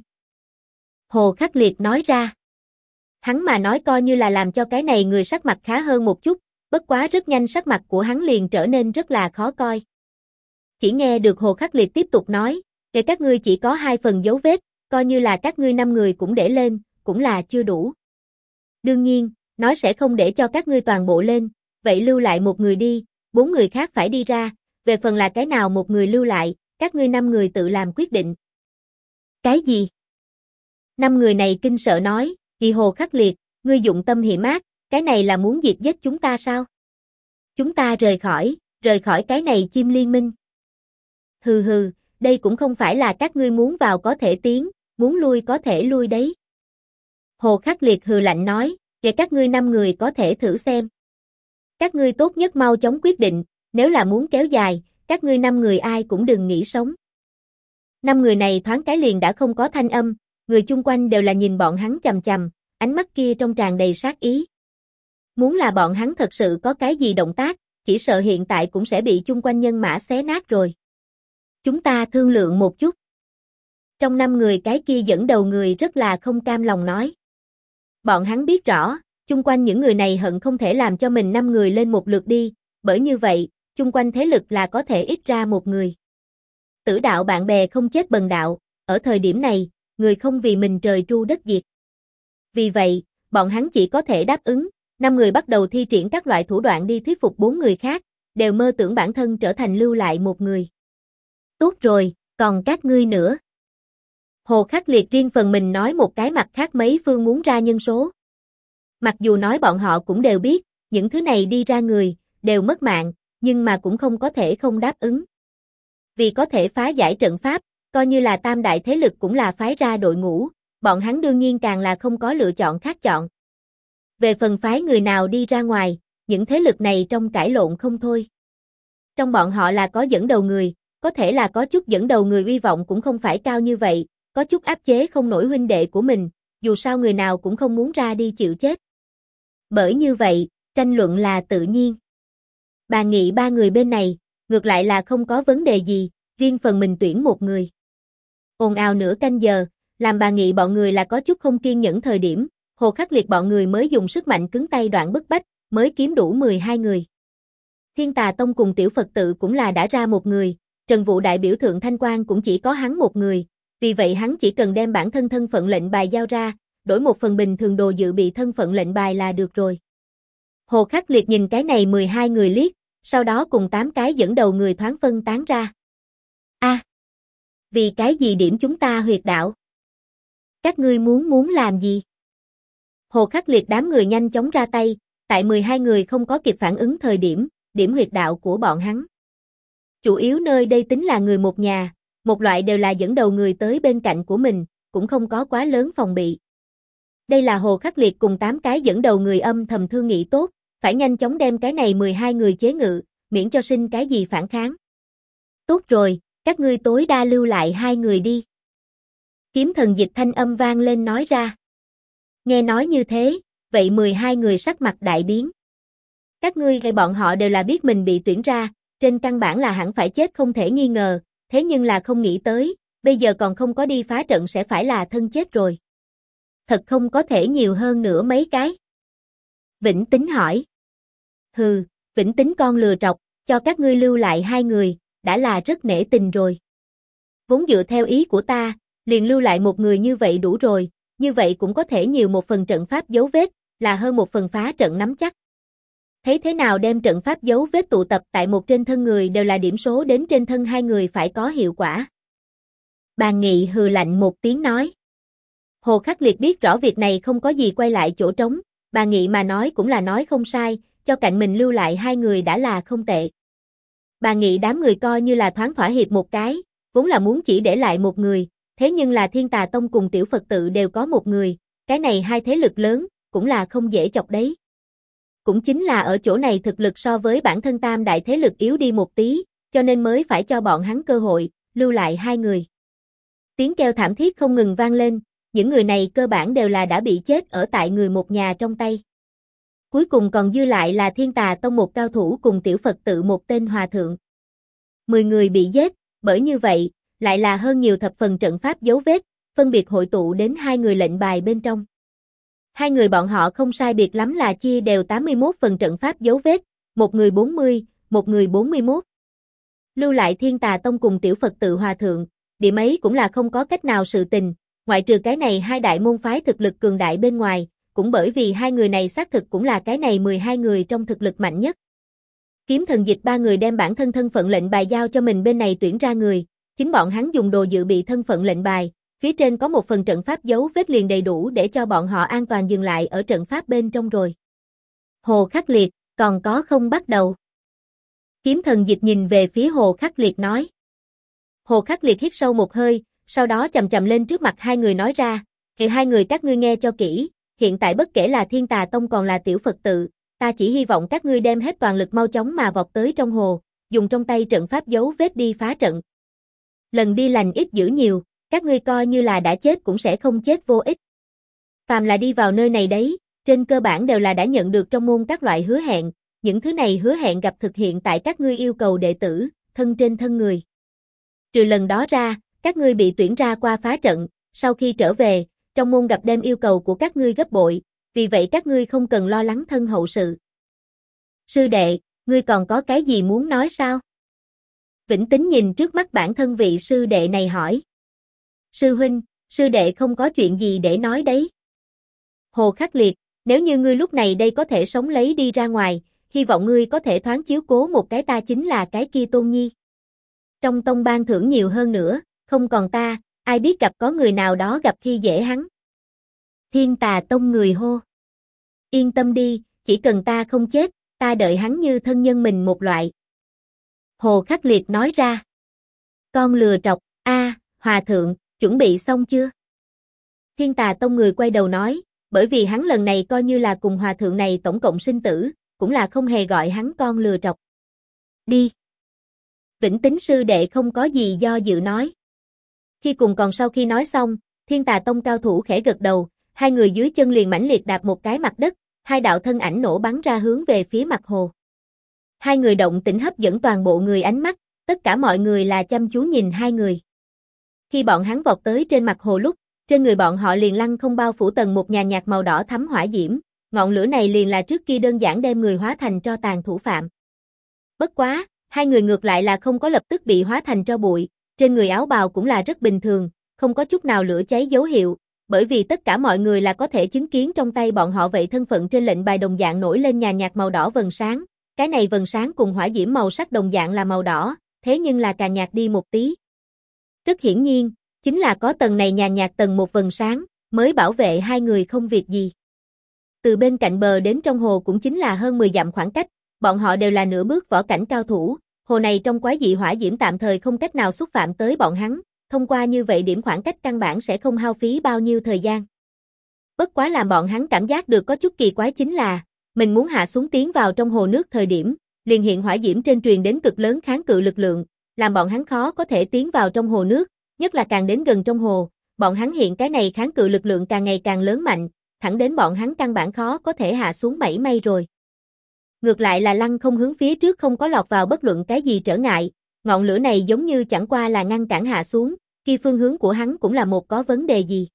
Hồ Khắc Liệt nói ra. Hắn mà nói coi như là làm cho cái này người sắc mặt khá hơn một chút, bất quá rất nhanh sắc mặt của hắn liền trở nên rất là khó coi. Chỉ nghe được Hồ Khắc Liệt tiếp tục nói, để các ngươi chỉ có 2 phần dấu vết, coi như là các ngươi 5 người cũng để lên, cũng là chưa đủ. Đương nhiên, nói sẽ không để cho các ngươi toàn bộ lên, vậy lưu lại một người đi, 4 người khác phải đi ra, về phần là cái nào một người lưu lại, các ngươi 5 người tự làm quyết định. Cái gì? 5 người này kinh sợ nói, Kỳ Hồ Khắc Liệt, ngươi dụng tâm hiểm ác, cái này là muốn diệt giết chúng ta sao? Chúng ta rời khỏi cái này chim liên minh. Hừ hừ, đây cũng không phải là các ngươi muốn vào có thể tiến, muốn lui có thể lui đấy. Hồ Khắc Liệt hừ lạnh nói, để các ngươi 5 người có thể thử xem. Các ngươi tốt nhất mau chóng quyết định, nếu là muốn kéo dài, các ngươi 5 người ai cũng đừng nghĩ sống. 5 người này thoáng cái liền đã không có thanh âm, người chung quanh đều là nhìn bọn hắn chằm chằm, ánh mắt kia trong tràn đầy sát ý. Muốn là bọn hắn thật sự có cái gì động tác, chỉ sợ hiện tại cũng sẽ bị chung quanh nhân mã xé nát rồi. Chúng ta thương lượng một chút. Trong 5 người cái kia dẫn đầu người rất là không cam lòng nói. Bọn hắn biết rõ, chung quanh những người này hận không thể làm cho mình 5 người lên một lượt đi, bởi như vậy, chung quanh thế lực là có thể ít ra một người. Tử đạo bạn bè không chết bần đạo, ở thời điểm này, người không vì mình trời tru đất diệt. Vì vậy, bọn hắn chỉ có thể đáp ứng, 5 người bắt đầu thi triển các loại thủ đoạn đi thuyết phục 4 người khác, đều mơ tưởng bản thân trở thành lưu lại một người. Tốt rồi, còn các ngươi nữa. Hồ Khắc Liệt riêng phần mình nói một cái mặt khác mấy phương muốn ra nhân số. Mặc dù nói bọn họ cũng đều biết, những thứ này đi ra người, đều mất mạng, nhưng mà cũng không có thể không đáp ứng. Vì có thể phá giải trận pháp, coi như là tam đại thế lực cũng là phái ra đội ngũ, bọn hắn đương nhiên càng là không có lựa chọn khác chọn. Về phần phái người nào đi ra ngoài, những thế lực này trong cãi lộn không thôi. Trong bọn họ là có dẫn đầu người, có thể là có chút dẫn đầu người uy vọng cũng không phải cao như vậy, có chút áp chế không nổi huynh đệ của mình, dù sao người nào cũng không muốn ra đi chịu chết. Bởi như vậy, tranh luận là tự nhiên. Bà Nghị ba người bên này, ngược lại là không có vấn đề gì, riêng phần mình tuyển một người. Ồn ào nửa canh giờ, làm bà Nghị bọn người là có chút không kiên nhẫn thời điểm, Hồ Khắc Liệt bọn người mới dùng sức mạnh cứng tay đoạn bức bách, mới kiếm đủ 12 người. Thiên Tà Tông cùng Tiểu Phật Tự cũng là đã ra một người, Trần Vụ đại biểu Thượng Thanh Quan cũng chỉ có hắn một người, vì vậy hắn chỉ cần đem bản thân thân phận lệnh bài giao ra, đổi một phần bình thường đồ dự bị thân phận lệnh bài là được rồi. Hồ Khắc Liệt nhìn cái này 12 người liếc, sau đó cùng 8 cái dẫn đầu người thoáng phân tán ra. Vì cái gì điểm chúng ta huyệt đạo? Các ngươi muốn làm gì? Hồ Khắc Liệt đám người nhanh chóng ra tay, tại 12 người không có kịp phản ứng thời điểm, điểm huyệt đạo của bọn hắn. Chủ yếu nơi đây tính là người một nhà, một loại đều là dẫn đầu người tới bên cạnh của mình, cũng không có quá lớn phòng bị. Đây là Hồ Khắc Liệt cùng 8 cái dẫn đầu người âm thầm thương nghị tốt, phải nhanh chóng đem cái này 12 người chế ngự, miễn cho sinh cái gì phản kháng. Tốt rồi, các ngươi tối đa lưu lại 2 người đi. Kiếm Thần Dịch thanh âm vang lên nói ra. Nghe nói như thế, vậy 12 người sắc mặt đại biến. Các ngươi hay bọn họ đều là biết mình bị tuyển ra, trên căn bản là hẳn phải chết không thể nghi ngờ, thế nhưng là không nghĩ tới, bây giờ còn không có đi phá trận sẽ phải là thân chết rồi. Thật không có thể nhiều hơn nữa mấy cái. Vĩnh Tính hỏi. Hừ, Vĩnh Tính con lừa trọc, cho các ngươi lưu lại 2 người, đã là rất nể tình rồi. Vốn dựa theo ý của ta, liền lưu lại một người như vậy đủ rồi, như vậy cũng có thể nhiều một phần trận pháp dấu vết, là hơn một phần phá trận nắm chắc. Thấy thế nào đem trận pháp dấu vết tụ tập tại một trên thân người đều là điểm số đến trên thân 2 người phải có hiệu quả. Bà Nghị hừ lạnh một tiếng nói. Hồ Khắc Liệt biết rõ việc này không có gì quay lại chỗ trống, bà Nghị mà nói cũng là nói không sai, cho cạnh mình lưu lại 2 người đã là không tệ. Bà Nghị đám người coi như là thoáng thỏa hiệp một cái, vốn là muốn chỉ để lại một người, thế nhưng là Thiên Tà Tông cùng Tiểu Phật Tự đều có một người, cái này 2 thế lực lớn, cũng là không dễ chọc đấy. Cũng chính là ở chỗ này thực lực so với bản thân tam đại thế lực yếu đi một tí, cho nên mới phải cho bọn hắn cơ hội, lưu lại 2 người. Tiếng kêu thảm thiết không ngừng vang lên, những người này cơ bản đều là đã bị chết ở tại người một nhà trong tay. Cuối cùng còn dư lại là Thiên Tà Tông một cao thủ cùng Tiểu Phật Tự một tên hòa thượng. 10 người bị giết, bởi như vậy, lại là hơn nhiều thập phần trận pháp dấu vết, phân biệt hội tụ đến 2 người lệnh bài bên trong. 2 người bọn họ không sai biệt lắm là chia đều 81 phần trận pháp dấu vết, một người 40, một người 41. Lưu lại Thiên Tà Tông cùng Tiểu Phật Tự hòa thượng, điểm ấy cũng là không có cách nào sự tình, ngoại trừ cái này 2 đại môn phái thực lực cường đại bên ngoài, cũng bởi vì 2 người này xác thực cũng là cái này 12 người trong thực lực mạnh nhất. Kiếm Thần Dịch 3 người đem bản thân thân phận lệnh bài giao cho mình bên này tuyển ra người, chính bọn hắn dùng đồ dự bị thân phận lệnh bài, phía trên có một phần trận pháp dấu vết liền đầy đủ để cho bọn họ an toàn dừng lại ở trận pháp bên trong rồi. Hồ Khắc Liệt, còn có không bắt đầu? Kiếm Thần Dịch nhìn về phía Hồ Khắc Liệt nói. Hồ Khắc Liệt hít sâu một hơi, sau đó chậm chậm lên trước mặt 2 người nói ra, "Thì 2 người các ngươi nghe cho kỹ, hiện tại bất kể là Thiên Tà Tông còn là Tiểu Phật Tự, ta chỉ hy vọng các ngươi đem hết toàn lực mau chóng mà vọt tới trong hồ, dùng trong tay trận pháp dấu vết đi phá trận. Lần đi lành ít dữ nhiều, các ngươi coi như là đã chết cũng sẽ không chết vô ích. Phàm là đi vào nơi này đấy, trên cơ bản đều là đã nhận được trong môn các loại hứa hẹn, những thứ này hứa hẹn gặp thực hiện tại các ngươi yêu cầu đệ tử, thân trên thân người. Trừ lần đó ra, các ngươi bị tuyển ra qua phá trận, sau khi trở về, trong môn gặp đem yêu cầu của các ngươi gấp bội, vì vậy các ngươi không cần lo lắng thân hậu sự." "Sư đệ, ngươi còn có cái gì muốn nói sao?" Vĩnh Tính nhìn trước mắt bản thân vị sư đệ này hỏi. "Sư huynh, sư đệ không có chuyện gì để nói đấy." Hồ Khắc Liệt, "Nếu như ngươi lúc này đây có thể sống lấy đi ra ngoài, hy vọng ngươi có thể thoáng chiếu cố một cái ta chính là cái kia Tôn Nhi. Trong tông ban thưởng nhiều hơn nữa, không còn ta, ai biết gặp có người nào đó gặp khi dễ hắn." Thiên Tà Tông người hô. "Yên tâm đi, chỉ cần ta không chết, ta đợi hắn như thân nhân mình một loại." Hồ Khắc Liệt nói ra. Con lừa trọc, hòa thượng, chuẩn bị xong chưa? Thiên Tà Tông người quay đầu nói, bởi vì hắn lần này coi như là cùng hòa thượng này tổng cộng sinh tử, cũng là không hề gọi hắn con lừa trọc. Đi. Vĩnh Tín sư đệ không có gì do dự nói. Khi cùng còn sau khi nói xong, Thiên Tà Tông cao thủ khẽ gật đầu, hai người dưới chân liền mãnh liệt đạp một cái mặt đất, hai đạo thân ảnh nổ bắn ra hướng về phía mặt hồ. Hai người động tĩnh hấp dẫn toàn bộ người ánh mắt, tất cả mọi người là chăm chú nhìn hai người. Khi bọn hắn vọt tới trên mặt hồ lúc, trên người bọn họ liền lăng không bao phủ tầng một nhàn nhạt màu đỏ thắm hỏa diễm, ngọn lửa này liền là trước kia đơn giản đem người hóa thành tro tàn thủ phạm. Bất quá, hai người ngược lại là không có lập tức bị hóa thành tro bụi, trên người áo bào cũng là rất bình thường, không có chút nào lửa cháy dấu hiệu, bởi vì tất cả mọi người là có thể chứng kiến trong tay bọn họ vậy thân phận trên lệnh bài đồng dạng nổi lên nhàn nhạt màu đỏ vầng sáng, cái này vầng sáng cùng hỏa diễm màu sắc đồng dạng là màu đỏ, thế nhưng là càng nhạt đi một tí. Rất hiển nhiên, chính là có tầng này nhàn nhạt tầng một vầng sáng, mới bảo vệ hai người không việc gì. Từ bên cạnh bờ đến trong hồ cũng chính là hơn 10 dặm khoảng cách, bọn họ đều là nửa bước võ cảnh cao thủ, hồ này trong quái dị hỏa diễm tạm thời không cách nào xúc phạm tới bọn hắn, thông qua như vậy điểm khoảng cách căn bản sẽ không hao phí bao nhiêu thời gian. Bất quá làm bọn hắn cảm giác được có chút kỳ quái chính là, mình muốn hạ xuống tiến vào trong hồ nước thời điểm, liền hiện hỏa diễm trên truyền đến cực lớn kháng cự lực lượng, làm bọn hắn khó có thể tiến vào trong hồ nước, nhất là càng đến gần trong hồ, bọn hắn hiện cái này kháng cự lực lượng càng ngày càng lớn mạnh, thẳng đến bọn hắn căn bản khó có thể hạ xuống mảy may rồi. Ngược lại là lăng không hướng phía trước không có lọt vào bất luận cái gì trở ngại, ngọn lửa này giống như chẳng qua là ngăn cản hạ xuống, kia phương hướng của hắn cũng là một có vấn đề gì.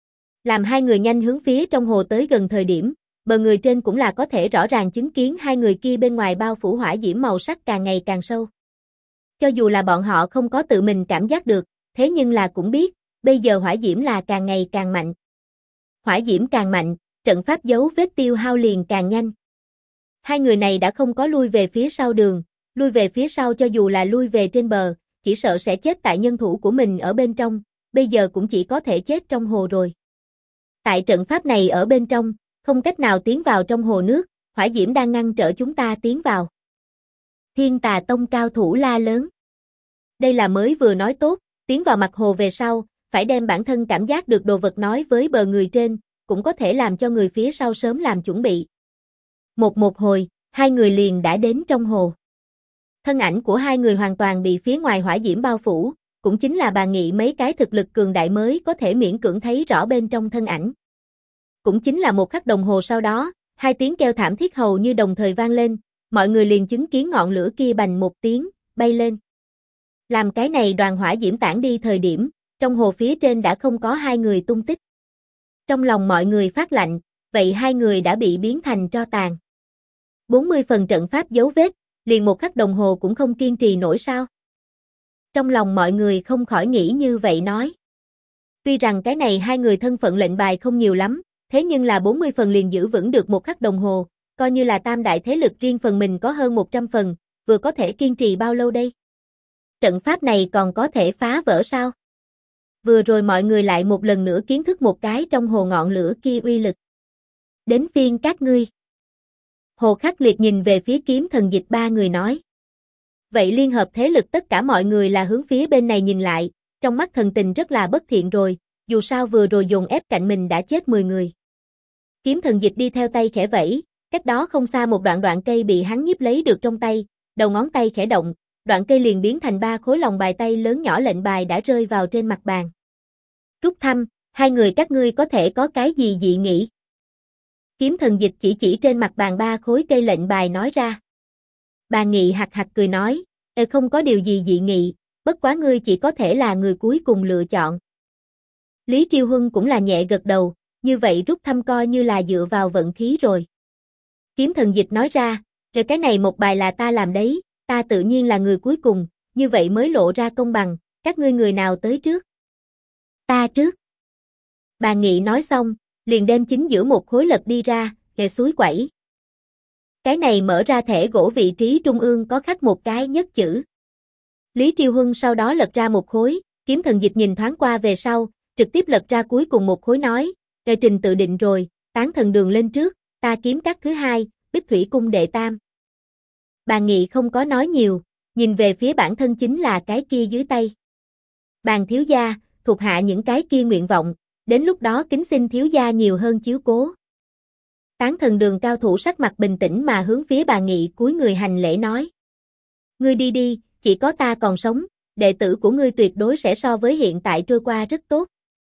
Làm hai người nhanh hướng phía trong hồ tới gần thời điểm, bờ người trên cũng là có thể rõ ràng chứng kiến hai người kia bên ngoài bao phủ hỏa diễm màu sắc càng ngày càng sâu. Cho dù là bọn họ không có tự mình cảm giác được, thế nhưng là cũng biết, bây giờ hỏa diễm là càng ngày càng mạnh. Hỏa diễm càng mạnh, trận pháp dấu vết tiêu hao liền càng nhanh. Hai người này đã không có lui về phía sau đường, lui về phía sau cho dù là lui về trên bờ, chỉ sợ sẽ chết tại nhân thủ của mình ở bên trong, bây giờ cũng chỉ có thể chết trong hồ rồi. Tại trận pháp này ở bên trong, không cách nào tiến vào trong hồ nước, hỏa diễm đang ngăn trở chúng ta tiến vào. Thiên Tà Tông cao thủ la lớn. Đây là mới vừa nói tốt, tiến vào mặt hồ về sau, phải đem bản thân cảm giác được đồ vật nói với bờ người trên, cũng có thể làm cho người phía sau sớm làm chuẩn bị. Một hồi, hai người liền đã đến trong hồ. Thân ảnh của hai người hoàn toàn bị phía ngoài hỏa diễm bao phủ, cũng chính là Bà Nghị mấy cái thực lực cường đại mới có thể miễn cưỡng thấy rõ bên trong thân ảnh. Cũng chính là một khắc đồng hồ sau đó, hai tiếng kêu thảm thiết hầu như đồng thời vang lên, mọi người liền chứng kiến ngọn lửa kia bành một tiếng, bay lên. Làm cái này đoàn hỏa diễm tản đi thời điểm, trong hồ phía trên đã không có hai người tung tích. Trong lòng mọi người phát lạnh, vậy hai người đã bị biến thành tro tàn. 40 phần trận pháp dấu vết, liền một khắc đồng hồ cũng không kiên trì nổi sao. Trong lòng mọi người không khỏi nghĩ như vậy nói. Tuy rằng cái này hai người thân phận lệnh bài không nhiều lắm, thế nhưng là 40 phần liền giữ vững được một khắc đồng hồ, coi như là tam đại thế lực riêng phần mình có hơn 100 phần, vừa có thể kiên trì bao lâu đây? Trận pháp này còn có thể phá vỡ sao? Vừa rồi mọi người lại một lần nữa kiến thức một cái trong hồ ngọn lửa kia uy lực. Đến phiên các ngươi. Hồ Khắc Liệt nhìn về phía Kiếm Thần Dịch ba người nói. Vậy liên hợp thế lực tất cả mọi người là hướng phía bên này nhìn lại, trong mắt thần tình rất là bất thiện rồi, dù sao vừa rồi dồn ép cạnh mình đã chết 10 người. Kiếm Thần Dịch đi theo tay khẽ vẫy, cách đó không xa một đoạn cây bị hắn nhiếp lấy được trong tay, đầu ngón tay khẽ động, đoạn cây liền biến thành 3 khối lòng bài tay lớn nhỏ lệnh bài đã rơi vào trên mặt bàn. Rút thăm, hai người các ngươi có thể có cái gì dị nghị? Kiếm Thần Dịch chỉ trên mặt bàn 3 khối cây lệnh bài nói ra. Bà Nghị hạc hạc cười nói, không có điều gì dị nghị, bất quá ngươi chỉ có thể là người cuối cùng lựa chọn. Lý Triêu Huân cũng là nhẹ gật đầu, như vậy rút thăm coi như là dựa vào vận khí rồi. Kiếm Thần Dịch nói ra, rồi cái này một bài là ta làm đấy, ta tự nhiên là người cuối cùng, như vậy mới lộ ra công bằng, các ngươi người nào tới trước? Ta trước. Bà Nghị nói xong, liền đem chính giữa một khối lật đi ra, kề suối quẩy. Cái này mở ra thẻ gỗ vị trí trung ương có khắc một cái nhất chữ. Lý Triêu Huân sau đó lật ra một khối, Kiếm Thần Dịch nhìn thoáng qua về sau, trực tiếp lật ra cuối cùng một khối nói, trình tự định rồi, Tán Thần Đường lên trước, ta Kiếm Các thứ hai, Bích Thủy Cung đệ tam. Bà Nghị không có nói nhiều, nhìn về phía bản thân chính là cái kia dưới tay. Bàn thiếu gia, thuộc hạ những cái kia nguyện vọng, đến lúc đó kính xin thiếu gia nhiều hơn chiếu cố. Tán thần đường cao thủ sắc mặt bình tĩnh mà hướng phía bà Nghị cúi người hành lễ nói. Ngươi đi đi, chỉ có ta còn sống, đệ tử của ngươi tuyệt đối sẽ so với hiện tại trôi qua rất tốt.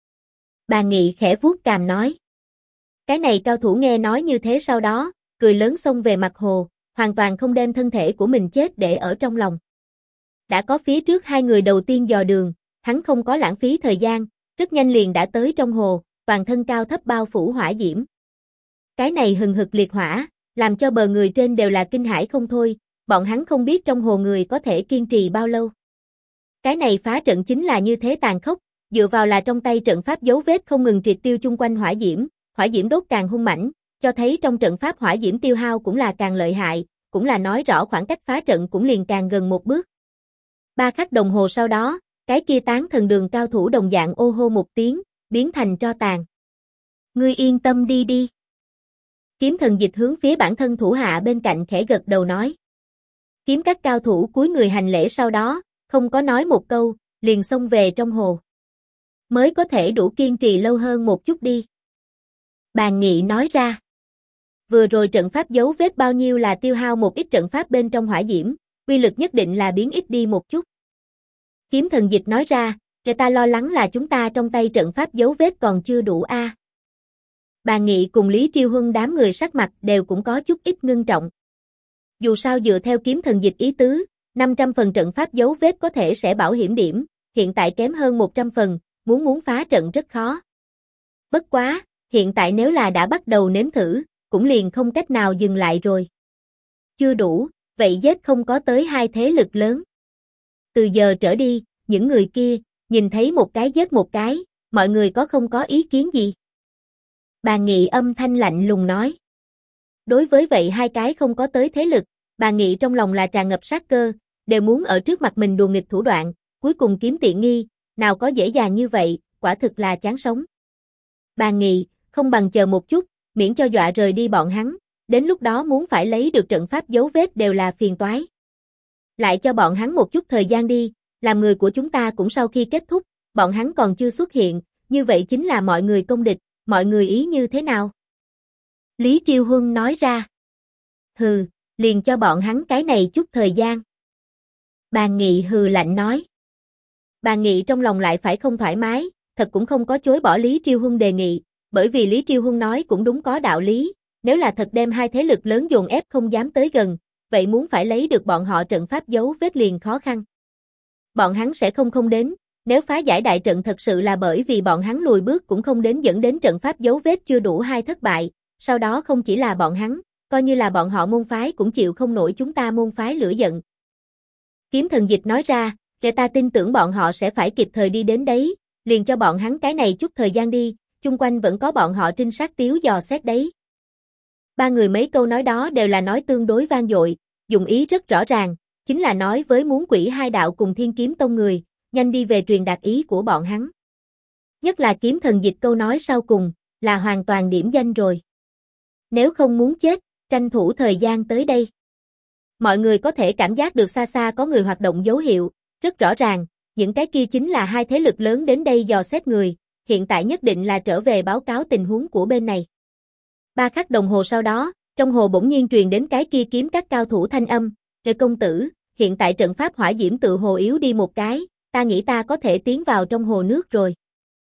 Bà Nghị khẽ vuốt cằm nói. Cái này cao thủ nghe nói như thế sau đó, cười lớn xông về mặt hồ, hoàn toàn không đem thân thể của mình chết để ở trong lòng. Đã có phía trước hai người đầu tiên dò đường, hắn không có lãng phí thời gian, rất nhanh liền đã tới trong hồ, toàn thân cao thấp bao phủ hỏa diễm. Cái này hừng hực liệt hỏa, làm cho bờ người trên đều là kinh hãi không thôi, bọn hắn không biết trong hồ người có thể kiên trì bao lâu. Cái này phá trận chính là như thế tàn khốc, dựa vào là trong tay trận pháp dấu vết không ngừng triệt tiêu chung quanh hỏa diễm đốt càng hung mãnh, cho thấy trong trận pháp hỏa diễm tiêu hao cũng là càng lợi hại, cũng là nói rõ khoảng cách phá trận cũng liền càng gần một bước. 3 khắc đồng hồ sau đó, cái kia tán thần đường cao thủ đồng dạng ô hô một tiếng, biến thành tro tàn. Ngươi yên tâm đi đi. Kiếm thần dịch hướng phía bản thân thủ hạ bên cạnh khẽ gật đầu nói. Kiếm các cao thủ cúi người hành lễ sau đó, không có nói một câu, liền xông về trong hồ. Mới có thể đủ kiên trì lâu hơn một chút đi. Bàn Nghị nói ra. Vừa rồi trận pháp dấu vết bao nhiêu là tiêu hao một ít trận pháp bên trong hỏa diễm, uy lực nhất định là biến ít đi một chút. Kiếm thần dịch nói ra, người ta lo lắng là chúng ta trong tay trận pháp dấu vết còn chưa đủ a. Bàn Nghị cùng Lý Triêu Huân đám người sắc mặt đều cũng có chút ít ngưng trọng. Dù sao dựa theo kiếm thần dịch ý tứ, 500 phần trận pháp dấu vết có thể sẽ bảo hiểm điểm, hiện tại kém hơn 100 phần, muốn phá trận rất khó. Bất quá, hiện tại nếu là đã bắt đầu nếm thử, cũng liền không cách nào dừng lại rồi. Chưa đủ, vậy giết không có tới hai thế lực lớn. Từ giờ trở đi, những người kia, nhìn thấy một cái giết một cái, mọi người không có ý kiến gì? Bàn Nghị âm thanh lạnh lùng nói. Đối với vậy hai cái không có tới thế lực, Bàn Nghị trong lòng là tràn ngập sát cơ, đều muốn ở trước mặt mình đùa nghịch thủ đoạn, cuối cùng kiếm tiện nghi, nào có dễ dàng như vậy, quả thực là chán sống. Bàn Nghị, không bằng chờ một chút, miễn cho dọa rời đi bọn hắn, đến lúc đó muốn phải lấy được trận pháp dấu vết đều là phiền toái. Lại cho bọn hắn một chút thời gian đi, làm người của chúng ta cũng sau khi kết thúc, bọn hắn còn chưa xuất hiện, như vậy chính là mọi người công địch, mọi người ý như thế nào? Lý Triêu Huân nói ra. Hừ, liền cho bọn hắn cái này chút thời gian. Bàn Nghị hừ lạnh nói. Bàn Nghị trong lòng lại phải không thoải mái, thật cũng không có chối bỏ Lý Triêu Huân đề nghị, bởi vì Lý Triêu Huân nói cũng đúng có đạo lý, nếu là thật đem hai thế lực lớn dồn ép không dám tới gần, vậy muốn phải lấy được bọn họ trận pháp dấu vết liền khó khăn. Bọn hắn sẽ không đến, nếu phá giải đại trận thật sự là bởi vì bọn hắn lùi bước cũng không đến dẫn đến trận pháp dấu vết chưa đủ hai thất bại, sau đó không chỉ là bọn hắn, coi như là bọn họ môn phái cũng chịu không nổi chúng ta môn phái lửa giận. Kiếm thần dịch nói ra, để ta tin tưởng bọn họ sẽ phải kịp thời đi đến đấy, liền cho bọn hắn cái này chút thời gian đi, chung quanh vẫn có bọn họ trinh sát tiếu dò xét đấy. Ba người mấy câu nói đó đều là nói tương đối vang dội, dụng ý rất rõ ràng, chính là nói với muốn quỷ hai đạo cùng Thiên Kiếm Tông người, nhanh đi về truyền đạt ý của bọn hắn. Nhất là kiếm thần dịch câu nói sau cùng, là hoàn toàn điểm danh rồi. Nếu không muốn chết, tranh thủ thời gian tới đây. Mọi người có thể cảm giác được xa xa có người hoạt động dấu hiệu, rất rõ ràng, những cái kia chính là hai thế lực lớn đến đây dò xét người, hiện tại nhất định là trở về báo cáo tình huống của bên này. 3 khắc đồng hồ sau đó, trong hồ bỗng nhiên truyền đến cái kia kiếm các cao thủ thanh âm, "Kệ công tử, hiện tại trận pháp hỏa diễm tự hồ yếu đi một cái, ta nghĩ ta có thể tiến vào trong hồ nước rồi."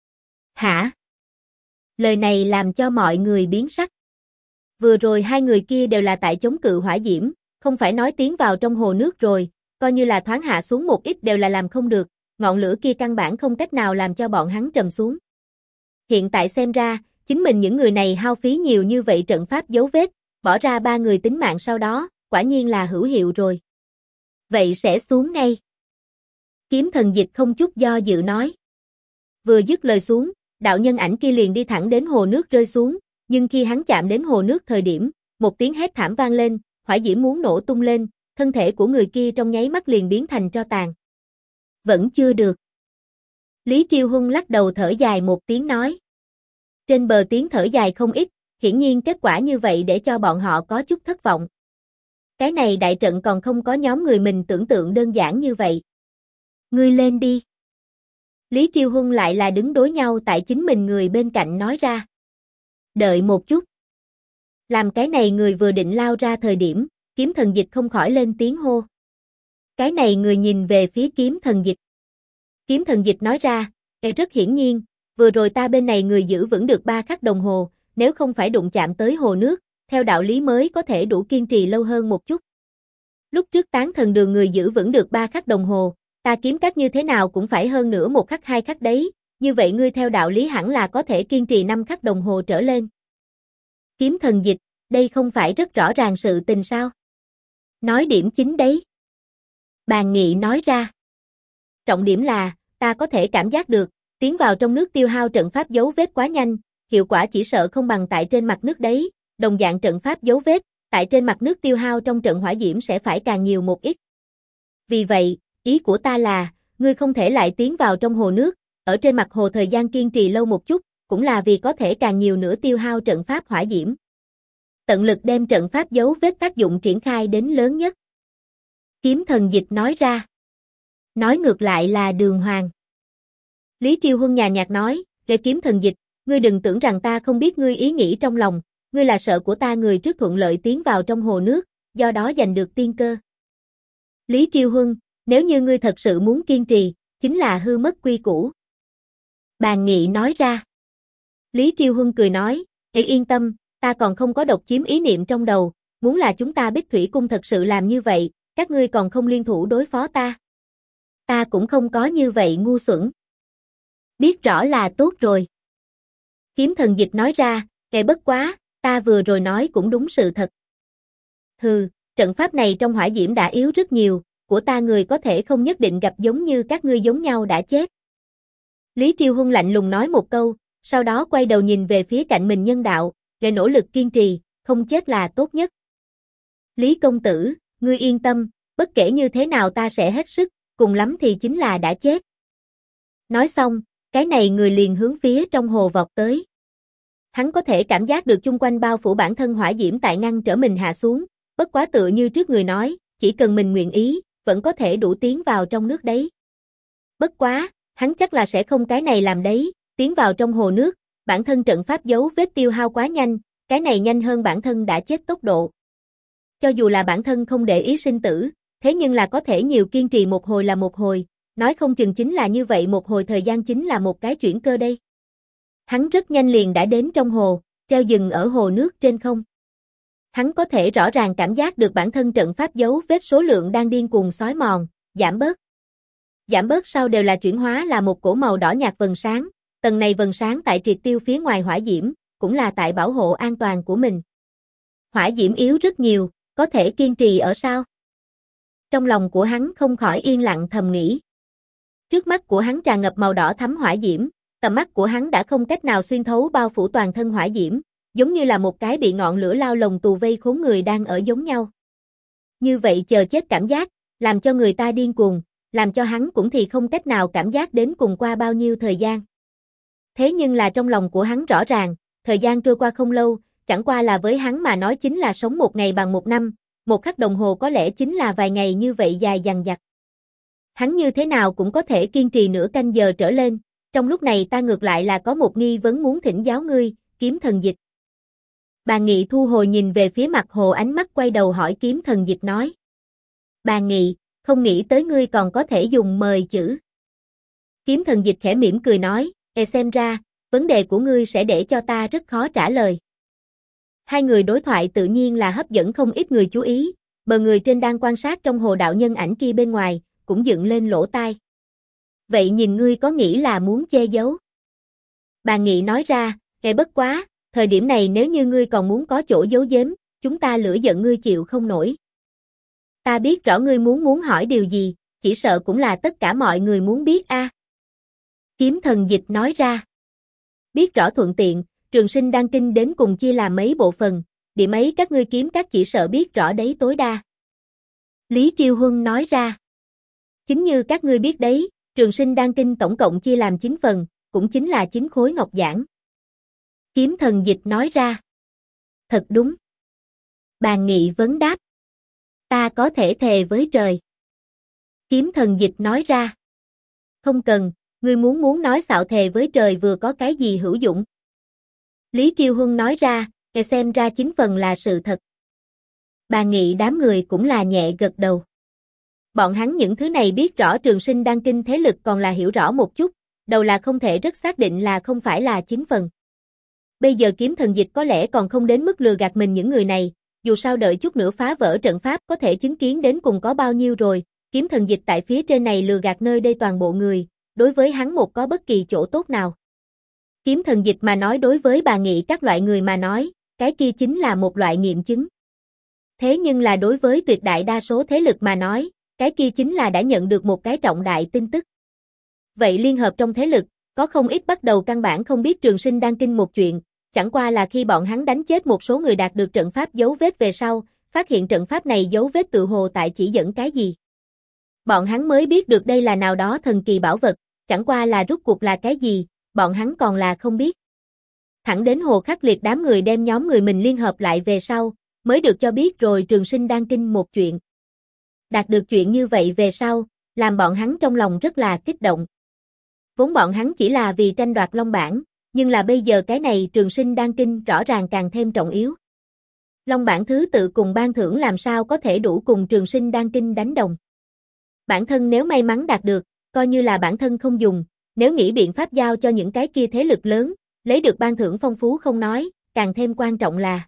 Hả? Lời này làm cho mọi người biến sắc. Vừa rồi hai người kia đều là tại chống cự hỏa diễm, không phải nói tiến vào trong hồ nước rồi, coi như là thoáng hạ xuống một ít đều là làm không được, ngọn lửa kia căn bản không cách nào làm cho bọn hắn trầm xuống. Hiện tại xem ra, chính mình những người này hao phí nhiều như vậy trận pháp dấu vết, bỏ ra 3 người tính mạng sau đó, quả nhiên là hữu hiệu rồi. Vậy sẽ xuống ngay. Kiếm thần dịch không chút do dự nói. Vừa dứt lời xuống, đạo nhân ảnh kia liền đi thẳng đến hồ nước rơi xuống, nhưng khi hắn chạm đến hồ nước thời điểm, một tiếng hét thảm vang lên, hỏa diễm muốn nổ tung lên, thân thể của người kia trong nháy mắt liền biến thành tro tàn. Vẫn chưa được. Lý Triêu Huân lắc đầu thở dài một tiếng nói. Trên bờ tiếng thở dài không ít, hiển nhiên kết quả như vậy để cho bọn họ có chút thất vọng. Cái này đại trận còn không có nhóm người mình tưởng tượng đơn giản như vậy. Ngươi lên đi. Lý Triêu Huân lại là đứng đối nhau tại chính mình người bên cạnh nói ra. Đợi một chút. Làm cái này người vừa định lao ra thời điểm, Kiếm Thần Dịch không khỏi lên tiếng hô. Cái này người nhìn về phía Kiếm Thần Dịch. Kiếm Thần Dịch nói ra, rất hiển nhiên, vừa rồi ta bên này người giữ vững được 3 khắc đồng hồ, nếu không phải đụng chạm tới hồ nước, theo đạo lý mới có thể đủ kiên trì lâu hơn một chút. Lúc trước Tán Thần Đường người giữ vững được 3 khắc đồng hồ, ta kiếm các như thế nào cũng phải hơn nữa 1 khắc 2 khắc đấy, như vậy ngươi theo đạo lý hẳn là có thể kiên trì 5 khắc đồng hồ trở lên. Kiếm Thần Dịch, đây không phải rất rõ ràng sự tình sao? Nói điểm chính đấy. Bàn Nghị nói ra. Trọng điểm là, ta có thể cảm giác được, tiến vào trong nước tiêu hao trận pháp dấu vết quá nhanh, hiệu quả chỉ sợ không bằng tại trên mặt nước đấy, đồng dạng trận pháp dấu vết, tại trên mặt nước tiêu hao trong trận hỏa diễm sẽ phải càng nhiều một ít. Vì vậy, ý của ta là, ngươi không thể lại tiến vào trong hồ nước, ở trên mặt hồ thời gian kiên trì lâu một chút, cũng là vì có thể càng nhiều nữa tiêu hao trận pháp hỏa diễm. Tận lực đem trận pháp dấu vết tác dụng triển khai đến lớn nhất. Kiếm Thần Dịch nói ra. Nói ngược lại là Đường Hoàng. Lý Triêu Huân nhàn nhạt nói, Kiếm Thần Dịch, ngươi đừng tưởng rằng ta không biết ngươi ý nghĩ trong lòng, ngươi là sợ của ta người trước thuận lợi tiến vào trong hồ nước, do đó giành được tiên cơ. Lý Triêu Huân, nếu như ngươi thật sự muốn kiên trì, chính là hư mất quy củ. Bàn Nghị nói ra. Lý Triêu Huân cười nói, yên tâm, ta còn không có độc chiếm ý niệm trong đầu, muốn là chúng ta Bích Thủy Cung thật sự làm như vậy, các ngươi còn không liên thủ đối phó ta. Ta cũng không có như vậy ngu xuẩn. Biết rõ là tốt rồi. Kiếm Thần Dịch nói ra, bất quá, ta vừa rồi nói cũng đúng sự thật. Hừ, trận pháp này trong hỏa diễm đã yếu rất nhiều, của ta người có thể không nhất định gặp giống như các ngươi giống nhau đã chết. Lý Triêu Huân lạnh lùng nói một câu, sau đó quay đầu nhìn về phía cạnh mình nhân đạo, để nỗ lực kiên trì, không chết là tốt nhất. Lý công tử, ngươi yên tâm, bất kể như thế nào ta sẽ hết sức, cùng lắm thì chính là đã chết. Nói xong, cái này người liền hướng phía trong hồ vọt tới. Hắn có thể cảm giác được chung quanh bao phủ bản thân hỏa diễm tại ngăn trở mình hạ xuống, bất quá tựa như trước người nói, chỉ cần mình nguyện ý, vẫn có thể đủ tiến vào trong nước đấy. Bất quá, hắn chắc là sẽ không cái này làm đấy, tiến vào trong hồ nước, bản thân trận pháp dấu vết tiêu hao quá nhanh, cái này nhanh hơn bản thân đã chết tốc độ. Cho dù là bản thân không để ý sinh tử, thế nhưng là có thể nhiều kiên trì một hồi là một hồi, nói không chừng chính là như vậy một hồi thời gian chính là một cái chuyển cơ đây. Hắn rất nhanh liền đã đến trong hồ, treo dừng ở hồ nước trên không. Hắn có thể rõ ràng cảm giác được bản thân trận pháp dấu vết số lượng đang điên cuồng xói mòn, giảm bớt. Giảm bớt sau đều là chuyển hóa là một cổ màu đỏ nhạt vầng sáng, tầng này vầng sáng tại triệt tiêu phía ngoài hỏa diễm, cũng là tại bảo hộ an toàn của mình. Hỏa diễm yếu rất nhiều, có thể kiên trì ở sao? Trong lòng của hắn không khỏi yên lặng thầm nghĩ. Trước mắt của hắn tràn ngập màu đỏ thắm hỏa diễm, tầm mắt của hắn đã không cách nào xuyên thấu bao phủ toàn thân hỏa diễm, giống như là một cái bị ngọn lửa lao lồng tù vây khốn người đang ở giống nhau. Như vậy chờ chết cảm giác, làm cho người ta điên cuồng, làm cho hắn cũng thì không cách nào cảm giác đến cùng qua bao nhiêu thời gian. Thế nhưng là trong lòng của hắn rõ ràng, thời gian trôi qua không lâu, chẳng qua là với hắn mà nói chính là sống một ngày bằng một năm, một khắc đồng hồ có lẽ chính là vài ngày như vậy dài dằng dặc. Hắn như thế nào cũng có thể kiên trì nửa canh giờ trở lên, trong lúc này ta ngược lại là có một nghi vấn muốn thỉnh giáo ngươi, Kiếm Thần Dịch. Bàn Nghị thu hồi nhìn về phía mặt hồ ánh mắt quay đầu hỏi Kiếm Thần Dịch nói. Bàn Nghị, không nghĩ tới ngươi còn có thể dùng mời chữ. Kiếm Thần Dịch khẽ mỉm cười nói, xem ra, vấn đề của ngươi sẽ để cho ta rất khó trả lời. Hai người đối thoại tự nhiên là hấp dẫn không ít người chú ý, bờ người trên đang quan sát trong hồ đạo nhân ảnh kia bên ngoài, cũng dựng lên lỗ tai. Vậy nhìn ngươi có nghĩ là muốn che giấu? Bàn Nghị nói ra, bất quá, thời điểm này nếu như ngươi còn muốn có chỗ giấu giếm, chúng ta lửa giận ngươi chịu không nổi. Ta biết rõ ngươi muốn hỏi điều gì, chỉ sợ cũng là tất cả mọi người muốn biết a. Kiếm Thần Dịch nói ra. Biết rõ thuận tiện, Trường Sinh Đan Kinh đến cùng chia làm mấy bộ phần, điểm ấy các ngươi kiếm các chỉ sợ biết rõ đấy tối đa. Lý Triêu Huân nói ra. Chính như các ngươi biết đấy, Trường Sinh Đan Kinh tổng cộng chia làm 9 phần, cũng chính là 9 khối ngọc giản. Kiếm Thần Dịch nói ra. Thật đúng. Bàn Nghị vấn đáp. Ta có thể thề với trời. Kiếm Thần Dịch nói ra. Không cần, Ngươi muốn nói xạo thề với trời vừa có cái gì hữu dụng? Lý Triêu Huân nói ra, xem ra 9 phần là sự thật. Bà Nghị đám người cũng là nhẹ gật đầu. Bọn hắn những thứ này biết rõ Trường Sinh Đan Kinh thế lực còn là hiểu rõ một chút, đầu là không thể rất xác định là không phải là 9 phần. Bây giờ kiếm thần dịch có lẽ còn không đến mức lừa gạt mình những người này, dù sao đợi chút nữa phá vỡ trận pháp có thể chứng kiến đến cùng có bao nhiêu rồi, kiếm thần dịch tại phía trên này lừa gạt nơi đây toàn bộ người, đối với hắn một có bất kỳ chỗ tốt nào. Kiếm thần dịch mà nói đối với bà Nghị các loại người mà nói, cái kia chính là một loại nghiệm chứng. Thế nhưng là đối với tuyệt đại đa số thế lực mà nói, cái kia chính là đã nhận được một cái trọng đại tin tức. Vậy liên hợp trong thế lực, có không ít bắt đầu căn bản không biết Trường Sinh Đan Kinh một chuyện, chẳng qua là khi bọn hắn đánh chết một số người đạt được trận pháp dấu vết về sau, phát hiện trận pháp này dấu vết tự hồ tại chỉ dẫn cái gì. Bọn hắn mới biết được đây là nào đó thần kỳ bảo vật, chẳng qua là rút cuộc là cái gì, bọn hắn còn là không biết. Thẳng đến Hồ Khắc Liệt đám người đem nhóm người mình liên hợp lại về sau, mới được cho biết rồi Trường Sinh Đan Kinh một chuyện. Đạt được chuyện như vậy về sau, làm bọn hắn trong lòng rất là kích động. Vốn bọn hắn chỉ là vì tranh đoạt Long Bảng, nhưng là bây giờ cái này Trường Sinh Đan Kinh rõ ràng càng thêm trọng yếu. Long Bảng thứ tự cùng ban thưởng làm sao có thể đủ cùng Trường Sinh Đan Kinh đánh đồng. Bản thân nếu may mắn đạt được, coi như là bản thân không dùng, nếu nghĩ biện pháp giao cho những cái kia thế lực lớn, lấy được ban thưởng phong phú không nói, càng thêm quan trọng là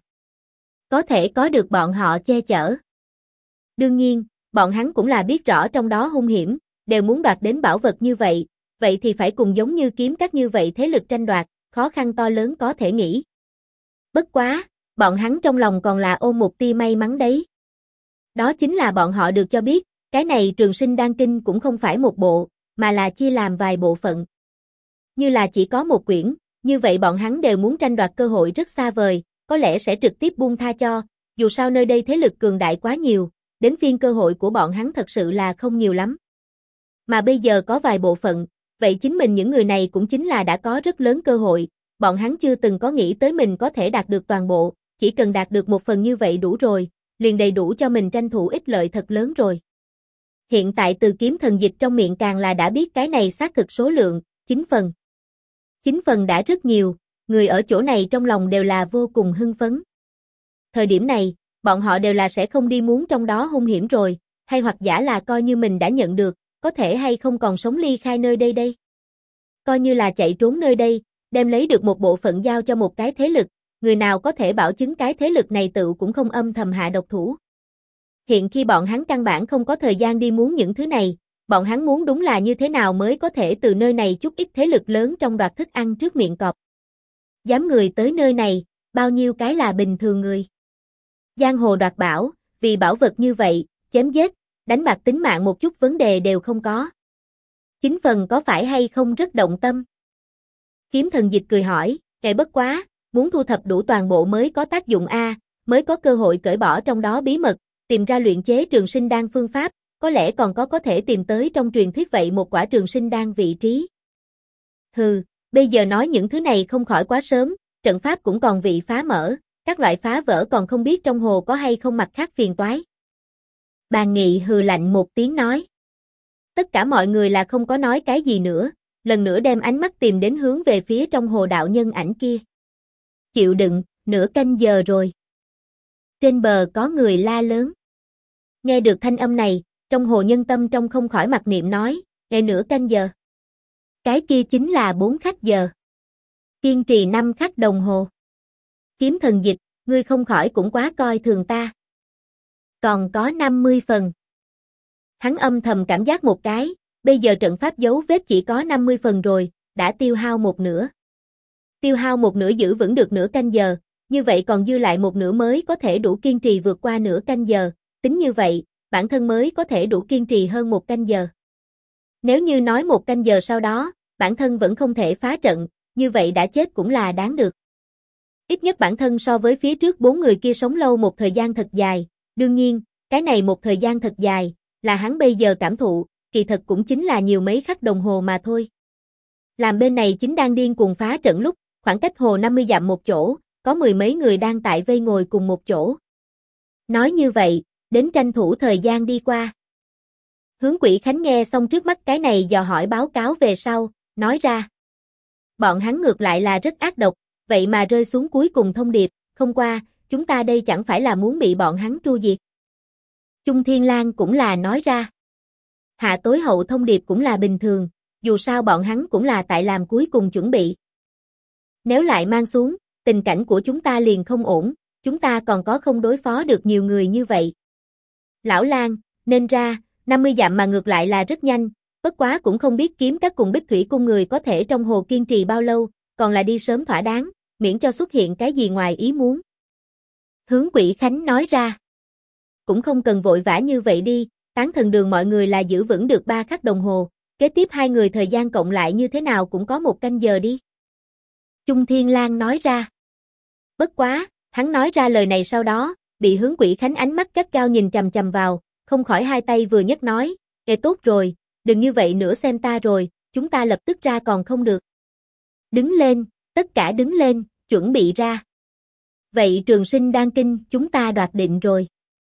có thể có được bọn họ che chở. Đương nhiên, bọn hắn cũng là biết rõ trong đó hung hiểm, đều muốn đoạt đến bảo vật như vậy thì phải cùng giống như kiếm các như vậy thế lực tranh đoạt, khó khăn to lớn có thể nghĩ. Bất quá, bọn hắn trong lòng còn là ôm một tia may mắn đấy. Đó chính là bọn họ được cho biết, cái này Trường Sinh Đan Kinh cũng không phải một bộ, mà là chia làm vài bộ phận. Như là chỉ có một quyển, như vậy bọn hắn đều muốn tranh đoạt cơ hội rất xa vời, có lẽ sẽ trực tiếp buông tha cho, dù sao nơi đây thế lực cường đại quá nhiều, đến phiên cơ hội của bọn hắn thật sự là không nhiều lắm. Mà bây giờ có vài bộ phận, vậy chính mình những người này cũng chính là đã có rất lớn cơ hội, bọn hắn chưa từng có nghĩ tới mình có thể đạt được toàn bộ, chỉ cần đạt được một phần như vậy đủ rồi, liền đầy đủ cho mình tranh thủ ích lợi thật lớn rồi. Hiện tại từ kiếm thần dịch trong miệng càng là đã biết cái này xác thực số lượng, 9 phần. 9 phần đã rất nhiều, người ở chỗ này trong lòng đều là vô cùng hưng phấn. Thời điểm này, bọn họ đều là sẽ không đi muốn trong đó hung hiểm rồi, hay hoặc giả là coi như mình đã nhận được, có thể hay không còn sống ly khai nơi đây đây. Coi như là chạy trốn nơi đây, đem lấy được một bộ phận giao cho một cái thế lực, người nào có thể bảo chứng cái thế lực này tự cũng không âm thầm hạ độc thủ. Hiện khi bọn hắn căn bản không có thời gian đi muốn những thứ này, bọn hắn muốn đúng là như thế nào mới có thể từ nơi này chút ít thế lực lớn trong đoạt thức ăn trước miệng cọp. Dám người tới nơi này, bao nhiêu cái là bình thường người. Giang hồ đoạt bảo, vì bảo vật như vậy, chém giết, đánh bạc tính mạng một chút vấn đề đều không có. 9 phần có phải hay không rất động tâm? Kiếm thần dịch cười hỏi, bất quá, muốn thu thập đủ toàn bộ mới có tác dụng a, mới có cơ hội cởi bỏ trong đó bí mật, tìm ra luyện chế Trường Sinh Đan phương pháp, có lẽ còn có thể tìm tới trong truyền thuyết vậy một quả Trường Sinh Đan vị trí. Hừ, bây giờ nói những thứ này không khỏi quá sớm, trận pháp cũng còn vị phá mở, các loại phá vỡ còn không biết trong hồ có hay không mặt khác phiền toái. Bàn Nghị hừ lạnh một tiếng nói. Tất cả mọi người là không có nói cái gì nữa, lần nữa đem ánh mắt tìm đến hướng về phía trong hồ đạo nhân ảnh kia. Chịu đựng, nửa canh giờ rồi. Trên bờ có người la lớn. Nghe được thanh âm này, trong hồ nhân tâm trong không khỏi mặc niệm nói, nửa canh giờ. Cái kia chính là 4 khắc giờ. Kiên trì 5 khắc đồng hồ. Kiếm thần dịch, ngươi không khỏi cũng quá coi thường ta. Còn có 50 phần. Hắn âm thầm cảm giác một cái, bây giờ trận pháp dấu vết chỉ có 50 phần rồi, đã tiêu hao một nửa. Tiêu hao một nửa giữ vững được nửa canh giờ, như vậy còn dư lại một nửa mới có thể đủ kiên trì vượt qua nửa canh giờ, tính như vậy, bản thân mới có thể đủ kiên trì hơn 1 canh giờ. Nếu như nói 1 canh giờ sau đó, bản thân vẫn không thể phá trận, như vậy đã chết cũng là đáng được. Ít nhất bản thân so với phía trước 4 người kia sống lâu một thời gian thật dài, đương nhiên, cái này một thời gian thật dài, là hắn bây giờ cảm thụ, kỳ thật cũng chính là nhiều mấy khắc đồng hồ mà thôi. Làm bên này chính đang điên cuồng phá trận lúc, khoảng cách hồ 50 dặm một chỗ, có 10 mấy người đang tại vây ngồi cùng một chỗ. Nói như vậy, đến tranh thủ thời gian đi qua. Hướng Quỷ Khánh nghe xong trước mắt cái này dò hỏi báo cáo về sau, nói ra. Bọn hắn ngược lại là rất ác độc, vậy mà rơi xuống cuối cùng thông điệp, không qua, chúng ta đây chẳng phải là muốn bị bọn hắn tru diệt. Trung Thiên Lang cũng là nói ra. Hạ tối hậu thông điệp cũng là bình thường, dù sao bọn hắn cũng là tại làm cuối cùng chuẩn bị. Nếu lại mang xuống, tình cảnh của chúng ta liền không ổn, chúng ta còn có không đối phó được nhiều người như vậy. Lão Lang, nên ra, 50 dặm mà ngược lại là rất nhanh, bất quá cũng không biết kiếm các cùng Bích Thủy cung người có thể trong hồ kiên trì bao lâu, còn là đi sớm thỏa đáng, miễn cho xuất hiện cái gì ngoài ý muốn. Hướng Quỷ Khánh nói ra. Cũng không cần vội vã như vậy đi, Tán Thần Đường mọi người là giữ vững được 3 khắc đồng hồ, kế tiếp hai người thời gian cộng lại như thế nào cũng có 1 canh giờ đi. Trung Thiên Lang nói ra. Bất quá, hắn nói ra lời này sau đó, bị Hướng Quỷ Khánh ánh mắt gắt gao nhìn chằm chằm vào, không khỏi hai tay vừa nhấc nói, tốt rồi, đừng như vậy nữa xem ta rồi, chúng ta lập tức ra còn không được. Đứng lên, tất cả đứng lên, chuẩn bị ra. Vậy Trường Sinh Đan Kinh chúng ta đoạt định rồi.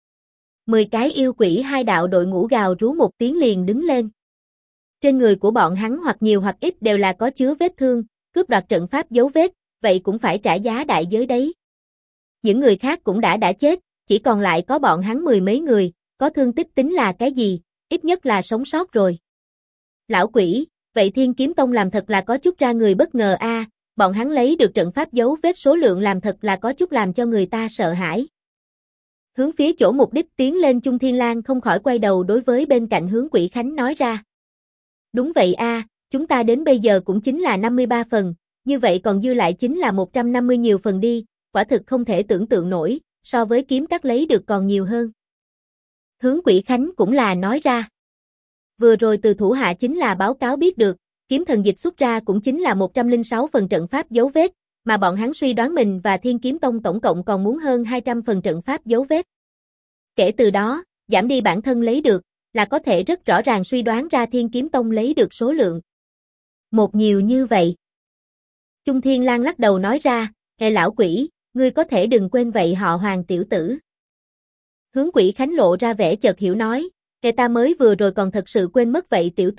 10 cái yêu quỷ hai đạo đội ngũ gào rú một tiếng liền đứng lên. Trên người của bọn hắn hoặc nhiều hoặc ít đều là có chứa vết thương, cướp đoạt trận pháp dấu vết, vậy cũng phải trả giá đại giới đấy. Những người khác cũng đã chết, chỉ còn lại có bọn hắn 10 mấy người, có thương tích tính là cái gì, ít nhất là sống sót rồi. Lão quỷ, vậy Thiên Kiếm Tông làm thật là có chút ra người bất ngờ a, bọn hắn lấy được trận pháp dấu vết số lượng làm thật là có chút làm cho người ta sợ hãi. Hướng phía chỗ mục đích tiến lên Trung Thiên Lang không khỏi quay đầu đối với bên cạnh Hướng Quỷ Khánh nói ra. Đúng vậy a, chúng ta đến bây giờ cũng chính là 53 phần, như vậy còn dư lại chính là 150 nhiều phần đi, quả thực không thể tưởng tượng nổi, so với kiếm các lấy được còn nhiều hơn. Hướng Quỷ Khánh cũng là nói ra. Vừa rồi từ thủ hạ chính là báo cáo biết được, kiếm thần dịch xuất ra cũng chính là 106 phần trận pháp dấu vết, mà bọn hắn suy đoán mình và Thiên Kiếm Tông tổng cộng còn muốn hơn 200 phần trận pháp dấu vết. Kể từ đó, giảm đi bản thân lấy được, là có thể rất rõ ràng suy đoán ra Thiên Kiếm Tông lấy được số lượng. Một nhiều như vậy. Trung Thiên Lang lắc đầu nói ra, lão quỷ, ngươi có thể đừng quên vậy họ Hoàng tiểu tử. Hướng Quỷ Khánh lộ ra vẻ chợt hiểu nói, ta mới vừa rồi còn thật sự quên mất vậy tiểu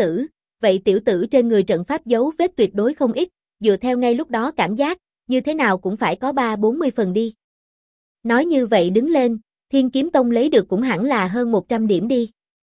tử trên người trận pháp dấu vết tuyệt đối không ít, dựa theo ngay lúc đó cảm giác, như thế nào cũng phải có 3-40 phần đi. Nói như vậy đứng lên, Thiên Kiếm Tông lấy được cũng hẳn là hơn 100 điểm đi.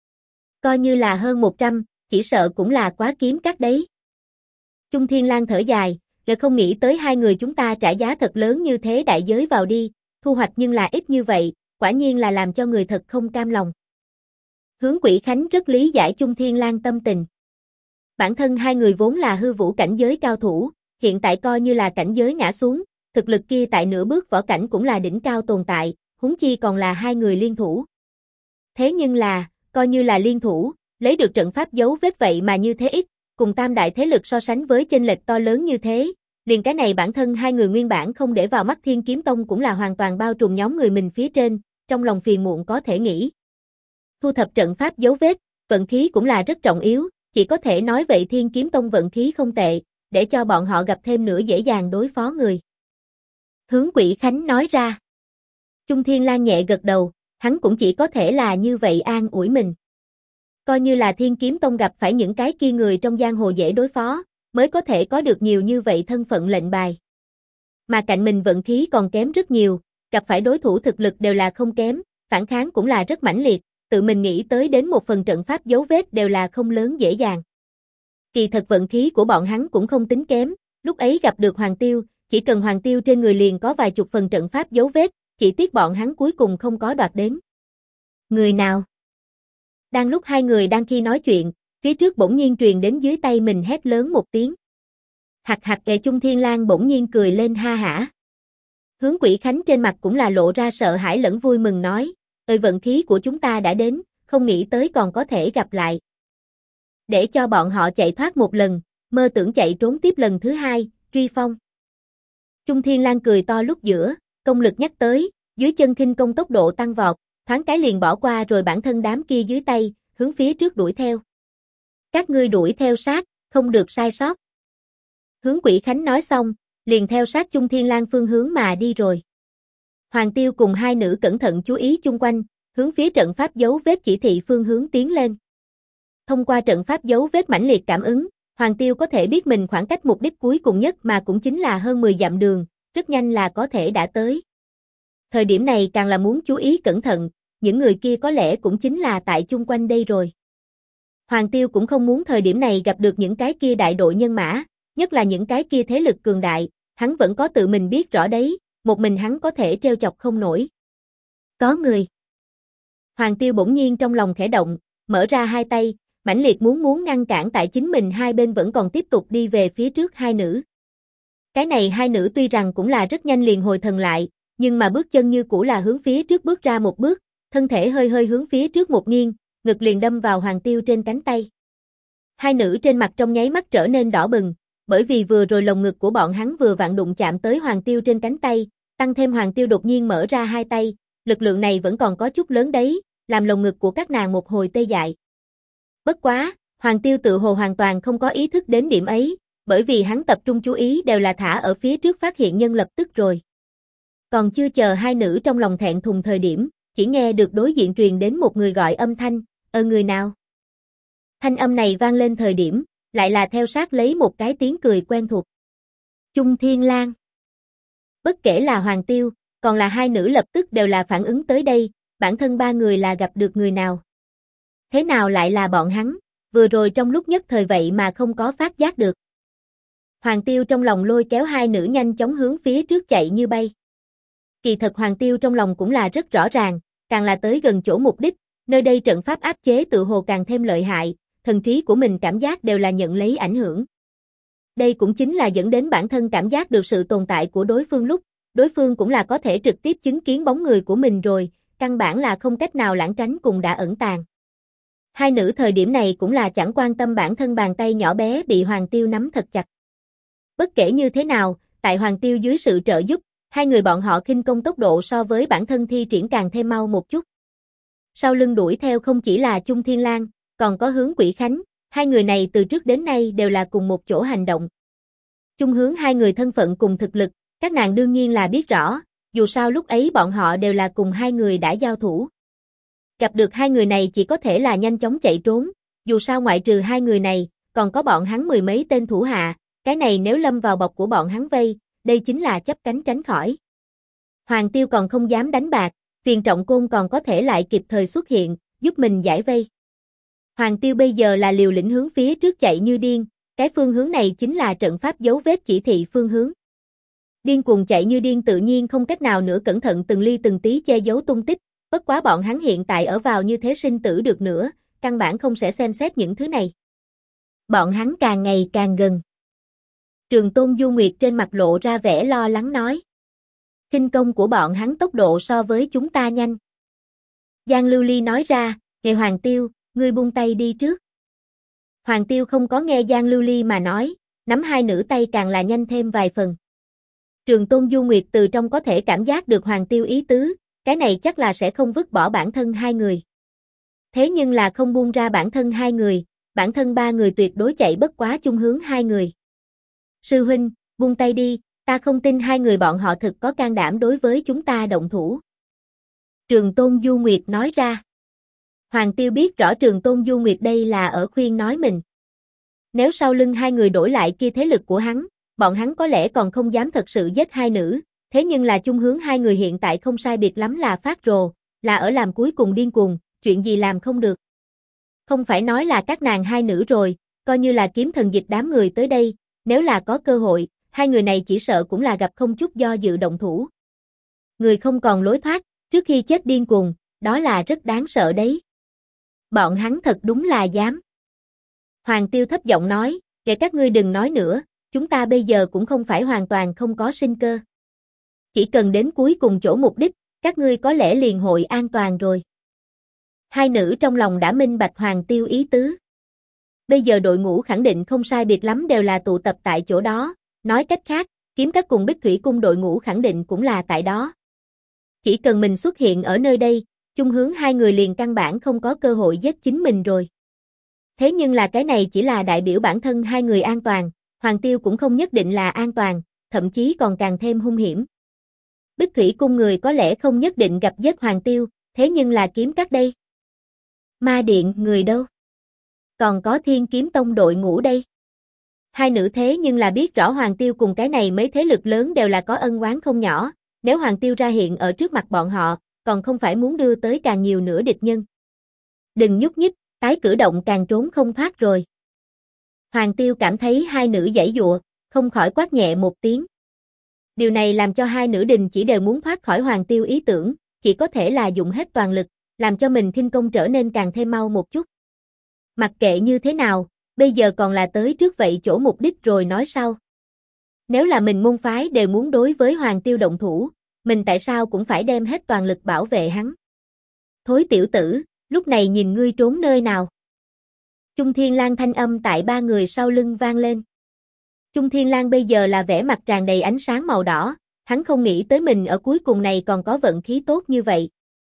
Coi như là hơn 100, chỉ sợ cũng là quá kiếm các đấy. Trung Thiên Lang thở dài, không nghĩ tới hai người chúng ta trả giá thật lớn như thế đại giới vào đi, thu hoạch nhưng là ít như vậy, quả nhiên là làm cho người thật không cam lòng. Hướng Quỷ Khánh rất lý giải Trung Thiên Lang tâm tình. Bản thân hai người vốn là hư vũ cảnh giới cao thủ, hiện tại coi như là cảnh giới ngã xuống, thực lực kia tại nửa bước võ cảnh cũng là đỉnh cao tồn tại, huống chi còn là hai người liên thủ. Thế nhưng là, coi như là liên thủ, lấy được trận pháp dấu vết vậy mà như thế ít, cùng tam đại thế lực so sánh với chênh lệch to lớn như thế, liền cái này bản thân hai người nguyên bản không để vào mắt Thiên Kiếm Tông cũng là hoàn toàn bao trùm nhóm người mình phía trên, trong lòng phiền muộn có thể nghĩ. Thu thập trận pháp dấu vết, vận khí cũng là rất trọng yếu, chỉ có thể nói vậy Thiên Kiếm Tông vận khí không tệ, để cho bọn họ gặp thêm nữa dễ dàng đối phó người. Hướng Quỷ Khánh nói ra. Trung Thiên Lang nhẹ gật đầu, hắn cũng chỉ có thể là như vậy an ủi mình. Coi như là Thiên Kiếm Tông gặp phải những cái kia người trong giang hồ dễ đối phó, mới có thể có được nhiều như vậy thân phận lệnh bài. Mà cạnh mình vận khí còn kém rất nhiều, gặp phải đối thủ thực lực đều là không kém, phản kháng cũng là rất mãnh liệt, tự mình nghĩ tới đến một phần trận pháp dấu vết đều là không lớn dễ dàng. Kỳ thật vận khí của bọn hắn cũng không tính kém, lúc ấy gặp được Hoàng Tiêu, chỉ cần Hoàng Tiêu trên người liền có vài chục phần trận pháp dấu vết, chỉ tiếc bọn hắn cuối cùng không có đoạt đến. Người nào? Đang lúc hai người đang khi nói chuyện, phía trước bỗng nhiên truyền đến dưới tay mình hét lớn một tiếng. Hạc hạc Trung Thiên Lang bỗng nhiên cười lên ha hả. Hướng Quỷ Khánh trên mặt cũng là lộ ra sợ hãi lẫn vui mừng nói, vận khí của chúng ta đã đến, không nghĩ tới còn có thể gặp lại. Để cho bọn họ chạy thoát một lần, mơ tưởng chạy trốn tiếp lần thứ hai, truy phong. Trung Thiên Lang cười to lúc giữa, công lực nhắc tới, dưới chân khinh công tốc độ tăng vọt, thoáng cái liền bỏ qua rồi bản thân đám kia dưới tay, hướng phía trước đuổi theo. Các ngươi đuổi theo sát, không được sai sót. Hướng Quỷ Khánh nói xong, liền theo sát Trung Thiên Lang phương hướng mà đi rồi. Hoàng Tiêu cùng hai nữ cẩn thận chú ý chung quanh, hướng phía trận pháp dấu vết chỉ thị phương hướng tiến lên. Thông qua trận pháp dấu vết mãnh liệt cảm ứng, Hoàng Tiêu có thể biết mình khoảng cách mục đích cuối cùng nhất mà cũng chính là hơn 10 dặm đường, rất nhanh là có thể đã tới. Thời điểm này càng là muốn chú ý cẩn thận, những người kia có lẽ cũng chính là tại chung quanh đây rồi. Hoàng Tiêu cũng không muốn thời điểm này gặp được những cái kia đại đội nhân mã, nhất là những cái kia thế lực cường đại, hắn vẫn có tự mình biết rõ đấy, một mình hắn có thể treo chọc không nổi. Có người. Hoàng Tiêu bỗng nhiên trong lòng khẽ động, mở ra hai tay, mãnh liệt muốn ngăn cản tại chính mình hai bên vẫn còn tiếp tục đi về phía trước hai nữ. Cái này hai nữ tuy rằng cũng là rất nhanh liền hồi thần lại, nhưng mà bước chân như cũ là hướng phía trước bước ra một bước, thân thể hơi hướng phía trước một nghiêng, ngực liền đâm vào Hoàng Tiêu trên cánh tay. Hai nữ trên mặt trong nháy mắt trở nên đỏ bừng, bởi vì vừa rồi lồng ngực của bọn hắn vừa vặn đụng chạm tới Hoàng Tiêu trên cánh tay, tăng thêm Hoàng Tiêu đột nhiên mở ra hai tay, lực lượng này vẫn còn có chút lớn đấy, làm lồng ngực của các nàng một hồi tê dại. Bất quá, Hoàng Tiêu tự hồ hoàn toàn không có ý thức đến điểm ấy, bởi vì hắn tập trung chú ý đều là thả ở phía trước phát hiện nhân lập tức rồi. Còn chưa chờ hai nữ trong lòng thẹn thùng thời điểm, chỉ nghe được đối diện truyền đến một người gọi âm thanh, người nào? Thanh âm này vang lên thời điểm, lại là theo sát lấy một cái tiếng cười quen thuộc. Trung Thiên Lang. Bất kể là Hoàng Tiêu, còn là hai nữ lập tức đều là phản ứng tới đây, bản thân ba người là gặp được người nào. Thế nào lại là bọn hắn, vừa rồi trong lúc nhất thời vậy mà không có phát giác được. Hoàng Tiêu trong lòng lôi kéo hai nữ nhanh chóng hướng phía trước chạy như bay. Kỳ thật Hoàng Tiêu trong lòng cũng là rất rõ ràng, càng là tới gần chỗ mục đích, nơi đây trận pháp áp chế tự hồ càng thêm lợi hại, thần trí của mình cảm giác đều là nhận lấy ảnh hưởng. Đây cũng chính là dẫn đến bản thân cảm giác được sự tồn tại của đối phương lúc, đối phương cũng là có thể trực tiếp chứng kiến bóng người của mình rồi, căn bản là không cách nào lảng tránh cùng đã ẩn tàng. Hai nữ thời điểm này cũng là chẳng quan tâm bản thân bàn tay nhỏ bé bị Hoàng Tiêu nắm thật chặt. Bất kể như thế nào, tại Hoàng Tiêu dưới sự trợ giúp, hai người bọn họ khinh công tốc độ so với bản thân thi triển càng thêm mau một chút. Sau lưng đuổi theo không chỉ là Trung Thiên Lang, còn có Hướng Quỷ Khánh, hai người này từ trước đến nay đều là cùng một chỗ hành động. Chung Hướng hai người thân phận cùng thực lực, các nàng đương nhiên là biết rõ, dù sao lúc ấy bọn họ đều là cùng hai người đã giao thủ. Gặp được hai người này chỉ có thể là nhanh chóng chạy trốn, dù sao ngoại trừ hai người này, còn có bọn hắn mười mấy tên thủ hạ, cái này nếu lâm vào bọc của bọn hắn vây, đây chính là chấp cánh tránh khỏi. Hoàng Tiêu còn không dám đánh bạc, phiền Trọng Côn còn có thể lại kịp thời xuất hiện, giúp mình giải vây. Hoàng Tiêu bây giờ là liều lĩnh hướng phía trước chạy như điên, cái phương hướng này chính là trận pháp dấu vết chỉ thị phương hướng. Điên cuồng chạy như điên tự nhiên không cách nào nữa cẩn thận từng ly từng tí che giấu tung tích, bất quá bọn hắn hiện tại ở vào như thế sinh tử được nữa, căn bản không sẽ xem xét những thứ này. Bọn hắn càng ngày càng gần. Trường Tôn Du Nguyệt trên mặt lộ ra vẻ lo lắng nói. Khinh công của bọn hắn tốc độ so với chúng ta nhanh. Giang Lưu Ly nói ra, "Nghe Hoàng Tiêu, ngươi buông tay đi trước." Hoàng Tiêu không có nghe Giang Lưu Ly mà nói, nắm hai nữ tay càng là nhanh thêm vài phần. Trường Tôn Du Nguyệt từ trong có thể cảm giác được Hoàng Tiêu ý tứ, cái này chắc là sẽ không vứt bỏ bản thân hai người. Thế nhưng là không buông ra bản thân hai người, bản thân ba người tuyệt đối chạy bất quá chung hướng hai người. Sư huynh, buông tay đi, ta không tin hai người bọn họ thực có can đảm đối với chúng ta động thủ. Trường Tôn Du Nguyệt nói ra. Hoàng Tiêu biết rõ Trường Tôn Du Nguyệt đây là ở khuyên nói mình. Nếu sau lưng hai người đổi lại kia thế lực của hắn, bọn hắn có lẽ còn không dám thật sự giết hai nữ, thế nhưng là chung hướng hai người hiện tại không sai biệt lắm là phát rồ, là ở làm cuối cùng điên cuồng, chuyện gì làm không được. Không phải nói là các nàng hai nữ rồi, coi như là Kiếm Thần Dịch đám người tới đây, nếu là có cơ hội, hai người này chỉ sợ cũng là gặp không chút do dự động thủ. Người không còn lối thoát, trước khi chết điên cuồng, đó là rất đáng sợ đấy. Bọn hắn thật đúng là dám. Hoàng Tiêu thấp giọng nói, kể các ngươi đừng nói nữa, chúng ta bây giờ cũng không phải hoàn toàn không có sinh cơ. Chỉ cần đến cuối cùng chỗ mục đích, các ngươi có lẽ liền hội an toàn rồi. Hai nữ trong lòng đã minh bạch Hoàng Tiêu ý tứ. Bây giờ đội ngũ khẳng định không sai biệt lắm đều là tụ tập tại chỗ đó, nói cách khác, Kiếm Các cùng Bích Thủy Cung đội ngũ khẳng định cũng là tại đó. Chỉ cần mình xuất hiện ở nơi đây, chung hướng hai người liền căn bản không có cơ hội giết chính mình rồi. Thế nhưng là cái này chỉ là đại biểu bản thân hai người an toàn, Hoàng Tiêu cũng không nhất định là an toàn, thậm chí còn càng thêm hung hiểm. Bích Thủy Cung người có lẽ không nhất định gặp giết Hoàng Tiêu, thế nhưng là Kiếm Các đây. Ma Điện người đâu? Còn có Thiên Kiếm Tông đội ngũ đây. Hai nữ thế nhưng là biết rõ Hoàng Tiêu cùng cái này mấy thế lực lớn đều là có ân oán không nhỏ, nếu Hoàng Tiêu ra hiện ở trước mặt bọn họ, còn không phải muốn đưa tới càng nhiều nữa địch nhân. Đừng nhúc nhích, tái cử động càng trốn không thoát rồi. Hoàng Tiêu cảm thấy hai nữ giãy giụa, không khỏi quát nhẹ một tiếng. Điều này làm cho hai nữ đình chỉ đều muốn thoát khỏi Hoàng Tiêu ý tưởng, chỉ có thể là dùng hết toàn lực, làm cho mình khinh công trở nên càng thêm mau một chút. Mặc kệ như thế nào, bây giờ còn là tới trước vậy chỗ mục đích rồi nói sau. Nếu là mình môn phái đều muốn đối với Hoàng Tiêu động thủ, mình tại sao cũng phải đem hết toàn lực bảo vệ hắn. Thối tiểu tử, lúc này nhìn ngươi trốn nơi nào. Trung Thiên Lang thanh âm tại ba người sau lưng vang lên. Trung Thiên Lang bây giờ là vẻ mặt tràn đầy ánh sáng màu đỏ, hắn không nghĩ tới mình ở cuối cùng này còn có vận khí tốt như vậy.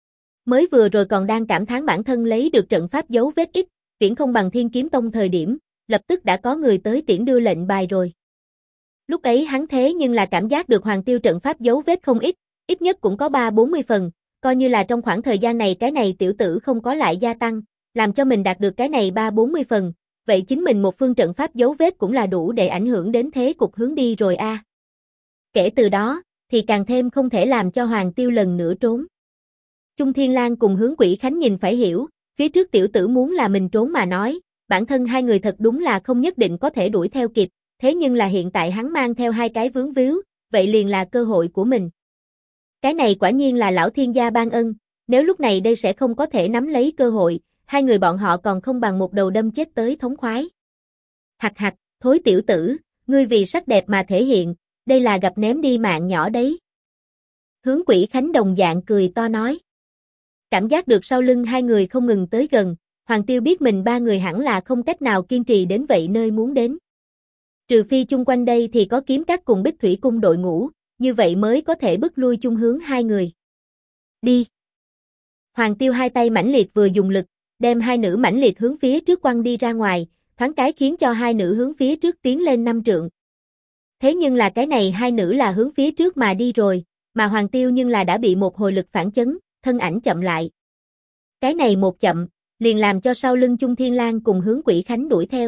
Mới vừa rồi còn đang cảm thán bản thân lấy được trận pháp dấu vết ít, tiễn không bằng Thiên Kiếm Tông thời điểm, lập tức đã có người tới tiễn đưa lệnh bài rồi. Lúc ấy hắn thế nhưng là cảm giác được Hoàng Tiêu trận pháp dấu vết không ít nhất cũng có 3-40 phần, coi như là trong khoảng thời gian này cái này tiểu tử không có lại gia tăng, làm cho mình đạt được cái này 3-40 phần, vậy chính mình một phương trận pháp dấu vết cũng là đủ để ảnh hưởng đến thế cục hướng đi rồi a. Kể từ đó, thì càng thêm không thể làm cho Hoàng Tiêu lần nữa trốn. Trung Thiên Lang cùng Hướng Quỷ Khánh nhìn phải hiểu, phía trước tiểu tử muốn là mình trốn mà nói, bản thân hai người thật đúng là không nhất định có thể đuổi theo kịp, thế nhưng là hiện tại hắn mang theo hai cái vướng víu, vậy liền là cơ hội của mình. Cái này quả nhiên là lão thiên gia ban ân, nếu lúc này đây sẽ không có thể nắm lấy cơ hội, hai người bọn họ còn không bằng một đầu đâm chết tới thống khoái. Hặc hặc, thối tiểu tử, ngươi vì sắc đẹp mà thể hiện, đây là gặp ném đi mạng nhỏ đấy. Hướng Quỷ Khánh đồng dạng cười to nói. Cảm giác được sau lưng hai người không ngừng tới gần, Hoàng Tiêu biết mình ba người hẳn là không cách nào kiên trì đến vậy nơi muốn đến. Trừ phi chung quanh đây thì có Kiếm Các cùng Bích Thủy Cung đội ngũ, như vậy mới có thể bức lui chung hướng hai người. Đi! Hoàng Tiêu hai tay mãnh liệt vừa dùng lực, đem hai nữ mãnh liệt hướng phía trước quăng đi ra ngoài, thoáng cái khiến cho hai nữ hướng phía trước tiến lên 5 trượng. Thế nhưng là cái này hai nữ là hướng phía trước mà đi rồi, mà Hoàng Tiêu nhưng là đã bị một hồi lực phản chấn, thân ảnh chậm lại. Cái này một chậm, liền làm cho sau lưng Trung Thiên Lang cùng Hướng Quỷ Khánh đuổi theo.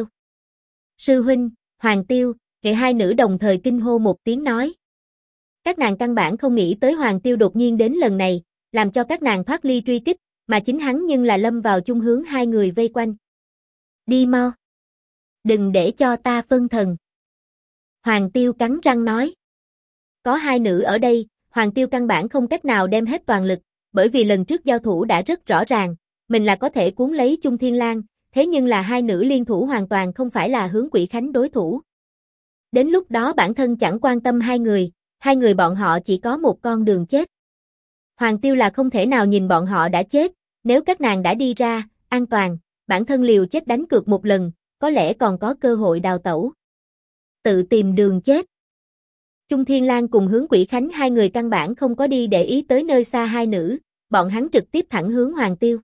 Sư huynh, Hoàng Tiêu, kệ hai nữ đồng thời kinh hô một tiếng nói. Các nàng căn bản không nghĩ tới Hoàng Tiêu đột nhiên đến lần này, làm cho các nàng thoát ly truy kích, mà chính hắn nhưng là lâm vào chung hướng hai người vây quanh. Đi mau. Đừng để cho ta phân thần. Hoàng Tiêu cắn răng nói. Có hai nữ ở đây, Hoàng Tiêu căn bản không cách nào đem hết toàn lực, bởi vì lần trước giao thủ đã rất rõ ràng, mình là có thể cuốn lấy Trung Thiên Lang, thế nhưng là hai nữ liên thủ hoàn toàn không phải là Hướng Quỷ Khánh đối thủ. Đến lúc đó bản thân chẳng quan tâm hai người bọn họ chỉ có một con đường chết. Hoàng Tiêu là không thể nào nhìn bọn họ đã chết, nếu các nàng đã đi ra, an toàn, bản thân liều chết đánh cược một lần, có lẽ còn có cơ hội đào tẩu. Tự tìm đường chết. Trung Thiên Lang cùng Hướng Quỷ Khánh hai người căn bản không có đi để ý tới nơi xa hai nữ, bọn hắn trực tiếp thẳng hướng Hoàng Tiêu.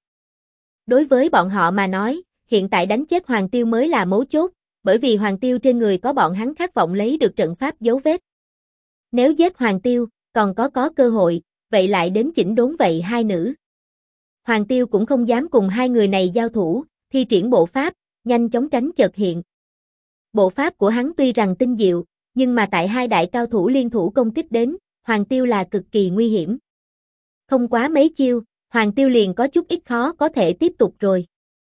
Đối với bọn họ mà nói, hiện tại đánh chết Hoàng Tiêu mới là mấu chốt, bởi vì Hoàng Tiêu trên người có bọn hắn khát vọng lấy được trận pháp dấu vết. Nếu giết Hoàng Tiêu, còn có cơ hội, vậy lại đến chỉnh đốn vậy hai nữ. Hoàng Tiêu cũng không dám cùng hai người này giao thủ, thi triển bộ pháp, nhanh chóng tránh chợt hiện. Bộ pháp của hắn tuy rằng tinh diệu, nhưng mà tại hai đại cao thủ liên thủ công kích đến, Hoàng Tiêu là cực kỳ nguy hiểm. Không quá mấy chiêu, Hoàng Tiêu liền có chút ít khó có thể tiếp tục rồi.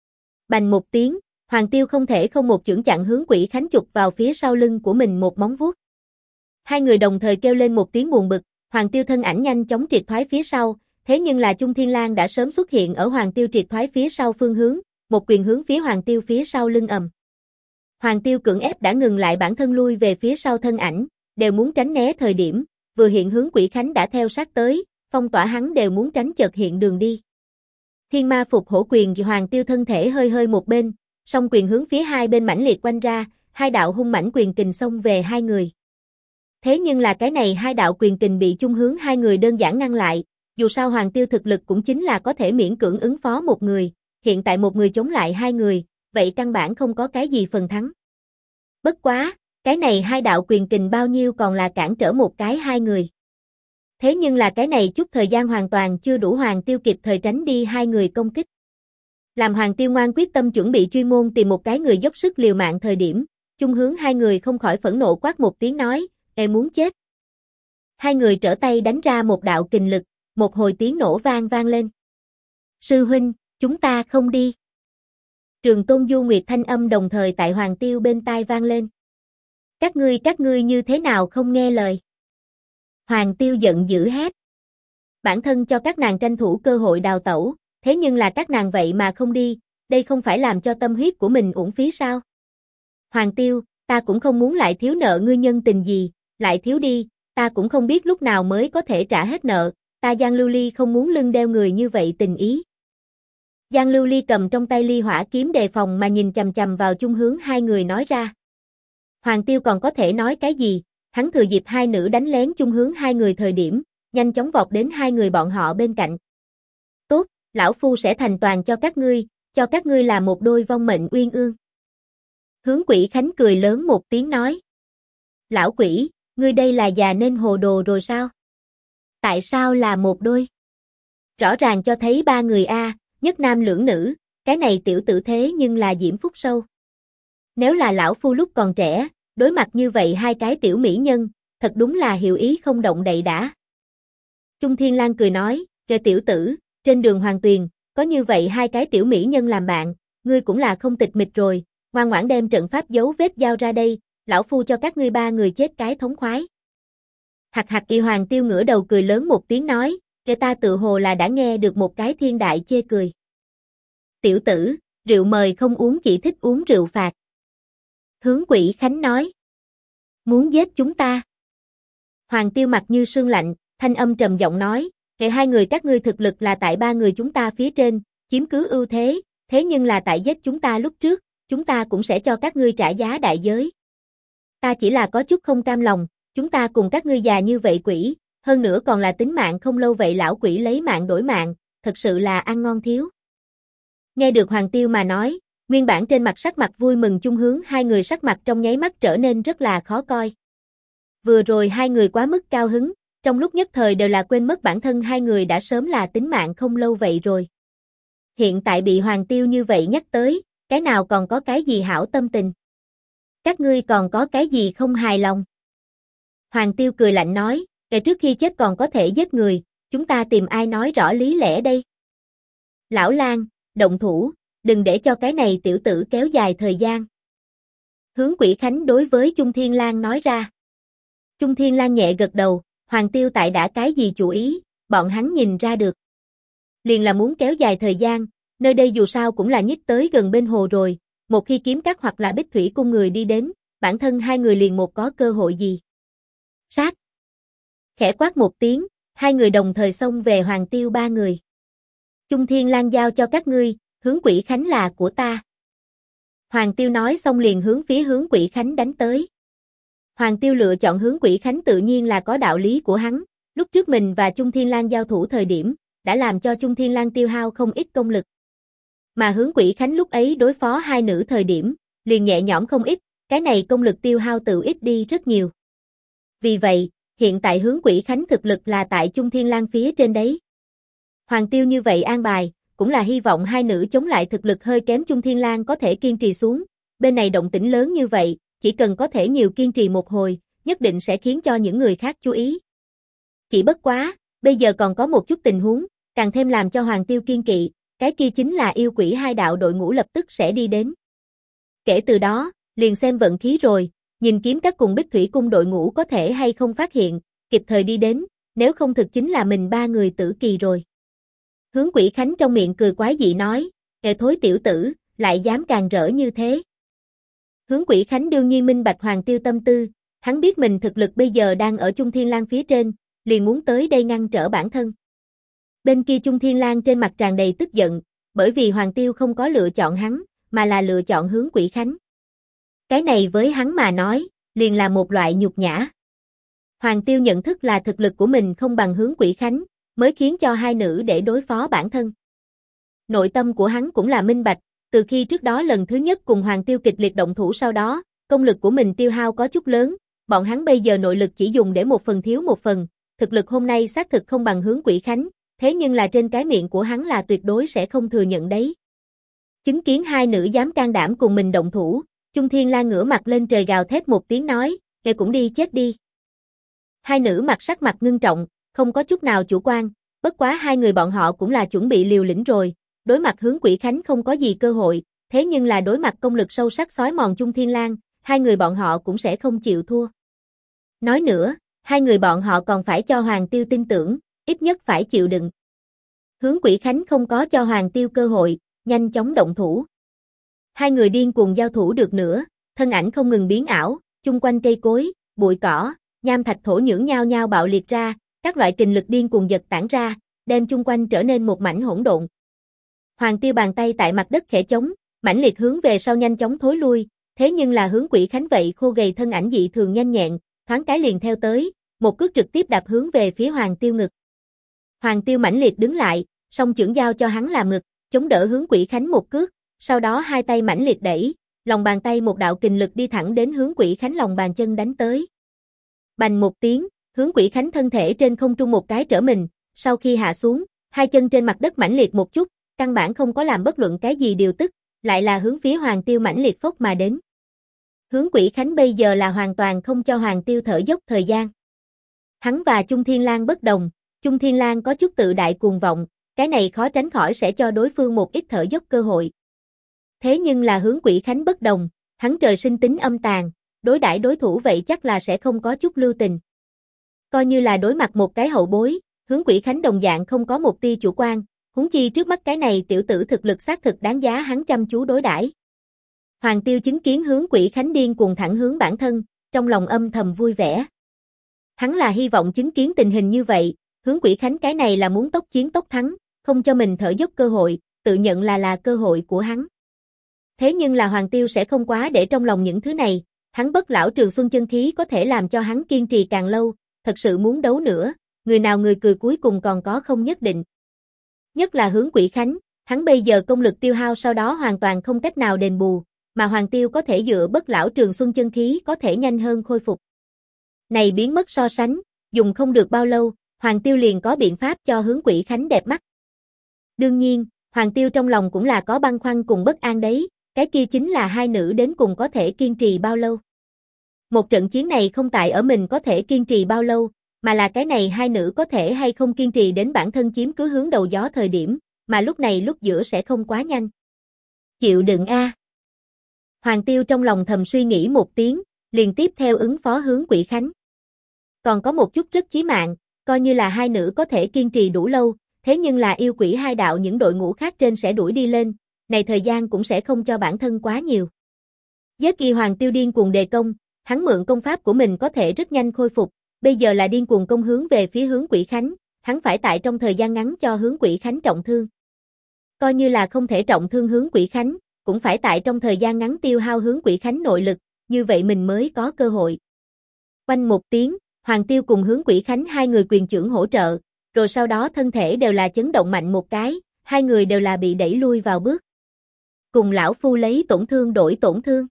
Bành một tiếng, Hoàng Tiêu không thể không một chưởng chặn Hướng Quỷ Khánh chụp vào phía sau lưng của mình một móng vuốt. Hai người đồng thời kêu lên một tiếng buồn bực, Hoàng Tiêu thân ảnh nhanh chóng triệt thoái phía sau, thế nhưng là Trung Thiên Lang đã sớm xuất hiện ở Hoàng Tiêu triệt thoái phía sau phương hướng, một quyền hướng phía Hoàng Tiêu phía sau lưng ầm. Hoàng Tiêu cưỡng ép đã ngừng lại bản thân lui về phía sau thân ảnh, đều muốn tránh né thời điểm, vừa hiện Hướng Quỷ Khánh đã theo sát tới, phong tỏa hắn đều muốn tránh chợt hiện đường đi. Thiên Ma Phục Hổ Quyền, Hoàng Tiêu thân thể hơi hơi một bên, song quyền hướng phía hai bên mãnh liệt quanh ra, hai đạo hung mãnh quyền kình xông về hai người. Thế nhưng là cái này hai đạo quyền kình bị chung hướng hai người đơn giản ngăn lại, dù sao Hoàng Tiêu thực lực cũng chính là có thể miễn cưỡng ứng phó một người, hiện tại một người chống lại hai người, vậy căn bản không có cái gì phần thắng. Bất quá, cái này hai đạo quyền kình bao nhiêu còn là cản trở một cái hai người. Thế nhưng là cái này chút thời gian hoàn toàn chưa đủ Hoàng Tiêu kịp thời tránh đi hai người công kích. Làm Hoàng Tiêu ngoan quyết tâm chuẩn bị chuyên môn tìm một cái người dốc sức liều mạng thời điểm, Chung Hướng hai người không khỏi phẫn nộ quát một tiếng nói, "Ê muốn chết." Hai người trở tay đánh ra một đạo kình lực, một hồi tiếng nổ vang lên. "Sư huynh, chúng ta không đi." Trường Tôn Du Nguyệt thanh âm đồng thời tại Hoàng Tiêu bên tai vang lên. Các ngươi như thế nào không nghe lời?" Hoàng Tiêu giận dữ hét. Bản thân cho các nàng tranh thủ cơ hội đào tẩu, thế nhưng là các nàng vậy mà không đi, đây không phải làm cho tâm huyết của mình uổng phí sao? Hoàng Tiêu, ta cũng không muốn lại thiếu nợ ngươi nhân tình gì, lại thiếu đi, ta cũng không biết lúc nào mới có thể trả hết nợ, ta Giang Lưu Ly không muốn lưng đeo người như vậy tình ý. Giang Lưu Ly cầm trong tay ly hỏa kiếm đề phòng mà nhìn chằm chằm vào Chung Hướng hai người nói ra. Hoàng Tiêu còn có thể nói cái gì, hắn thừa dịp hai nữ đánh lén Chung Hướng hai người thời điểm, nhanh chóng vọt đến hai người bọn họ bên cạnh. "Tốt, lão phu sẽ thành toàn cho các ngươi là một đôi vong mệnh uyên ương." Hướng Quỷ Khánh cười lớn một tiếng nói. "Lão quỷ, ngươi đây là già nên hồ đồ rồi sao? Tại sao là một đôi? Rõ ràng cho thấy ba người a, nhất nam lưỡng nữ, cái này tiểu tử thế nhưng là diễm phúc sâu. Nếu là lão phu lúc còn trẻ, đối mặt như vậy hai cái tiểu mỹ nhân, thật đúng là hiệu ý không động đậy đã." Chung Thiên Lang cười nói, "Kệ tiểu tử, trên đường Hoàng Tuyền, có như vậy hai cái tiểu mỹ nhân làm bạn, ngươi cũng là không tịch mịch rồi, ngoan ngoãn đem trận pháp dấu vết giao ra đây, lão phu cho các ngươi ba người chết cái thống khoái." Hạc hạc y Hoàng Tiêu ngửa đầu cười lớn một tiếng nói, "Kệ ta tự hồ là đã nghe được một cái thiên đại chê cười. Tiểu tử, rượu mời không uống chỉ thích uống rượu phạt." Hướng Quỷ Khánh nói, "Muốn giết chúng ta?" Hoàng Tiêu mặt như sương lạnh, thanh âm trầm giọng nói, "Kệ hai người các ngươi thực lực là tại ba người chúng ta phía trên, chiếm cứ ưu thế, thế nhưng là tại giết chúng ta lúc trước, chúng ta cũng sẽ cho các ngươi trả giá đại giới. Ta chỉ là có chút không cam lòng, chúng ta cùng các ngươi già như vậy quỷ, hơn nữa còn là tính mạng không lâu vậy lão quỷ lấy mạng đổi mạng, thật sự là ăn ngon thiếu." Nghe được Hoàng Tiêu mà nói, nguyên bản trên mặt sắc mặt vui mừng Chung Hướng hai người sắc mặt trong nháy mắt trở nên rất là khó coi. Vừa rồi hai người quá mức cao hứng, trong lúc nhất thời đều là quên mất bản thân hai người đã sớm là tính mạng không lâu vậy rồi. Hiện tại bị Hoàng Tiêu như vậy nhắc tới, cái nào còn có cái gì hảo tâm tình? Các ngươi còn có cái gì không hài lòng? Hoàng Tiêu cười lạnh nói, "Kể trước khi chết còn có thể giết người, chúng ta tìm ai nói rõ lý lẽ đây? Lão Lang, động thủ, đừng để cho cái này tiểu tử kéo dài thời gian." Hướng Quỷ Khánh đối với Chung Thiên Lang nói ra. Chung Thiên Lang nhẹ gật đầu, Hoàng Tiêu tại đã cái gì chủ ý, bọn hắn nhìn ra được. Liền là muốn kéo dài thời gian, nơi đây dù sao cũng là nhích tới gần bên hồ rồi, một khi Kiếm Các hoặc là Bích Thủy cung người đi đến, bản thân hai người liền một có cơ hội gì. Sát. Khẽ quát một tiếng, hai người đồng thời xông về Hoàng Tiêu ba người. Chung Thiên Lang giao cho các ngươi, Hướng Quỷ Khánh là của ta. Hoàng Tiêu nói xong liền hướng phía Hướng Quỷ Khánh đánh tới. Hoàng Tiêu lựa chọn Hướng Quỷ Khánh tự nhiên là có đạo lý của hắn, lúc trước mình và Chung Thiên Lang giao thủ thời điểm, đã làm cho Chung Thiên Lang tiêu hao không ít công lực. Mà Hướng Quỷ Khánh lúc ấy đối phó hai nữ thời điểm, liền nhẹ nhõm không ít, cái này công lực tiêu hao tự ít đi rất nhiều. Vì vậy, hiện tại Hướng Quỷ Khánh thực lực là tại Chung Thiên Lang phía trên đấy. Hoàng Tiêu như vậy an bài, cũng là hy vọng hai nữ chống lại thực lực hơi kém Chung Thiên Lang có thể kiên trì xuống, bên này động tĩnh lớn như vậy, chỉ cần có thể nhiều kiên trì một hồi, nhất định sẽ khiến cho những người khác chú ý. Chỉ bất quá, bây giờ còn có một chút tình huống, càng thêm làm cho Hoàng Tiêu kiên kỵ, cái kia chính là yêu quỷ hai đạo đội ngũ lập tức sẽ đi đến. Kể từ đó, liền xem vận khí rồi, nhìn Kiếm Các cùng Bích Thủy cung đội ngũ có thể hay không phát hiện, kịp thời đi đến, nếu không thực chính là mình ba người tử kỳ rồi. Hướng Quỷ Khánh trong miệng cười quái dị nói, "Ê thối tiểu tử, lại dám càng rỡ như thế." Hướng Quỷ Khánh đương nhiên minh bạch Hoàng Tiêu tâm tư, hắn biết mình thực lực bây giờ đang ở Chung Thiên Lang phía trên, liền muốn tới đây ngăn trở bản thân. Bên kia Chung Thiên Lang trên mặt tràn đầy tức giận, bởi vì Hoàng Tiêu không có lựa chọn hắn, mà là lựa chọn Hướng Quỷ Khánh. Cái này với hắn mà nói, liền là một loại nhục nhã. Hoàng Tiêu nhận thức là thực lực của mình không bằng Hướng Quỷ Khánh, mới khiến cho hai nữ để đối phó bản thân. Nội tâm của hắn cũng là minh bạch, từ khi trước đó lần thứ nhất cùng Hoàng Tiêu kịch liệt động thủ sau đó, công lực của mình tiêu hao có chút lớn, bọn hắn bây giờ nội lực chỉ dùng để một phần thiếu một phần, thực lực hôm nay xác thực không bằng Hướng Quỷ Khánh, thế nhưng là trên cái miệng của hắn là tuyệt đối sẽ không thừa nhận đấy. Chứng kiến hai nữ dám can đảm cùng mình động thủ, Chung Thiên Lan ngửa mặt lên trời gào thét một tiếng nói, "Ngươi cũng đi chết đi." Hai nữ sắc mặt ngưng trọng, không có chút nào chủ quan, bất quá hai người bọn họ cũng là chuẩn bị liều lĩnh rồi, đối mặt Hướng Quỷ Khánh không có gì cơ hội, thế nhưng là đối mặt công lực sâu sắc xói mòn Chung Thiên Lan, hai người bọn họ cũng sẽ không chịu thua. Nói nữa, hai người bọn họ còn phải cho Hoàng Tiêu tin tưởng, ít nhất phải chịu đựng. Hướng Quỷ Khánh không có cho Hoàng Tiêu cơ hội, nhanh chóng động thủ. Hai người điên cuồng giao thủ được nữa, thân ảnh không ngừng biến ảo, chung quanh cây cối, bụi cỏ, nham thạch thổ nhưỡng nhao nhao bạo liệt ra, các loại kình lực điên cuồng giật tản ra, đem chung quanh trở nên một mảnh hỗn độn. Hoàng Tiêu bàn tay tại mặt đất khẽ chống, mãnh liệt hướng về sau nhanh chóng thối lui, thế nhưng là Hướng Quỷ Khánh vậy khô gầy thân ảnh dị thường nhanh nhẹn, thoáng cái liền theo tới, một cước trực tiếp đạp hướng về phía Hoàng Tiêu ngực. Hoàng Tiêu mãnh liệt đứng lại, song chưởng giao cho hắn làm ngực, chống đỡ Hướng Quỷ Khánh một cước, sau đó hai tay mãnh liệt đẩy, lòng bàn tay một đạo kình lực đi thẳng đến Hướng Quỷ Khánh lòng bàn chân đánh tới. Bành một tiếng, Hướng Quỷ Khánh thân thể trên không trung một cái trở mình, sau khi hạ xuống, hai chân trên mặt đất mãnh liệt một chút, căn bản không có làm bất luận cái gì điều tức, lại là hướng phía Hoàng Tiêu mãnh liệt phốc mà đến. Hướng Quỷ Khánh bây giờ là hoàn toàn không cho Hoàng Tiêu thở dốc thời gian. Hắn và Chung Thiên Lan bất đồng, Chung Thiên Lan có chút tự đại cuồng vọng, cái này khó tránh khỏi sẽ cho đối phương một ít thở dốc cơ hội. Thế nhưng là Hướng Quỷ Khánh bất đồng, hắn trời sinh tính âm tàn, đối đãi đối thủ vậy chắc là sẽ không có chút lưu tình. Coi như là đối mặt một cái hậu bối, Hướng Quỷ Khánh đồng dạng không có một tia chủ quan, huống chi trước mắt cái này tiểu tử thực lực xác thực đáng giá hắn chăm chú đối đãi. Hoàng Tiêu chứng kiến Hướng Quỷ Khánh điên cuồng thẳng hướng bản thân, trong lòng âm thầm vui vẻ. Hắn là hy vọng chứng kiến tình hình như vậy, Hướng Quỷ Khánh cái này là muốn tốc chiến tốc thắng, không cho mình thở dốc cơ hội, tự nhận là cơ hội của hắn. Thế nhưng là Hoàng Tiêu sẽ không quá để trong lòng những thứ này, hắn bất lão trường xuân chân khí có thể làm cho hắn kiên trì càng lâu, thật sự muốn đấu nữa, người nào người cười cuối cùng còn có không nhất định. Nhất là Hướng Quỷ Khánh, hắn bây giờ công lực tiêu hao sau đó hoàn toàn không cách nào đền bù, mà Hoàng Tiêu có thể dựa bất lão trường xuân chân khí có thể nhanh hơn khôi phục. Này biến mất so sánh, dùng không được bao lâu, Hoàng Tiêu liền có biện pháp cho Hướng Quỷ Khánh đẹp mắt. Đương nhiên, Hoàng Tiêu trong lòng cũng là có băn khoăn cùng bất an đấy, cái kia chính là hai nữ đến cùng có thể kiên trì bao lâu. Một trận chiến này không tại ở mình có thể kiên trì bao lâu, mà là cái này hai nữ có thể hay không kiên trì đến bản thân chiếm cứ hướng đầu gió thời điểm, mà lúc này lúc giữa sẽ không quá nhanh. Chịu đựng a. Hoàng Tiêu trong lòng thầm suy nghĩ một tiếng, liền tiếp theo ứng phó Hướng Quỷ Khánh. Còn có một chút rất chí mạng, coi như là hai nữ có thể kiên trì đủ lâu, thế nhưng là yêu quỷ hai đạo những đội ngũ khác trên sẽ đuổi đi lên, này thời gian cũng sẽ không cho bản thân quá nhiều. Với kỳ Hoàng Tiêu điên cuồng đề công, hắn mượn công pháp của mình có thể rất nhanh khôi phục, bây giờ là điên cuồng công hướng về phía Hướng Quỷ Khánh, hắn phải tại trong thời gian ngắn cho Hướng Quỷ Khánh trọng thương. Coi như là không thể trọng thương Hướng Quỷ Khánh, cũng phải tại trong thời gian ngắn tiêu hao Hướng Quỷ Khánh nội lực, như vậy mình mới có cơ hội. Oanh một tiếng, Hoàng Tiêu cùng Hướng Quỷ Khánh hai người quyền chưởng hỗ trợ, rồi sau đó thân thể đều là chấn động mạnh một cái, hai người đều là bị đẩy lui vào bước. Cùng lão phu lấy tổn thương đổi tổn thương.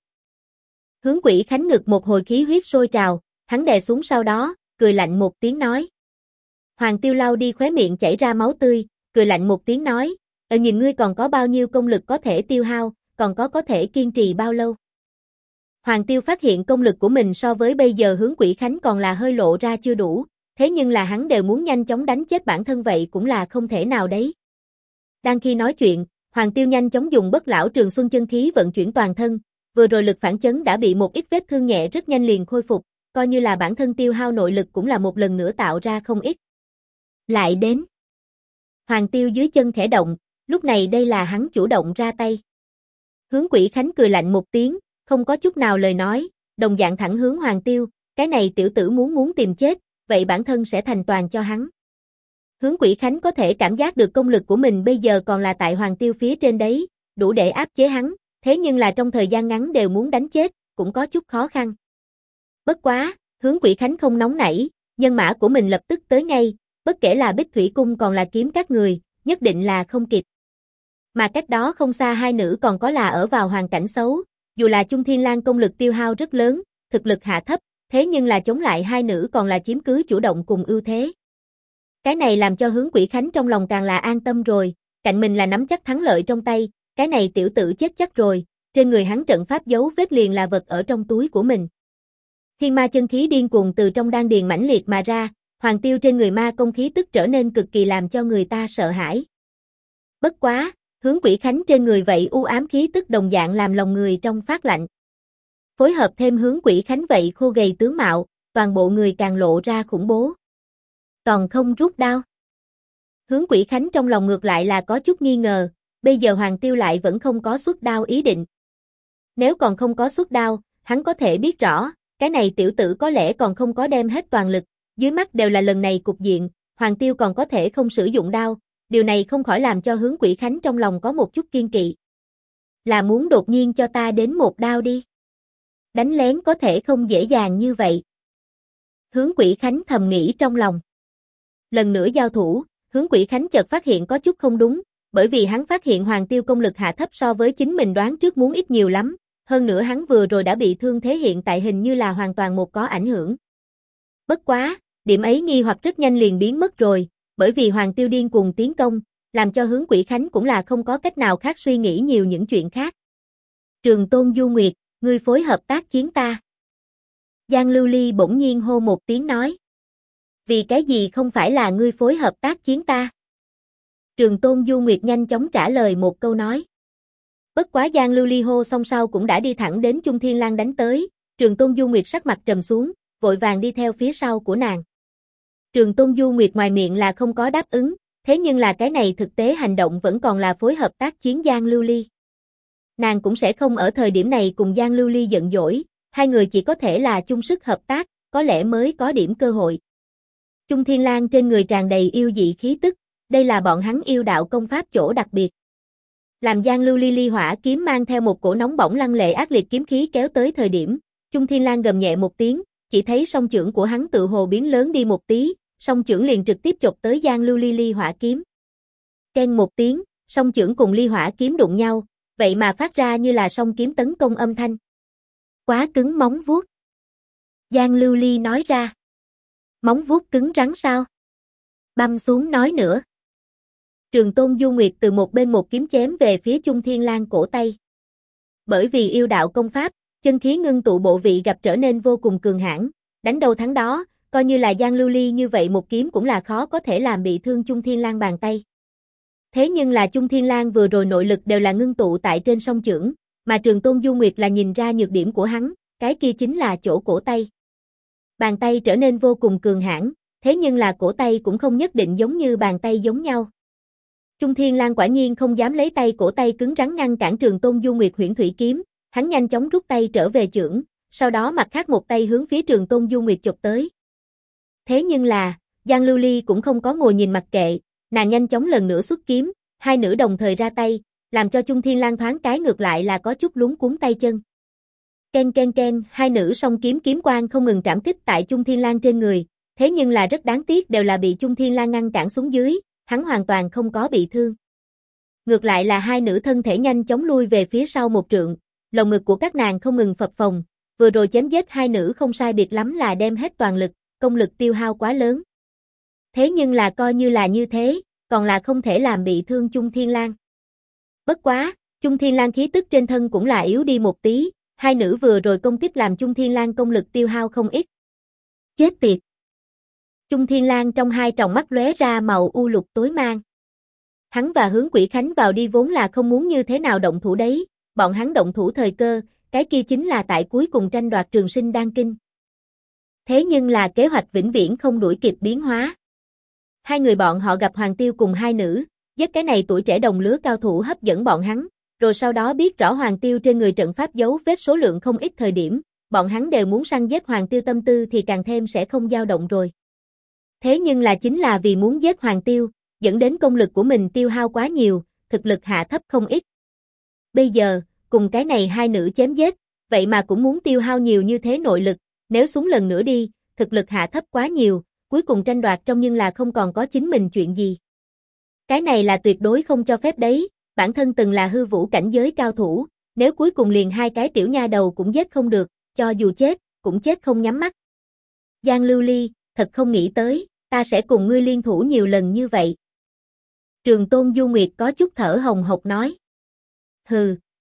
Hướng Quỷ Khánh ngực một hồi khí huyết sôi trào, hắn đè xuống sau đó, cười lạnh một tiếng nói. Hoàng Tiêu lau đi khóe miệng chảy ra máu tươi, cười lạnh một tiếng nói, nhìn ngươi còn có bao nhiêu công lực có thể tiêu hao, còn có thể kiên trì bao lâu. Hoàng Tiêu phát hiện công lực của mình so với bây giờ Hướng Quỷ Khánh còn là hơi lộ ra chưa đủ, thế nhưng là hắn đều muốn nhanh chóng đánh chết bản thân vậy cũng là không thể nào đấy. Đang khi nói chuyện, Hoàng Tiêu nhanh chóng dùng bất lão trường xuân chân khí vận chuyển toàn thân, vừa rồi lực phản chấn đã bị một ít vết thương nhẹ rất nhanh liền khôi phục, coi như là bản thân tiêu hao nội lực cũng là một lần nữa tạo ra không ít. Lại đến. Hoàng Tiêu dưới chân khẽ động, lúc này đây là hắn chủ động ra tay. Hướng Quỷ Khánh cười lạnh một tiếng, không có chút nào lời nói, đồng dạng thẳng hướng Hoàng Tiêu, cái này tiểu tử muốn tìm chết, vậy bản thân sẽ thành toàn cho hắn. Hướng Quỷ Khánh có thể cảm giác được công lực của mình bây giờ còn là tại Hoàng Tiêu phía trên đấy, đủ để áp chế hắn, thế nhưng là trong thời gian ngắn đều muốn đánh chết, cũng có chút khó khăn. Bất quá, Hướng Quỷ Khánh không nóng nảy, nhân mã của mình lập tức tới ngay, bất kể là Bích Thủy Cung còn là kiếm các người, nhất định là không kịp. Mà cách đó không xa hai nữ còn có là ở vào hoàn cảnh xấu, dù là Chung Thiên Lan công lực tiêu hao rất lớn, thực lực hạ thấp, thế nhưng là chống lại hai nữ còn là chiếm cứ chủ động cùng ưu thế. Cái này làm cho Hướng Quỷ Khánh trong lòng càng là an tâm rồi, cạnh mình là nắm chắc thắng lợi trong tay, cái này tiểu tử chết chắc rồi, trên người hắn trận pháp dấu vết liền là vật ở trong túi của mình. Thiên ma chân khí điên cuồng từ trong đan điền mãnh liệt mà ra, Hoàng Tiêu trên người ma công khí tức trở nên cực kỳ làm cho người ta sợ hãi. Bất quá, Hướng Quỷ Khánh trên người vậy u ám khí tức đồng dạng làm lòng người trong phát lạnh. Phối hợp thêm Hướng Quỷ Khánh vậy khô gầy tướng mạo, toàn bộ người càng lộ ra khủng bố. Còn không rút đao. Hướng Quỷ Khánh trong lòng ngược lại là có chút nghi ngờ, bây giờ Hoàng Tiêu lại vẫn không có xuất đao ý định. Nếu còn không có xuất đao, hắn có thể biết rõ, cái này tiểu tử có lẽ còn không có đem hết toàn lực, dưới mắt đều là lần này cục diện, Hoàng Tiêu còn có thể không sử dụng đao, điều này không khỏi làm cho Hướng Quỷ Khánh trong lòng có một chút kiên kỵ. Là muốn đột nhiên cho ta đến một đao đi. Đánh lén có thể không dễ dàng như vậy. Hướng Quỷ Khánh thầm nghĩ trong lòng. Lần nữa giao thủ, Hướng Quỷ Khánh chợt phát hiện có chút không đúng, bởi vì hắn phát hiện Hoàng Tiêu công lực hạ thấp so với chính mình đoán trước muốn ít nhiều lắm, hơn nữa hắn vừa rồi đã bị thương thế hiện tại hình như là hoàn toàn một có ảnh hưởng. Bất quá, điểm ấy nghi hoặc rất nhanh liền biến mất rồi, bởi vì Hoàng Tiêu điên cuồng tiến công, làm cho Hướng Quỷ Khánh cũng là không có cách nào khác suy nghĩ nhiều những chuyện khác. Trường Tôn Du Nguyệt, ngươi phối hợp tác chiến ta. Giang Lưu Ly bỗng nhiên hô một tiếng nói. Vì cái gì không phải là ngươi phối hợp tác chiến ta? Trường Tôn Du Nguyệt nhanh chóng trả lời một câu nói. Bất quá Giang Lưu Ly hô xong sau cũng đã đi thẳng đến Chung Thiên Lang đánh tới, Trường Tôn Du Nguyệt sắc mặt trầm xuống, vội vàng đi theo phía sau của nàng. Trường Tôn Du Nguyệt ngoài miệng là không có đáp ứng, thế nhưng là cái này thực tế hành động vẫn còn là phối hợp tác chiến Giang Lưu Ly. Nàng cũng sẽ không ở thời điểm này cùng Giang Lưu Ly giận dỗi, hai người chỉ có thể là chung sức hợp tác, có lẽ mới có điểm cơ hội. Chung Thiên Lang trên người tràn đầy yêu dị khí tức, đây là bọn hắn yêu đạo công pháp chỗ đặc biệt. Làm Giang Lưu Ly ly hỏa kiếm mang theo một cổ nóng bỏng lăng lệ ác liệt kiếm khí kéo tới thời điểm, Chung Thiên Lang gầm nhẹ một tiếng, chỉ thấy song chưởng của hắn tự hồ biến lớn đi một tí, song chưởng liền trực tiếp chộp tới Giang Lưu Ly ly hỏa kiếm. Keng một tiếng, song chưởng cùng ly hỏa kiếm đụng nhau, vậy mà phát ra như là song kiếm tấn công âm thanh. Quá cứng móng vuốt. Giang Lưu Ly nói ra. Móng vuốt cứng rắn sao? Băm xuống nói nữa. Trường Tôn Du Nguyệt từ một bên một kiếm chém về phía Chung Thiên Lang cổ tay. Bởi vì yêu đạo công pháp, chân khí ngưng tụ bộ vị gặp trở nên vô cùng cường hãn, đánh đầu thắng đó, coi như là Giang Lưu Ly như vậy một kiếm cũng là khó có thể làm bị thương Chung Thiên Lang bàn tay. Thế nhưng là Chung Thiên Lang vừa rồi nội lực đều là ngưng tụ tại trên song chưởng, mà Trường Tôn Du Nguyệt là nhìn ra nhược điểm của hắn, cái kia chính là chỗ cổ tay. Bàn tay trở nên vô cùng cường hãn, thế nhưng là cổ tay cũng không nhất định giống như bàn tay giống nhau. Chung Thiên Lang quả nhiên không dám lấy tay cổ tay cứng rắn ngăn cản Trường Tôn Du Nguyệt huyễn thủy kiếm, hắn nhanh chóng rút tay trở về chưởng, sau đó mặt khác một tay hướng phía Trường Tôn Du Nguyệt chụp tới. Thế nhưng là, Giang Lưu Ly cũng không có ngồi nhìn mặc kệ, nàng nhanh chóng lần nữa xuất kiếm, hai nữ đồng thời ra tay, làm cho Chung Thiên Lang thoáng cái ngược lại là có chút luống cuống tay chân. Ken ken ken, hai nữ song kiếm kiếm quang không ngừng trảm kích tại Chung Thiên Lang trên người, thế nhưng là rất đáng tiếc đều là bị Chung Thiên Lang ngăn cản xuống dưới, hắn hoàn toàn không có bị thương. Ngược lại là hai nữ thân thể nhanh chóng lui về phía sau một trượng, lồng ngực của các nàng không ngừng phập phồng, vừa rồi chém giết hai nữ không sai biệt lắm là đem hết toàn lực, công lực tiêu hao quá lớn. Thế nhưng là coi như là như thế, còn là không thể làm bị thương Chung Thiên Lang. Bất quá, Chung Thiên Lang khí tức trên thân cũng là yếu đi một tí, hai nữ vừa rồi công kích làm Chung Thiên Lang công lực tiêu hao không ít. Chết tiệt! Chung Thiên Lang trong hai tròng mắt lóe ra màu u lục tối mang. Hắn và Hướng Quỷ Khánh vào đi vốn là không muốn như thế nào động thủ đấy, bọn hắn động thủ thời cơ, cái kia chính là tại cuối cùng tranh đoạt Trường Sinh Đan Kinh. Thế nhưng là kế hoạch vĩnh viễn không đuổi kịp biến hóa. Hai người bọn họ gặp Hoàng Tiêu cùng hai nữ, giết cái này tuổi trẻ đồng lứa cao thủ hấp dẫn bọn hắn, rồi sau đó biết rõ Hoàng Tiêu trên người trận pháp dấu vết số lượng không ít thời điểm, bọn hắn đều muốn săn giết Hoàng Tiêu tâm tư thì càng thêm sẽ không dao động rồi. Thế nhưng là chính là vì muốn giết Hoàng Tiêu, dẫn đến công lực của mình tiêu hao quá nhiều, thực lực hạ thấp không ít. Bây giờ, cùng cái này hai nữ chém giết, vậy mà cũng muốn tiêu hao nhiều như thế nội lực, nếu xuống lần nữa đi, thực lực hạ thấp quá nhiều, cuối cùng tranh đoạt trong nhưng là không còn có chính mình chuyện gì. Cái này là tuyệt đối không cho phép đấy, bản thân từng là hư vũ cảnh giới cao thủ, nếu cuối cùng liền hai cái tiểu nha đầu cũng giết không được, cho dù chết, cũng chết không nhắm mắt. Giang Lưu Ly, thật không nghĩ tới, ta sẽ cùng ngươi liên thủ nhiều lần như vậy. Trường Tôn Du Nguyệt có chút thở hồng hộc nói. Hừ,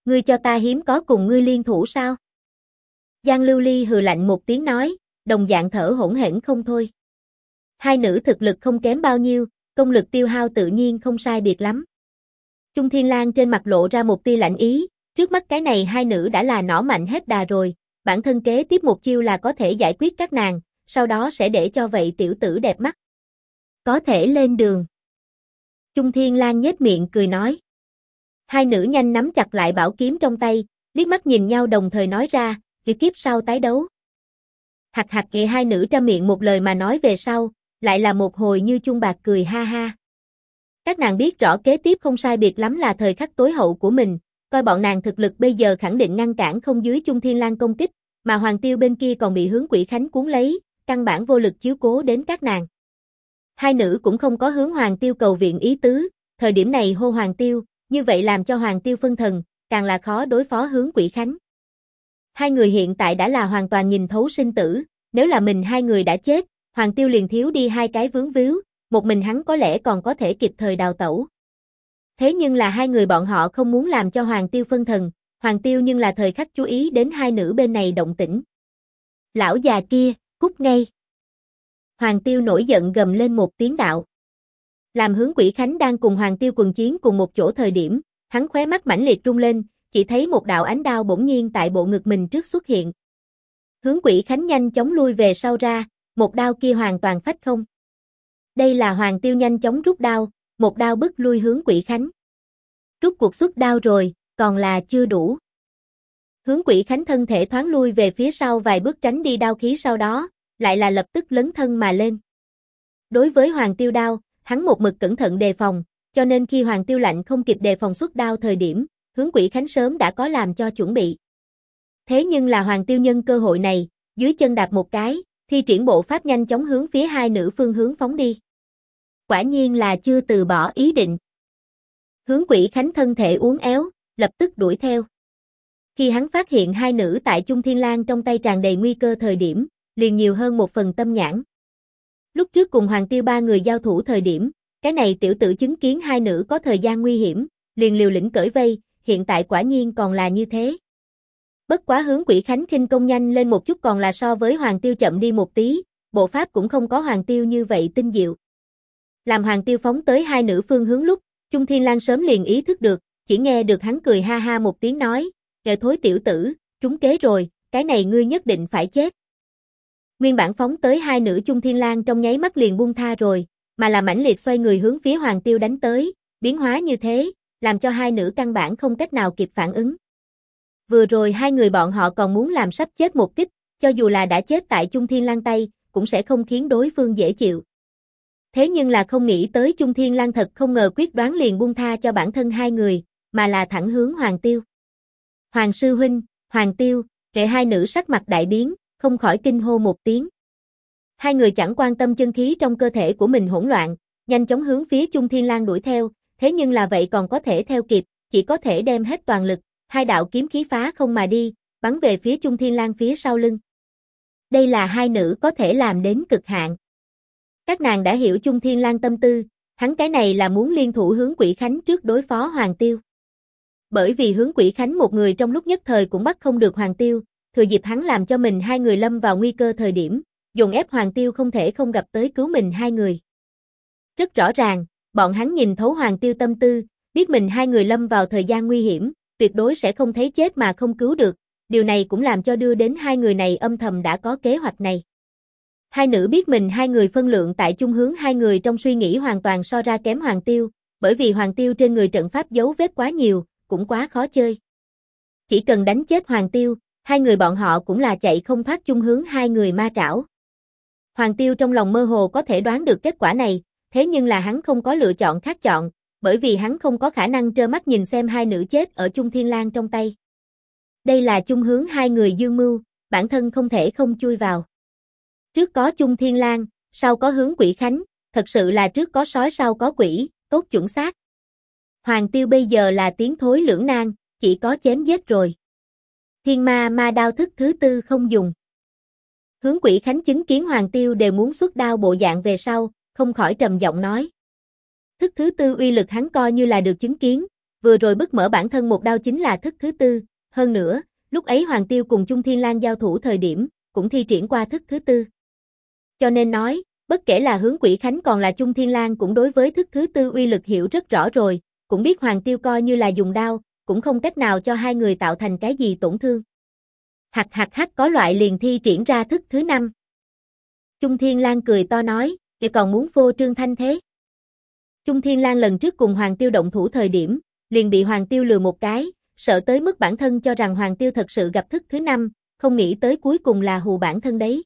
Ngươi cho ta hiếm có cùng ngươi liên thủ sao? Giang Lưu Ly hừ lạnh một tiếng nói, đồng dạng thở hổn hển không thôi. Hai nữ thực lực không kém bao nhiêu, công lực tiêu hao tự nhiên không sai biệt lắm. Trung Thiên Lang trên mặt lộ ra một tia lạnh ý, trước mắt cái này hai nữ đã là nỏ mạnh hết đà rồi, bản thân kế tiếp một chiêu là có thể giải quyết các nàng, sau đó sẽ để cho vậy tiểu tử đẹp mắt. Có thể lên đường. Trung Thiên Lang nhếch miệng cười nói. Hai nữ nhanh nắm chặt lại bảo kiếm trong tay, liếc mắt nhìn nhau đồng thời nói ra, kiếp sau tái đấu. Hạc hạc kệ hai nữ trăm miệng một lời mà nói về sau, lại là một hồi như chuông bạc cười ha ha. Các nàng biết rõ kế tiếp không sai biệt lắm là thời khắc tối hậu của mình, coi bọn nàng thực lực bây giờ khẳng định ngăn cản không dưới Trung Thiên Lang công kích, mà Hoàng Tiêu bên kia còn bị hướng Quỷ Khánh cuốn lấy, căn bản vô lực chiếu cố đến các nàng. Hai nữ cũng không có hướng Hoàng Tiêu cầu viện ý tứ, thời điểm này hô Hoàng Tiêu, như vậy làm cho Hoàng Tiêu phân thần, càng là khó đối phó hướng Quỷ Khánh. Hai người hiện tại đã là hoàn toàn nhìn thấu sinh tử, nếu là mình hai người đã chết, Hoàng Tiêu liền thiếu đi hai cái vướng víu, một mình hắn có lẽ còn có thể kịp thời đào tẩu. Thế nhưng là hai người bọn họ không muốn làm cho Hoàng Tiêu phân thần, Hoàng Tiêu nhưng là thời khắc chú ý đến hai nữ bên này động tĩnh. Lão già kia, cút ngay. Hoàng Tiêu nổi giận gầm lên một tiếng đạo. Làm hướng Quỷ Khánh đang cùng Hoàng Tiêu quần chiến cùng một chỗ thời điểm, hắn khóe mắt mãnh liệt rung lên, chỉ thấy một đạo ánh đao bỗng nhiên tại bộ ngực mình trước xuất hiện. Hướng Quỷ Khánh nhanh chóng lui về sau ra, một đao kia hoàn toàn phách không. Đây là Hoàng Tiêu nhanh chóng rút đao, một đao bức lui hướng Quỷ Khánh. Rút cuộc xuất đao rồi, còn là chưa đủ. Hướng Quỷ Khánh thân thể thoáng lui về phía sau vài bước tránh đi đao khí sau đó, lại là lập tức lấn thân mà lên. Đối với Hoàng Tiêu đao, hắn một mực cẩn thận đề phòng, cho nên khi Hoàng Tiêu lạnh không kịp đề phòng xuất đao thời điểm, hướng Quỷ Khánh sớm đã có làm cho chuẩn bị. Thế nhưng là Hoàng Tiêu nhân cơ hội này, dưới chân đạp một cái, thi triển bộ pháp nhanh chóng hướng phía hai nữ phương hướng phóng đi. Quả nhiên là chưa từ bỏ ý định. Hướng Quỷ Khánh thân thể uốn éo, lập tức đuổi theo. Khi hắn phát hiện hai nữ tại Trung Thiên Lang trong tay tràn đầy nguy cơ thời điểm, liền nhiều hơn một phần tâm nhãn. Lúc trước cùng Hoàng Tiêu ba người giao thủ thời điểm, cái này tiểu tử chứng kiến hai nữ có thời gian nguy hiểm, liền liều lĩnh cởi vây, hiện tại quả nhiên còn là như thế. Bất quá hướng Quỷ Khánh khinh công nhanh lên một chút còn là so với Hoàng Tiêu chậm đi một tí, bộ pháp cũng không có Hoàng Tiêu như vậy tinh diệu. Làm Hoàng Tiêu phóng tới hai nữ phương hướng lúc, Trung Thiên Lang sớm liền ý thức được, chỉ nghe được hắn cười ha ha một tiếng nói, kệ thối tiểu tử, trúng kế rồi, cái này ngươi nhất định phải chết. Nguyên bản phóng tới hai nữ Trung Thiên Lang trong nháy mắt liền buông tha rồi, mà là mãnh liệt xoay người hướng phía Hoàng Tiêu đánh tới, biến hóa như thế, làm cho hai nữ căn bản không cách nào kịp phản ứng. Vừa rồi hai người bọn họ còn muốn làm sắp chết một kích, cho dù là đã chết tại Trung Thiên Lang tay, cũng sẽ không khiến đối phương dễ chịu. Thế nhưng là không nghĩ tới Trung Thiên Lang thật không ngờ quyết đoán liền buông tha cho bản thân hai người, mà là thẳng hướng Hoàng Tiêu. Hoàng sư huynh, Hoàng Tiêu, kệ hai nữ sắc mặt đại biến, không khỏi kinh hô một tiếng. Hai người chẳng quan tâm chân khí trong cơ thể của mình hỗn loạn, nhanh chóng hướng phía Trung Thiên Lang đuổi theo, thế nhưng là vậy còn có thể theo kịp, chỉ có thể đem hết toàn lực, hai đạo kiếm khí phá không mà đi, bắn về phía Trung Thiên Lang phía sau lưng. Đây là hai nữ có thể làm đến cực hạn. Các nàng đã hiểu Trung Thiên Lang tâm tư, hắn cái này là muốn liên thủ hướng Quỷ Khánh trước đối phó Hoàng Tiêu. Bởi vì hướng Quỷ Khánh một người trong lúc nhất thời cũng bắt không được Hoàng Tiêu, thừa dịp hắn làm cho mình hai người lâm vào nguy cơ thời điểm, dồn ép Hoàng Tiêu không thể không gặp tới cứu mình hai người. Rất rõ ràng, bọn hắn nhìn thấu Hoàng Tiêu tâm tư, biết mình hai người lâm vào thời gian nguy hiểm, tuyệt đối sẽ không thấy chết mà không cứu được, điều này cũng làm cho đưa đến hai người này âm thầm đã có kế hoạch này. Hai nữ biết mình hai người phân lượng tại chung hướng hai người trong suy nghĩ hoàn toàn so ra kém Hoàng Tiêu, bởi vì Hoàng Tiêu trên người trận pháp dấu vết quá nhiều, cũng quá khó chơi. Chỉ cần đánh chết Hoàng Tiêu, hai người bọn họ cũng là chạy không thoát chung hướng hai người ma trảo. Hoàng Tiêu trong lòng mơ hồ có thể đoán được kết quả này, thế nhưng là hắn không có lựa chọn khác chọn, bởi vì hắn không có khả năng trơ mắt nhìn xem hai nữ chết ở Trung Thiên Lang trong tay. Đây là chung hướng hai người dương mưu, bản thân không thể không chui vào. Trước có Trung Thiên Lang, sau có hướng Quỷ Khánh, thật sự là trước có sói sau có quỷ, tốt chuẩn xác. Hoàng Tiêu bây giờ là tiến thối lưỡng nan, chỉ có chém giết rồi. Thiên ma ma đao thức thứ tư không dùng. Hướng Quỷ Khánh chứng kiến Hoàng Tiêu đều muốn xuất đao bộ dạng về sau, không khỏi trầm giọng nói. Thức thứ tư uy lực hắn coi như là được chứng kiến, vừa rồi bứt mở bản thân một đao chính là thức thứ tư, hơn nữa, lúc ấy Hoàng Tiêu cùng Chung Thiên Lang giao thủ thời điểm, cũng thi triển qua thức thứ tư. Cho nên nói, bất kể là Hướng Quỷ Khánh còn là Chung Thiên Lang cũng đối với thức thứ tư uy lực hiểu rất rõ rồi, cũng biết Hoàng Tiêu coi như là dùng đao, cũng không cách nào cho hai người tạo thành cái gì tổn thương. Hắc có loại liền thi triển ra thức thứ năm. Chung Thiên Lang cười to nói, "Kìa còn muốn phô trương thanh thế?" Chung Thiên Lang lần trước cùng Hoàng Tiêu động thủ thời điểm, liền bị Hoàng Tiêu lừa một cái, sợ tới mức bản thân cho rằng Hoàng Tiêu thật sự gặp thức thứ năm, không nghĩ tới cuối cùng là hù bản thân đấy.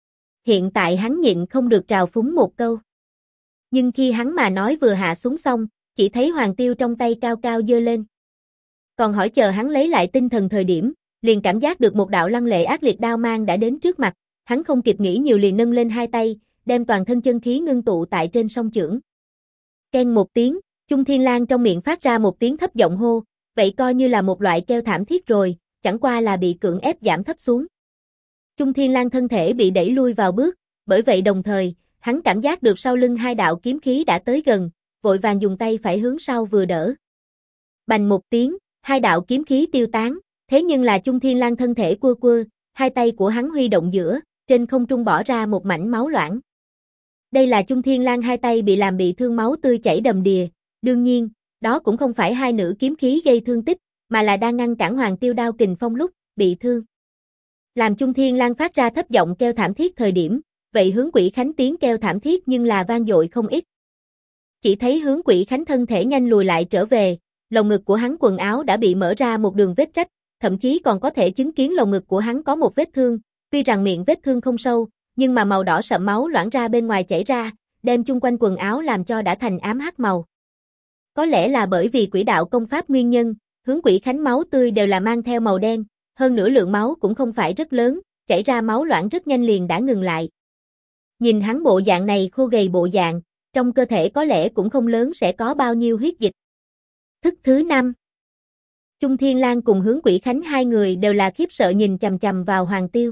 Hiện tại hắn nhịn không được trào phúng một câu. Nhưng khi hắn mà nói vừa hạ xuống xong, chỉ thấy Hoàng Tiêu trong tay cao cao giơ lên. Còn hỏi chờ hắn lấy lại tinh thần thời điểm, liền cảm giác được một đạo lăng lệ ác liệt đao mang đã đến trước mặt, hắn không kịp nghĩ nhiều liền nâng lên hai tay, đem toàn thân chân khí ngưng tụ tại trên song chưởng. Keng một tiếng, Chung Thiên Lang trong miệng phát ra một tiếng thấp giọng hô, vậy coi như là một loại kêu thảm thiết rồi, chẳng qua là bị cưỡng ép giảm thấp xuống. Chung Thiên Lang thân thể bị đẩy lui vào bước, bởi vậy đồng thời, hắn cảm giác được sau lưng hai đạo kiếm khí đã tới gần, vội vàng dùng tay phải hướng sau vừa đỡ. Bành một tiếng, hai đạo kiếm khí tiêu tán, thế nhưng là Chung Thiên Lang thân thể quơ quơ, hai tay của hắn huy động giữa, trên không trung bỏ ra một mảnh máu loãng. Đây là Chung Thiên Lang hai tay bị làm bị thương máu tươi chảy đầm đìa, đương nhiên, đó cũng không phải hai nữ kiếm khí gây thương tích, mà là đang ngăn cản Hoàng Tiêu đao kình phong lúc bị thương. Làm Chung Thiên Lang phát ra thấp giọng kêu thảm thiết thời điểm, vậy Hướng Quỷ Khánh tiếng kêu thảm thiết nhưng là vang dội không ít. Chỉ thấy Hướng Quỷ Khánh thân thể nhanh lùi lại trở về, lồng ngực của hắn quần áo đã bị mở ra một đường vết rách, thậm chí còn có thể chứng kiến lồng ngực của hắn có một vết thương, tuy rằng miệng vết thương không sâu, nhưng mà màu đỏ sậm máu loãng ra bên ngoài chảy ra, đem chung quanh quần áo làm cho đã thành ám hắc màu. Có lẽ là bởi vì quỷ đạo công pháp nguyên nhân, Hướng Quỷ Khánh máu tươi đều là mang theo màu đen, hơn nữa lượng máu cũng không phải rất lớn, chảy ra máu loãng rất nhanh liền đã ngừng lại. Nhìn hắn bộ dạng này khô gầy bộ dạng, trong cơ thể có lẽ cũng không lớn sẽ có bao nhiêu huyết dịch. Thức thứ năm. Chung Thiên Lang cùng Hướng Quỷ Khánh hai người đều là khiếp sợ nhìn chằm chằm vào Hoàng Tiêu.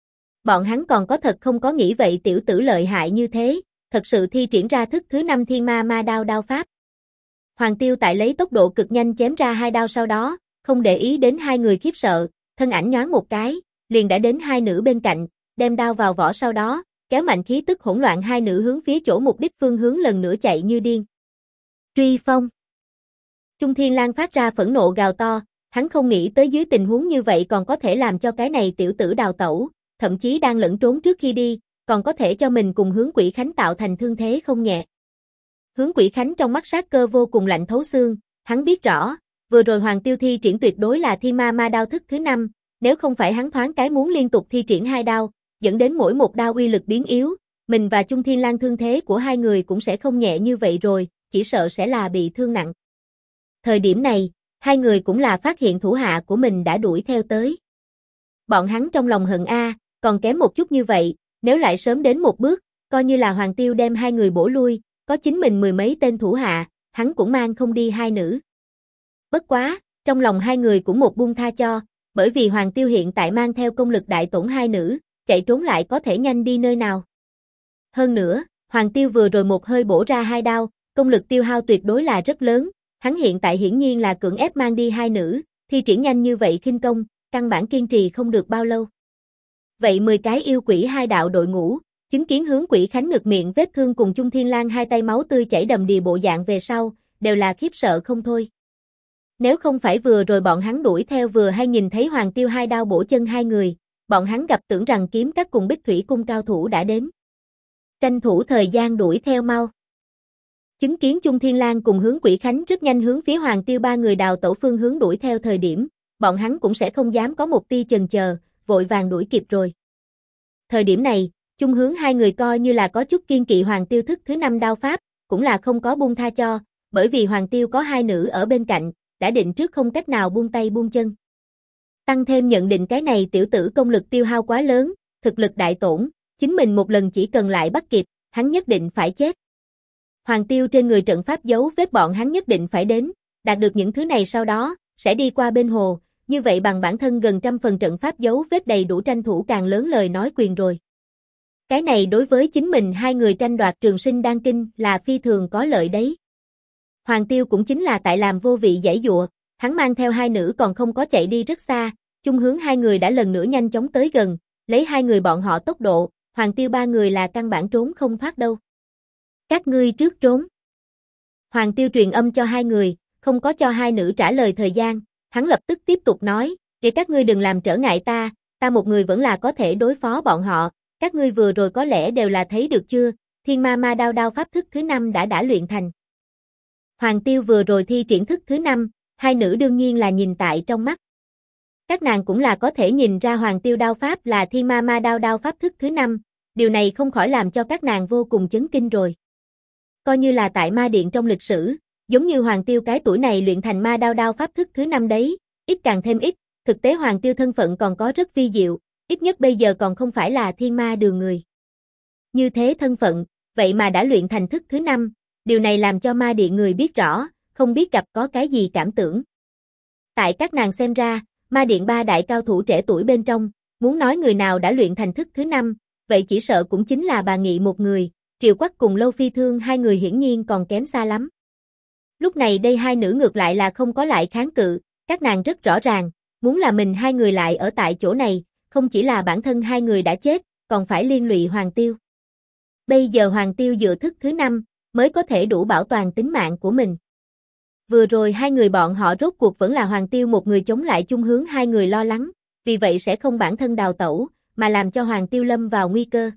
Bọn hắn còn có thật không có nghĩ vậy tiểu tử lợi hại như thế, thật sự thi triển ra thức thứ năm Thiên Ma Ma đao đao pháp. Hoàng Tiêu tại lấy tốc độ cực nhanh chém ra hai đao sau đó, không để ý đến hai người khiếp sợ, thân ảnh nhoáng một cái, liền đã đến hai nữ bên cạnh, đem đao vào vỏ sau đó, kéo mạnh khí tức hỗn loạn hai nữ hướng phía chỗ mục đích phương hướng lần nữa chạy như điên. Truy phong. Chung Thiên Lang phát ra phẫn nộ gào to, hắn không nghĩ tới dưới tình huống như vậy còn có thể làm cho cái này tiểu tử đào tẩu, thậm chí đang lẫn trốn trước khi đi, còn có thể cho mình cùng Hướng Quỷ Khánh tạo thành thương thế không nhẹ. Hướng Quỷ Khánh trong mắt sát cơ vô cùng lạnh thấu xương, hắn biết rõ, vừa rồi Hoàng Tiêu thi triển tuyệt đối là Thiên Ma Ma đao thức thứ năm, nếu không phải hắn thoáng cái muốn liên tục thi triển hai đao, dẫn đến mỗi một đao uy lực biến yếu, mình và Chung Thiên Lang thương thế của hai người cũng sẽ không nhẹ như vậy rồi, chỉ sợ sẽ là bị thương nặng. Thời điểm này, hai người cũng là phát hiện thủ hạ của mình đã đuổi theo tới. Bọn hắn trong lòng hận còn kém một chút như vậy, nếu lại sớm đến một bước, coi như là Hoàng Tiêu đem hai người bổ lui, có chính mình mười mấy tên thủ hạ, hắn cũng mang không đi hai nữ. Bất quá, trong lòng hai người cũng một buông tha cho, bởi vì Hoàng Tiêu hiện tại mang theo công lực đại tổn hai nữ, chạy trốn lại có thể nhanh đi nơi nào. Hơn nữa, Hoàng Tiêu vừa rồi một hơi bổ ra hai đao, công lực tiêu hao tuyệt đối là rất lớn, hắn hiện tại hiển nhiên là cưỡng ép mang đi hai nữ, thi triển nhanh như vậy khinh công, căn bản kiên trì không được bao lâu. Vậy 10 cái yêu quỷ hai đạo đội ngũ, chứng kiến Hướng Quỷ Khánh ngực miệng vết thương cùng Chung Thiên Lang hai tay máu tươi chảy đầm đìa bộ dạng về sau, đều là khiếp sợ không thôi. Nếu không phải vừa rồi bọn hắn đuổi theo vừa hay nhìn thấy Hoàng Tiêu hai đao bổ chân hai người, bọn hắn gặp tưởng rằng kiếm các cùng Bích Thủy cung cao thủ đã đến. Tranh thủ thời gian đuổi theo mau. Chứng kiến Chung Thiên Lang cùng Hướng Quỷ Khánh rất nhanh hướng phía Hoàng Tiêu ba người đào tẩu phương hướng đuổi theo thời điểm, bọn hắn cũng sẽ không dám có một tia chần chờ, vội vàng đuổi kịp rồi. Thời điểm này, Chung Hướng hai người coi như là có chút kiên kỵ Hoàng Tiêu thức thứ năm đao pháp, cũng là không có buông tha cho, bởi vì Hoàng Tiêu có hai nữ ở bên cạnh, đã định trước không cách nào buông tay buông chân. Tăng thêm nhận định cái này tiểu tử công lực tiêu hao quá lớn, thực lực đại tổn, chính mình một lần chỉ cần lại bắt kịp, hắn nhất định phải chết. Hoàng Tiêu trên người trận pháp dấu vết bọn hắn nhất định phải đến, đạt được những thứ này sau đó, sẽ đi qua bên hồ, như vậy bằng bản thân gần 100% trận pháp dấu vết đầy đủ tranh thủ càng lớn lời nói quyền rồi. Cái này đối với chính mình hai người tranh đoạt trường sinh đan kinh là phi thường có lợi đấy. Hoàng Tiêu cũng chính là tại làm vô vị giãy giụa, hắn mang theo hai nữ còn không có chạy đi rất xa, Chung Hướng hai người đã lần nữa nhanh chóng tới gần, lấy hai người bọn họ tốc độ, Hoàng Tiêu ba người là căn bản trốn không thoát đâu. Các ngươi trước trốn. Hoàng Tiêu truyền âm cho hai người, không có cho hai nữ trả lời thời gian, hắn lập tức tiếp tục nói, để các ngươi đừng làm trở ngại ta một người vẫn là có thể đối phó bọn họ, các ngươi vừa rồi có lẽ đều là thấy được chưa, Thiên Ma Ma đao pháp thức thứ 5 đã luyện thành. Hoàng Tiêu vừa rồi thi triển thức thứ 5, hai nữ đương nhiên là nhìn tại trong mắt. Các nàng cũng là có thể nhìn ra Hoàng Tiêu đao pháp là Thiên Ma Ma đao pháp thức thứ 5, điều này không khỏi làm cho các nàng vô cùng chấn kinh rồi. Coi như là tại Ma Điện trong lịch sử, giống như Hoàng Tiêu cái tuổi này luyện thành Ma đao pháp thức thứ 5 đấy, ít càng thêm ít, thực tế Hoàng Tiêu thân phận còn có rất vi diệu, ít nhất bây giờ còn không phải là Thiên Ma đường người. Như thế thân phận, vậy mà đã luyện thành thức thứ 5, điều này làm cho Ma Điện người biết rõ, không biết gặp có cái gì cảm tưởng. Tại các nàng xem ra, Ma Điện ba đại cao thủ trẻ tuổi bên trong, muốn nói người nào đã luyện thành thức thứ 5, vậy chỉ sợ cũng chính là bà Nghị một người, Triệu Quắc cùng Lâu Phi Thương hai người hiển nhiên còn kém xa lắm. Lúc này đây hai nữ ngược lại là không có lại kháng cự, các nàng rất rõ ràng, muốn là mình hai người lại ở tại chỗ này, không chỉ là bản thân hai người đã chết, còn phải liên lụy Hoàng Tiêu. Bây giờ Hoàng Tiêu dựa thức thứ 5, mới có thể đủ bảo toàn tính mạng của mình. Vừa rồi hai người bọn họ rốt cuộc vẫn là Hoàng Tiêu một người chống lại Chung Hướng hai người lo lắng, vì vậy sẽ không bản thân đào tẩu, mà làm cho Hoàng Tiêu lâm vào nguy cơ.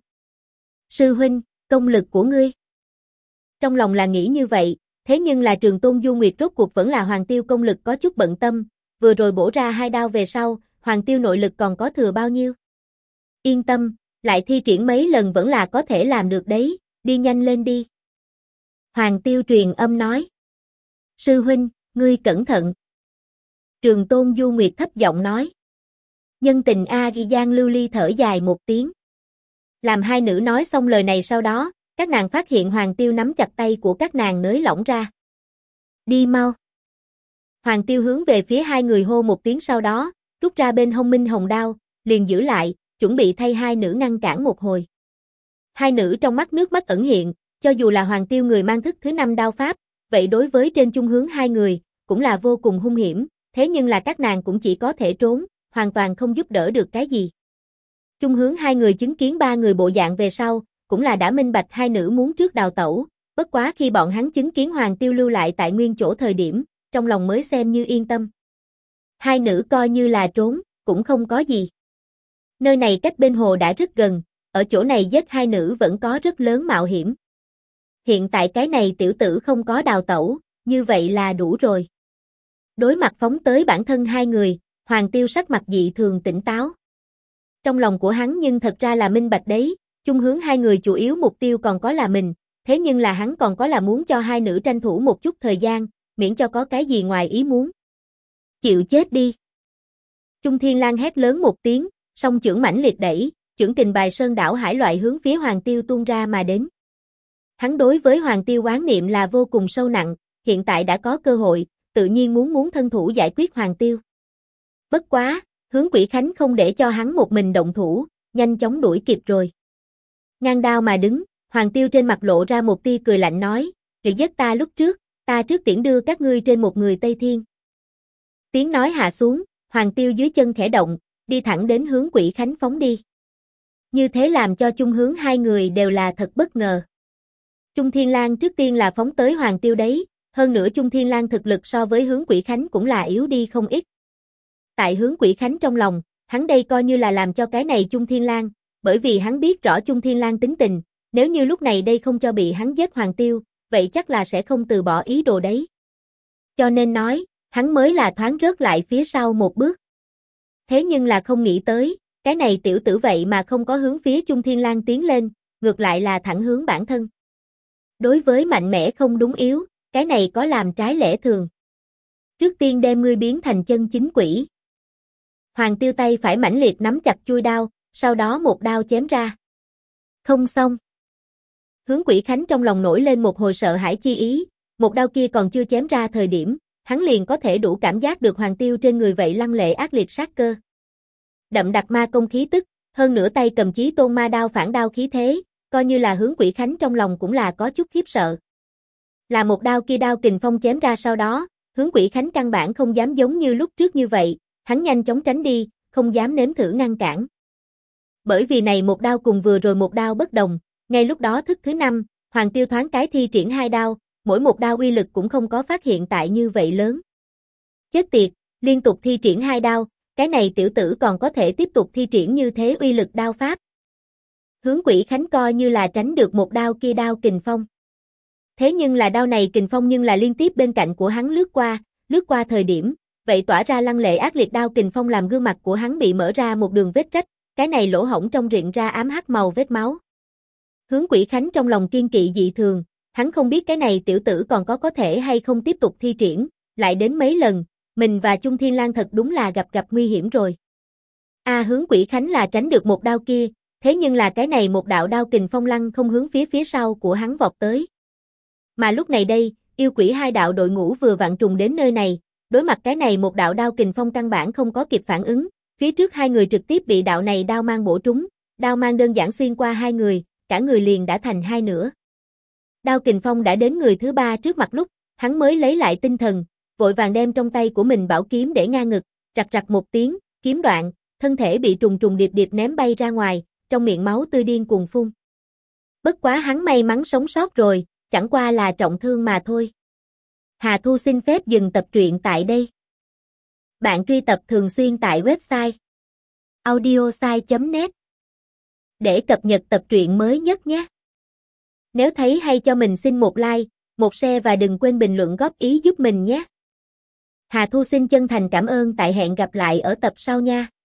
Sư huynh, công lực của ngươi. Trong lòng là nghĩ như vậy, thế nhưng là Trường Tôn Du Nguyệt rốt cuộc vẫn là Hoàng Tiêu công lực có chút bận tâm, vừa rồi bổ ra hai đao về sau, Hoàng Tiêu nội lực còn có thừa bao nhiêu. Yên tâm, lại thi triển mấy lần vẫn là có thể làm được đấy, đi nhanh lên đi. Hoàng Tiêu truyền âm nói. Sư huynh, ngươi cẩn thận. Trường Tôn Du Nguyệt thấp giọng nói. Nhân tình Ghi Giang Lưu Ly thở dài một tiếng. Làm hai nữ nói xong lời này sau đó, các nàng phát hiện Hoàng Tiêu nắm chặt tay của các nàng nới lỏng ra. Đi mau. Hoàng Tiêu hướng về phía hai người hô một tiếng sau đó, rút ra bên hông minh hồng đao, liền giữ lại, chuẩn bị thay hai nữ ngăn cản một hồi. Hai nữ trong mắt nước mắt ẩn hiện, cho dù là Hoàng Tiêu người mang thức thứ 5 đao pháp, vậy đối với trên Chung Hướng hai người, cũng là vô cùng hung hiểm, thế nhưng là các nàng cũng chỉ có thể trốn, hoàn toàn không giúp đỡ được cái gì. Chung Hướng hai người chứng kiến ba người bộ dạng về sau, cũng là đã minh bạch hai nữ muốn trước đào tẩu, bất quá khi bọn hắn chứng kiến Hoàng Tiêu lưu lại tại nguyên chỗ thời điểm, trong lòng mới xem như yên tâm. Hai nữ coi như là trốn, cũng không có gì. Nơi này cách bên hồ đã rất gần, ở chỗ này giết hai nữ vẫn có rất lớn mạo hiểm. Hiện tại cái này tiểu tử không có đào tẩu, như vậy là đủ rồi. Đối mặt phóng tới bản thân hai người, Hoàng Tiêu sắc mặt dị thường tỉnh táo. Trong lòng của hắn nhưng thật ra là minh bạch đấy, Chung Hướng hai người chủ yếu mục tiêu còn có là mình, thế nhưng là hắn còn có là muốn cho hai nữ tranh thủ một chút thời gian, miễn cho có cái gì ngoài ý muốn. Chịu chết đi. Chung Thiên Lang hét lớn một tiếng, song chưởng mãnh liệt đẩy, chưởng kình bài sơn đảo hải loại hướng phía Hoàng Tiêu tuôn ra mà đến. Hắn đối với Hoàng Tiêu oán niệm là vô cùng sâu nặng, hiện tại đã có cơ hội, tự nhiên muốn thân thủ giải quyết Hoàng Tiêu. Bất quá, Hướng Quỷ Khánh không để cho hắn một mình động thủ, nhanh chóng đuổi kịp rồi. Ngang đao mà đứng, Hoàng Tiêu trên mặt lộ ra một tia cười lạnh nói, "Kể giết ta lúc trước, ta trước tiễn đưa các ngươi trên một người Tây Thiên." Tiếng nói hạ xuống, Hoàng Tiêu dưới chân khẽ động, đi thẳng đến Hướng Quỷ Khánh phóng đi. Như thế làm cho Chung Hướng hai người đều là thật bất ngờ. Chung Thiên Lang trước tiên là phóng tới Hoàng Tiêu đấy, hơn nữa Chung Thiên Lang thực lực so với Hướng Quỷ Khánh cũng là yếu đi không ít. Tại Hướng Quỷ Khánh trong lòng, hắn đây coi như là làm cho cái này Chung Thiên Lang, bởi vì hắn biết rõ Chung Thiên Lang tính tình, nếu như lúc này đây không cho bị hắn giết Hoàng Tiêu, vậy chắc là sẽ không từ bỏ ý đồ đấy. Cho nên nói, hắn mới là thoáng rớt lại phía sau một bước. Thế nhưng là không nghĩ tới, cái này tiểu tử vậy mà không có hướng phía Chung Thiên Lang tiến lên, ngược lại là thẳng hướng bản thân. Đối với mạnh mẽ không đúng yếu, cái này có làm trái lẽ thường. Trước tiên đem ngươi biến thành chân chính quỷ. Hoàng Tiêu tay phải mãnh liệt nắm chặt chuôi đao, sau đó một đao chém ra. Không xong. Hướng Quỷ Khánh trong lòng nổi lên một hồi sợ hãi chi ý, một đao kia còn chưa chém ra thời điểm, hắn liền có thể đủ cảm giác được Hoàng Tiêu trên người vậy lăng lệ ác liệt sát cơ. Đậm đặc ma công khí tức, hơn nữa tay cầm Chí Tôn ma đao phản đao khí thế, coi như là Hướng Quỷ Khánh trong lòng cũng là có chút khiếp sợ. Là một đao kia đao kình phong chém ra sau đó, Hướng Quỷ Khánh căn bản không dám giống như lúc trước như vậy, hắn nhanh chóng tránh đi, không dám nếm thử ngăn cản. Bởi vì này một đao cùng vừa rồi một đao bất đồng, ngay lúc đó thức thứ 5, Hoàng Tiêu thoáng cái thi triển 2 đao, mỗi một đao uy lực cũng không có phát hiện tại như vậy lớn. Chết tiệt, liên tục thi triển 2 đao, cái này tiểu tử còn có thể tiếp tục thi triển như thế uy lực đao pháp. Hướng Quỷ Khánh coi như là tránh được một đao kia đao kình phong. Thế nhưng là đao này kình phong nhưng là liên tiếp bên cạnh của hắn lướt qua thời điểm, vậy tỏa ra lăng lệ ác liệt đao kình phong làm gương mặt của hắn bị mở ra một đường vết rách, cái này lỗ hổng trong rịn ra ám hắc màu vết máu. Hướng Quỷ Khánh trong lòng kiên kỵ dị thường, hắn không biết cái này tiểu tử còn có thể hay không tiếp tục thi triển, lại đến mấy lần, mình và Chung Thiên Lang thật đúng là gặp nguy hiểm rồi. Hướng Quỷ Khánh là tránh được một đao kia, thế nhưng là cái này một đạo đao kình phong lăng không hướng phía sau của hắn vọt tới. Mà lúc này đây, yêu quỷ 2 đạo đội ngũ vừa vặn trùng đến nơi này, đối mặt cái này một đạo đao kình phong căn bản không có kịp phản ứng, phía trước 2 người trực tiếp bị đạo này đao mang bổ trúng, đao mang đơn giản xuyên qua 2 người, cả người liền đã thành 2 nửa. Đao kình phong đã đến người thứ 3 trước mặt lúc, hắn mới lấy lại tinh thần, vội vàng đem trong tay của mình bảo kiếm để ngang ngực, rặc một tiếng, kiếm đoạn, thân thể bị trùng điệp ném bay ra ngoài, trong miệng máu tươi điên cuồng phun. Bất quá hắn may mắn sống sót rồi, chẳng qua là trọng thương mà thôi. Hà Thu xin phép dừng tập truyện tại đây. Bạn truy tập thường xuyên tại website audiosai.net để cập nhật tập truyện mới nhất nhé. Nếu thấy hay cho mình xin một like, một share và đừng quên bình luận góp ý giúp mình nhé. Hà Thu xin chân thành cảm ơn, tại hẹn gặp lại ở tập sau nha.